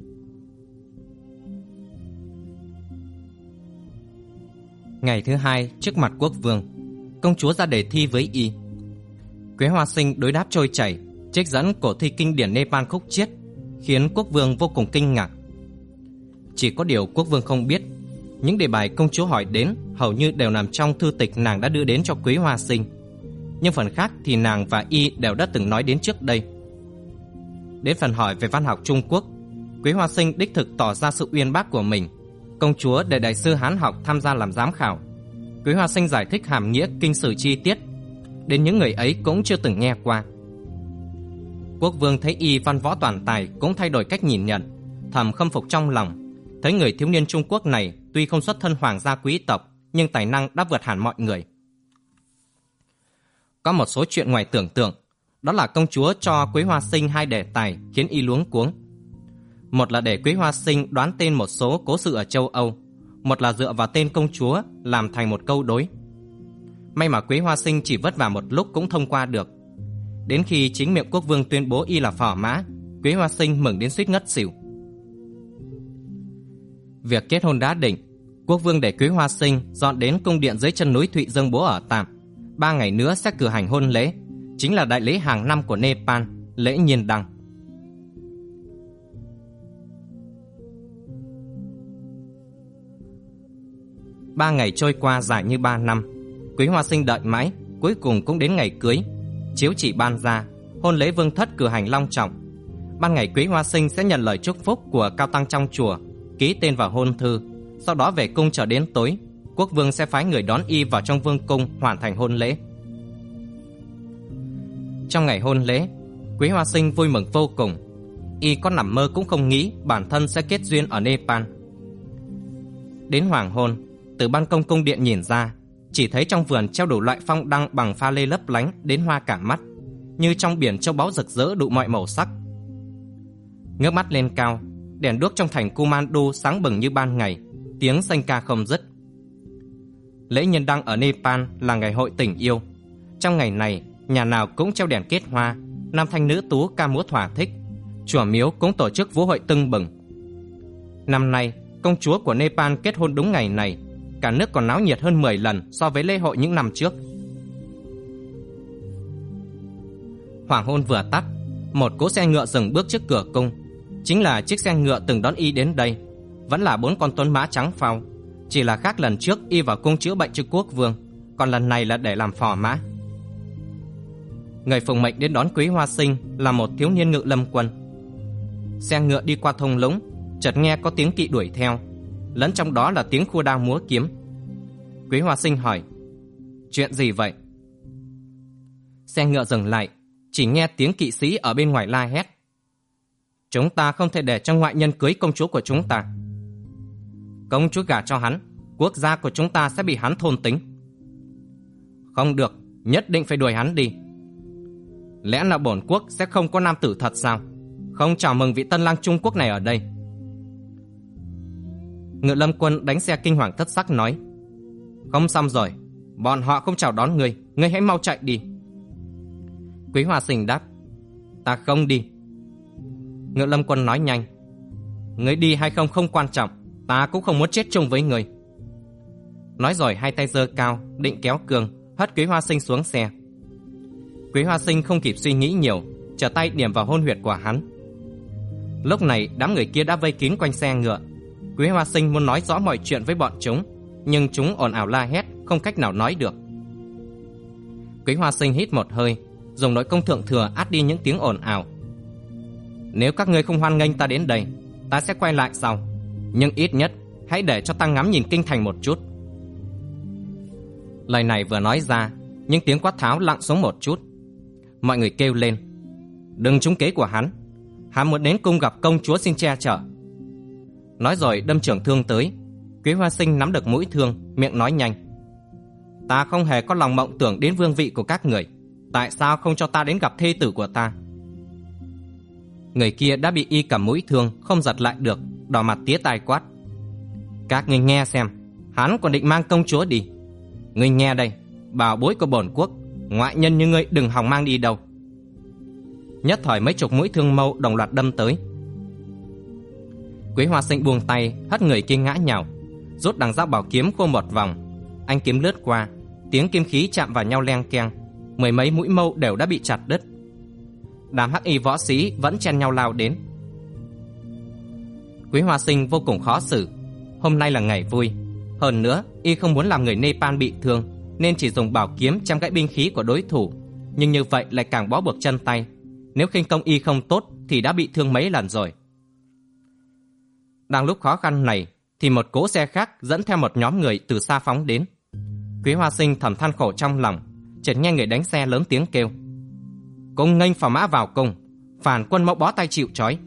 Ngày thứ hai, trước mặt quốc vương, công chúa ra đề thi với y. Quý Hoa Sinh đối đáp trôi chảy, trích dẫn cổ thi kinh điển Nepal khúc chiết, khiến quốc vương vô cùng kinh ngạc. Chỉ có điều quốc vương không biết, những đề bài công chúa hỏi đến hầu như đều nằm trong thư tịch nàng đã đưa đến cho Quý Hoa Sinh, nhưng phần khác thì nàng và y đều đã từng nói đến trước đây. Đến phần hỏi về văn học Trung Quốc, Quý Hoa Sinh đích thực tỏ ra sự uyên bác của mình. Công chúa để đại sư Hán học tham gia làm giám khảo. Quý Hoa Sinh giải thích hàm nghĩa kinh sử chi tiết, đến những người ấy cũng chưa từng nghe qua. Quốc vương thấy y văn võ toàn tài cũng thay đổi cách nhìn nhận, thầm khâm phục trong lòng. Thấy người thiếu niên Trung Quốc này tuy không xuất thân hoàng gia quý tộc, nhưng tài năng đã vượt hẳn mọi người. Có một số chuyện ngoài tưởng tượng, đó là công chúa cho Quý Hoa Sinh 2 đề tài khiến y luống cuống. Một là để Quý Hoa Sinh đoán tên một số cố sự ở châu Âu, một là dựa vào tên công chúa làm thành một câu đối. May mà Quý Hoa Sinh chỉ vất vả một lúc cũng thông qua được. Đến khi chính miệng quốc vương tuyên bố y là phò mã, Quý Hoa Sinh mừng đến suýt ngất xỉu. Việc kết hôn đã định, quốc vương để Quý Hoa Sinh dọn đến cung điện dưới chân núi Thụy Dương Bố ở tạm. 3 ngày nữa sẽ cử hành hôn lễ, chính là đại lễ hàng năm của Nepal, lễ Nhiên Đăng. 3 ngày trôi qua dài như 3 năm. Quý Hoa Sinh đợi mãi, cuối cùng cũng đến ngày cưới. Chiếu chỉ ban ra, hôn lễ vương thất cử hành long trọng. Ban ngày Quý Hoa Sinh sẽ nhận lời chúc phúc của cao tăng trong chùa, ký tên vào hôn thư. Sau đó về cung chờ đến tối, quốc vương sẽ phái người đón y vào trong vương cung hoàn thành hôn lễ. Trong ngày hôn lễ, Quý Hoa Sinh vui mừng vô cùng. Y có nằm mơ cũng không nghĩ bản thân sẽ kết duyên ở Nepal. Đến hoàng hôn, từ ban công cung điện nhìn ra, chỉ thấy trong vườn treo đủ loại phong đăng bằng pha lê lấp lánh đến hoa cả mắt, như trong biển châu báu rực rỡ đủ mọi màu sắc. Ngước mắt lên cao, đèn đuốc trong thành Kumandu sáng bừng như ban ngày, tiếng sanh ca không dứt. Lễ nhân đăng ở Nepal là ngày hội tình yêu. Trong ngày này, nhà nào cũng treo đèn kết hoa, nam thanh nữ tú ca múa thỏa thích, chùa miếu cũng tổ chức vũ hội tưng bừng. Năm nay, công chúa của Nepal kết hôn đúng ngày này, cả nước còn náo nhiệt hơn 10 lần so với lễ hội những năm trước. Hoàng hôn vừa tắt, một cỗ xe ngựa dừng bước trước cửa cung. Chính là chiếc xe ngựa từng đón y đến đây, vẫn là 4 con tuấn mã trắng phau, chỉ là khác lần trước y vào cung chữa bệnh cho quốc vương, còn lần này là để làm phò mã. Người phụng mệnh đến đón Quý Hoa Sinh là một thiếu niên Ngự Lâm Quân. Xe ngựa đi qua thung lũng, chợt nghe có tiếng kỵ đuổi theo, lẫn trong đó là tiếng khua đao múa kiếm. Quý Hoa Sinh hỏi: chuyện gì vậy? Xe ngựa dừng lại, chỉ nghe tiếng kỵ sĩ ở bên ngoài la hét: chúng ta không thể để cho ngoại nhân cưới công chúa của chúng ta. Công chúa gả cho hắn, quốc gia của chúng ta sẽ bị hắn thôn tính. Không được, nhất định phải đuổi hắn đi. Lẽ nào bổn quốc sẽ không có nam tử thật sao? Không chào mừng vị tân lang Trung Quốc này ở đây. Ngự Lâm Quân đánh xe kinh hoàng thất sắc nói: không xong rồi, bọn họ không chào đón ngươi, ngươi hãy mau chạy đi. Quý Hoa Sinh đáp: ta không đi. Ngự Lâm Quân nói nhanh: ngươi đi hay không không quan trọng, ta cũng không muốn chết chung với ngươi. Nói rồi hai tay giơ cao, định kéo cương, hất Quý Hoa Sinh xuống xe. Quý Hoa Sinh không kịp suy nghĩ nhiều, trở tay điểm vào hôn huyệt của hắn. Lúc này đám người kia đã vây kín quanh xe ngựa. Quý Hoa Sinh muốn nói rõ mọi chuyện với bọn chúng, nhưng chúng ồn ào la hét, không cách nào nói được. Quý Hoa Sinh hít một hơi, dùng nội công thượng thừa át đi những tiếng ồn ào. Nếu các ngươi không hoan nghênh ta đến đây, ta sẽ quay lại sau, nhưng ít nhất hãy để cho ta ngắm nhìn kinh thành một chút. Lời này vừa nói ra, những tiếng quát tháo lặng xuống một chút. Mọi người kêu lên: đừng trúng kế của hắn, hắn muốn đến cung gặp công chúa xin che chở. Nói rồi đâm trưởng thương tới. Quý Hoa Sinh nắm được mũi thương, miệng nói nhanh: ta không hề có lòng mộng tưởng đến vương vị của các người, tại sao không cho ta đến gặp thê tử của ta? Người kia đã bị y cầm mũi thương không giật lại được, đỏ mặt tía tai quát: các ngươi nghe xem, hắn còn định mang công chúa đi. Ngươi nghe đây, bảo bối của bổn quốc, ngoại nhân như ngươi đừng hòng mang đi đâu. Nhất thời mấy chục mũi thương mâu đồng loạt đâm tới. Quý Hoa Sinh buông tay, hất người kia ngã nhào, rút đằng dao bảo kiếm khô một vòng. Anh kiếm lướt qua, tiếng kim khí chạm vào nhau leng keng, mười mấy mũi mâu đều đã bị chặt đứt. Đám hắc y võ sĩ vẫn chen nhau lao đến. Quý Hoa Sinh vô cùng khó xử. Hôm nay là ngày vui, hơn nữa y không muốn làm người Nepal bị thương, nên chỉ dùng bảo kiếm chém gãy binh khí của đối thủ. Nhưng như vậy lại càng bó buộc chân tay. Nếu khinh công y không tốt thì đã bị thương mấy lần rồi. Đang lúc khó khăn này thì một cỗ xe khác dẫn theo một nhóm người từ xa phóng đến. Quý Hoa Sinh thầm than khổ trong lòng, chợt nghe người đánh xe lớn tiếng kêu: cung nghênh phò mã vào cung, phản quân mẫu bó tay chịu trói.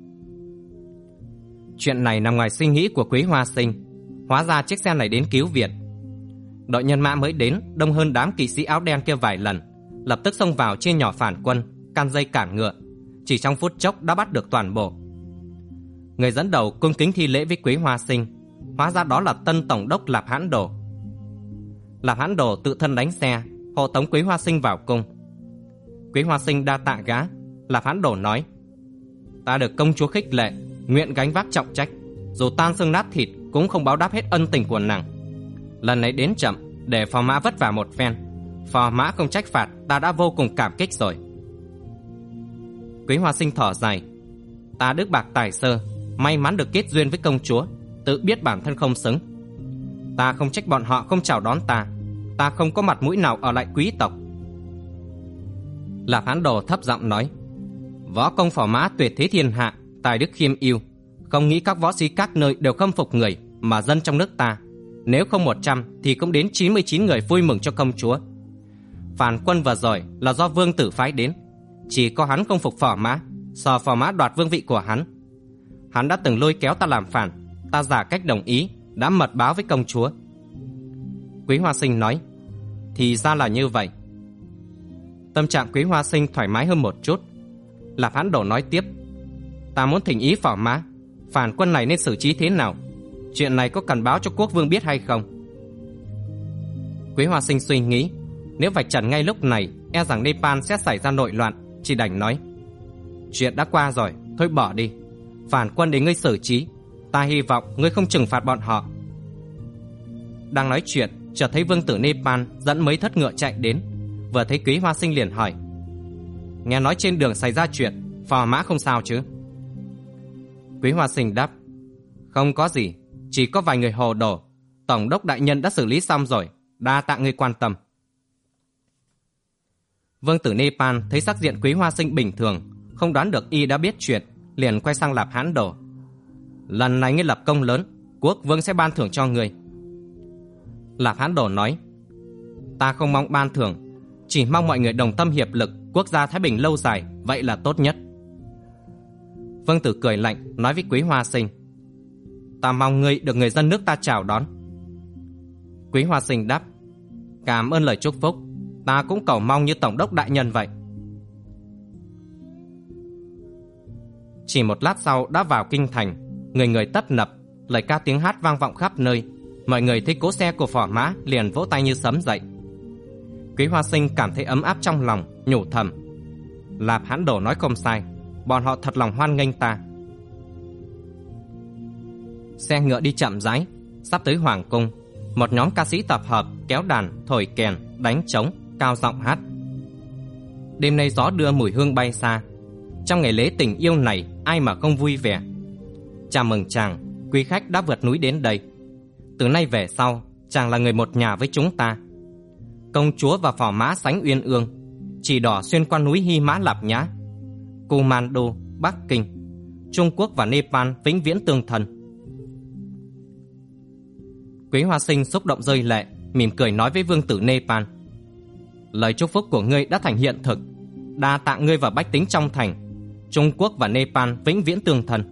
Chuyện này nằm ngoài suy nghĩ của Quý Hoa Sinh. Hóa ra chiếc xe này đến cứu viện. Đội nhân mã mới đến đông hơn đám kỵ sĩ áo đen kia vài lần, lập tức xông vào chia nhỏ phản quân, can dây cản ngựa. Chỉ trong phút chốc đã bắt được toàn bộ. Người dẫn đầu cung kính thi lễ với Quý Hoa Sinh. Hóa ra đó là tân tổng đốc Lạp Hãn Đồ. Lạp Hãn Đồ tự thân đánh xe hộ tống Quý Hoa Sinh vào cung. Quý Hoa Sinh đa tạ gã. Lạp Hãn Đồ nói: ta được công chúa khích lệ, nguyện gánh vác trọng trách, dù tan xương nát thịt cũng không báo đáp hết ân tình của nàng. Lần này đến chậm, để phò mã vất vả một phen, phò mã không trách phạt, ta đã vô cùng cảm kích rồi. Quý Hoa Sinh thở dài: ta đức bạc tài sơ, may mắn được kết duyên với công chúa, tự biết bản thân không xứng. Ta không trách bọn họ không chào đón ta. Ta không có mặt mũi nào ở lại quý tộc. Lạp Hán Đồ thấp giọng nói: Võ công Phò Mã tuyệt thế thiên hạ, tài đức khiêm yêu. Không nghĩ các võ sĩ các nơi đều khâm phục người, mà dân trong nước ta, nếu không 100 thì cũng đến 99 người vui mừng cho công chúa. Phản quân vừa rồi là do vương tử phái đến. Chỉ có hắn không phục Phò Mã, sợ Phò Mã đoạt vương vị của hắn. Hắn đã từng lôi kéo ta làm phản. Ta giả cách đồng ý, đã mật báo với công chúa. Quý Hoa Sinh nói: Thì ra là như vậy. Tâm trạng Quý Hoa Sinh thoải mái hơn một chút. Lạp Hán Đồ nói tiếp: Ta muốn thỉnh ý Phò Mã, phản quân này nên xử trí thế nào? Chuyện này có cần báo cho quốc vương biết hay không? Quý Hoa Sinh suy nghĩ, nếu vạch trần ngay lúc này, e rằng Nepal sẽ xảy ra nội loạn, chỉ đành nói: Chuyện đã qua rồi, thôi bỏ đi. Phản quân để ngươi xử trí, ta hy vọng ngươi không trừng phạt bọn họ. Đang nói chuyện, chợt thấy vương tử Nepal dẫn mấy thất ngựa chạy đến. Vừa thấy Quý Hoa Sinh liền hỏi: Nghe nói trên đường xảy ra chuyện, Phò Mã không sao chứ? Quý Hoa Sinh đáp: Không có gì, chỉ có vài người hồ đồ. Tổng đốc đại nhân đã xử lý xong rồi, đa tạ ngươi quan tâm. Vương tử Nepal thấy sắc diện Quý Hoa Sinh bình thường, không đoán được y đã biết chuyện, liền quay sang Lạp Hán Đồ: Lần này ngươi lập công lớn, quốc vương sẽ ban thưởng cho ngươi. Lạp Hán Đồ nói: Ta không mong ban thưởng, chỉ mong mọi người đồng tâm hiệp lực, quốc gia thái bình lâu dài, vậy là tốt nhất. Vương tử cười lạnh nói với Quý Hoa Sinh: Ta mong ngươi được người dân nước ta chào đón. Quý Hoa Sinh đáp: Cảm ơn lời chúc phúc, ta cũng cầu mong như tổng đốc đại nhân vậy. Chỉ một lát sau đã vào kinh thành, người người tấp nập, lời ca tiếng hát vang vọng khắp nơi. Mọi người thấy cỗ xe của Phò Mã liền vỗ tay như sấm dậy. Quý Hoa Sinh cảm thấy ấm áp trong lòng, nhủ thầm: Lạp Hán Đồ nói không sai, bọn họ thật lòng hoan nghênh ta. Xe ngựa đi chậm rãi, sắp tới hoàng cung. Một nhóm ca sĩ tập hợp, kéo đàn, thổi kèn, đánh trống, cao giọng hát. Đêm nay gió đưa mùi hương bay xa. Trong ngày lễ tình yêu này, ai mà không vui vẻ. Chào mừng chàng, quý khách đã vượt núi đến đây. Từ nay về sau, chàng là người một nhà với chúng ta. Công chúa và Phò Mã sánh uyên ương, chỉ đỏ xuyên qua núi Hy Mã Lạp Nhã. Kumandu, Bắc Kinh, Trung Quốc và Nepal vĩnh viễn tương thân. Quý Hoa Sinh xúc động rơi lệ, mỉm cười nói với vương tử Nepal: Lời chúc phúc của ngươi đã thành hiện thực, đa tạ ngươi và bách tính trong thành. Trung Quốc và Nepal vĩnh viễn tương thân.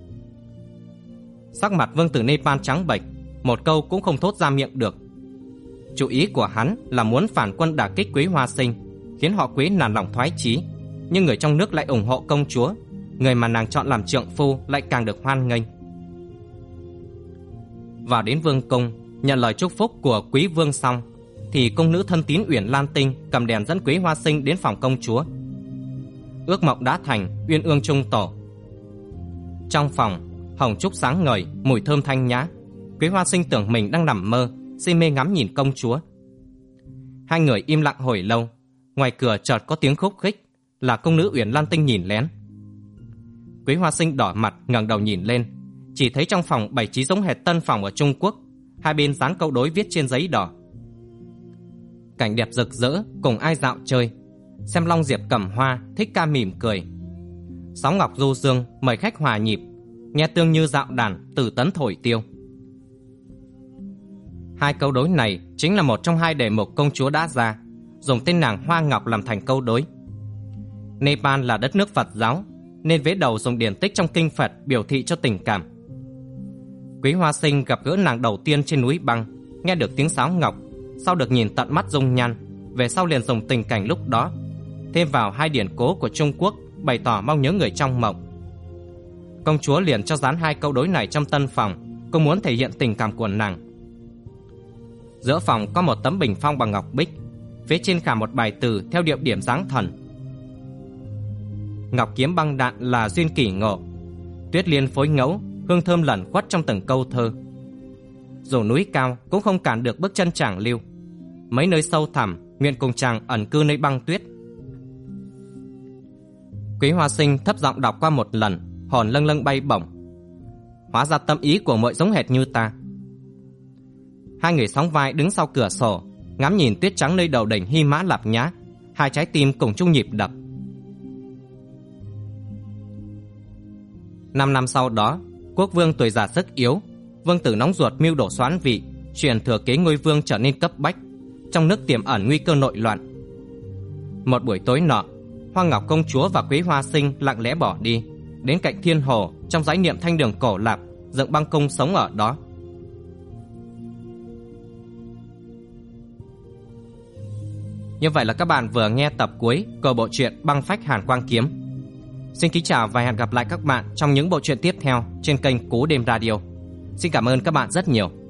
Sắc mặt vương tử Nepal trắng bệch, một câu cũng không thốt ra miệng được. Chủ ý của hắn là muốn phản quân đả kích Quý Hoa Sinh, khiến họ Quý nản lòng thoái chí, nhưng người trong nước lại ủng hộ công chúa, người mà nàng chọn làm trượng phu lại càng được hoan nghênh. Vào đến vương cung, nhận lời chúc phúc của quý vương xong, thì cung nữ thân tín Uyển Lan Tinh cầm đèn dẫn Quý Hoa Sinh đến phòng công chúa. Ước mộng đã thành, uyên ương trung tổ. Trong phòng, hồng trúc sáng ngời, mùi thơm thanh nhã. Quý Hoa Sinh tưởng mình đang nằm mơ, si mê ngắm nhìn công chúa. Hai người im lặng hồi lâu. Ngoài cửa chợt có tiếng khúc khích, là cung nữ Uyển Lan Tinh nhìn lén. Quý Hoa Sinh đỏ mặt ngẩng đầu nhìn lên, chỉ thấy trong phòng bày trí giống hệt tân phòng ở Trung Quốc, hai bên dán câu đối viết trên giấy đỏ: Cảnh đẹp rực rỡ, cùng ai dạo chơi, xem long diệp cầm hoa, thích ca mỉm cười. Sóng ngọc du dương, mời khách hòa nhịp, nghe tương như dạo đàn, từ tấn thổi tiêu. Hai câu đối này chính là một trong hai đề mục công chúa đã ra, dùng tên nàng Hoa Ngọc làm thành câu đối. Nepal là đất nước Phật giáo, nên vế đầu dùng điển tích trong kinh Phật biểu thị cho tình cảm. Quý Hoa Sinh gặp gỡ nàng đầu tiên trên núi băng, nghe được tiếng sáo ngọc, sau được nhìn tận mắt dung nhan, về sau liền dùng tình cảnh lúc đó thêm vào hai điển cố của Trung Quốc, bày tỏ mong nhớ người trong mộng. Công chúa liền cho dán hai câu đối này trong tân phòng, cũng muốn thể hiện tình cảm của nàng. Giữa phòng có một tấm bình phong bằng ngọc bích, phía trên khảm một bài từ theo điệu điểm dáng thần: Ngọc kiếm băng đạn là duyên kỷ ngộ, tuyết liên phối ngẫu, hương thơm lẩn khuất trong từng câu thơ. Dù núi cao cũng không cản được bước chân chàng lưu, mấy nơi sâu thẳm nguyện cùng chàng ẩn cư nơi băng tuyết. Quý Hoa Sinh thấp giọng đọc qua một lần, hồn lâng lâng bay bổng. Hóa ra tâm ý của muội giống hệt như ta. Hai người sóng vai đứng sau cửa sổ, ngắm nhìn tuyết trắng nơi đầu đỉnh Hy Mã Lạp Nhã. Hai trái tim cùng chung nhịp đập. 5 năm sau đó, quốc vương tuổi già sức yếu, vương tử nóng ruột mưu đồ soán vị, truyền thừa kế ngôi vương trở nên cấp bách. Trong nước tiềm ẩn nguy cơ nội loạn. Một buổi tối nọ, Hoa Ngọc công chúa và Quế Hoa Sinh lặng lẽ bỏ đi, đến cạnh Thiên Hồ trong dãy Niệm Thanh Đường cổ Lạp, dựng băng cung sống ở đó. Như vậy là các bạn vừa nghe tập cuối của bộ truyện Băng Phách Hàn Quang Kiếm. Xin kính chào và hẹn gặp lại các bạn trong những bộ truyện tiếp theo trên kênh Cú Đêm Radio. Xin cảm ơn các bạn rất nhiều.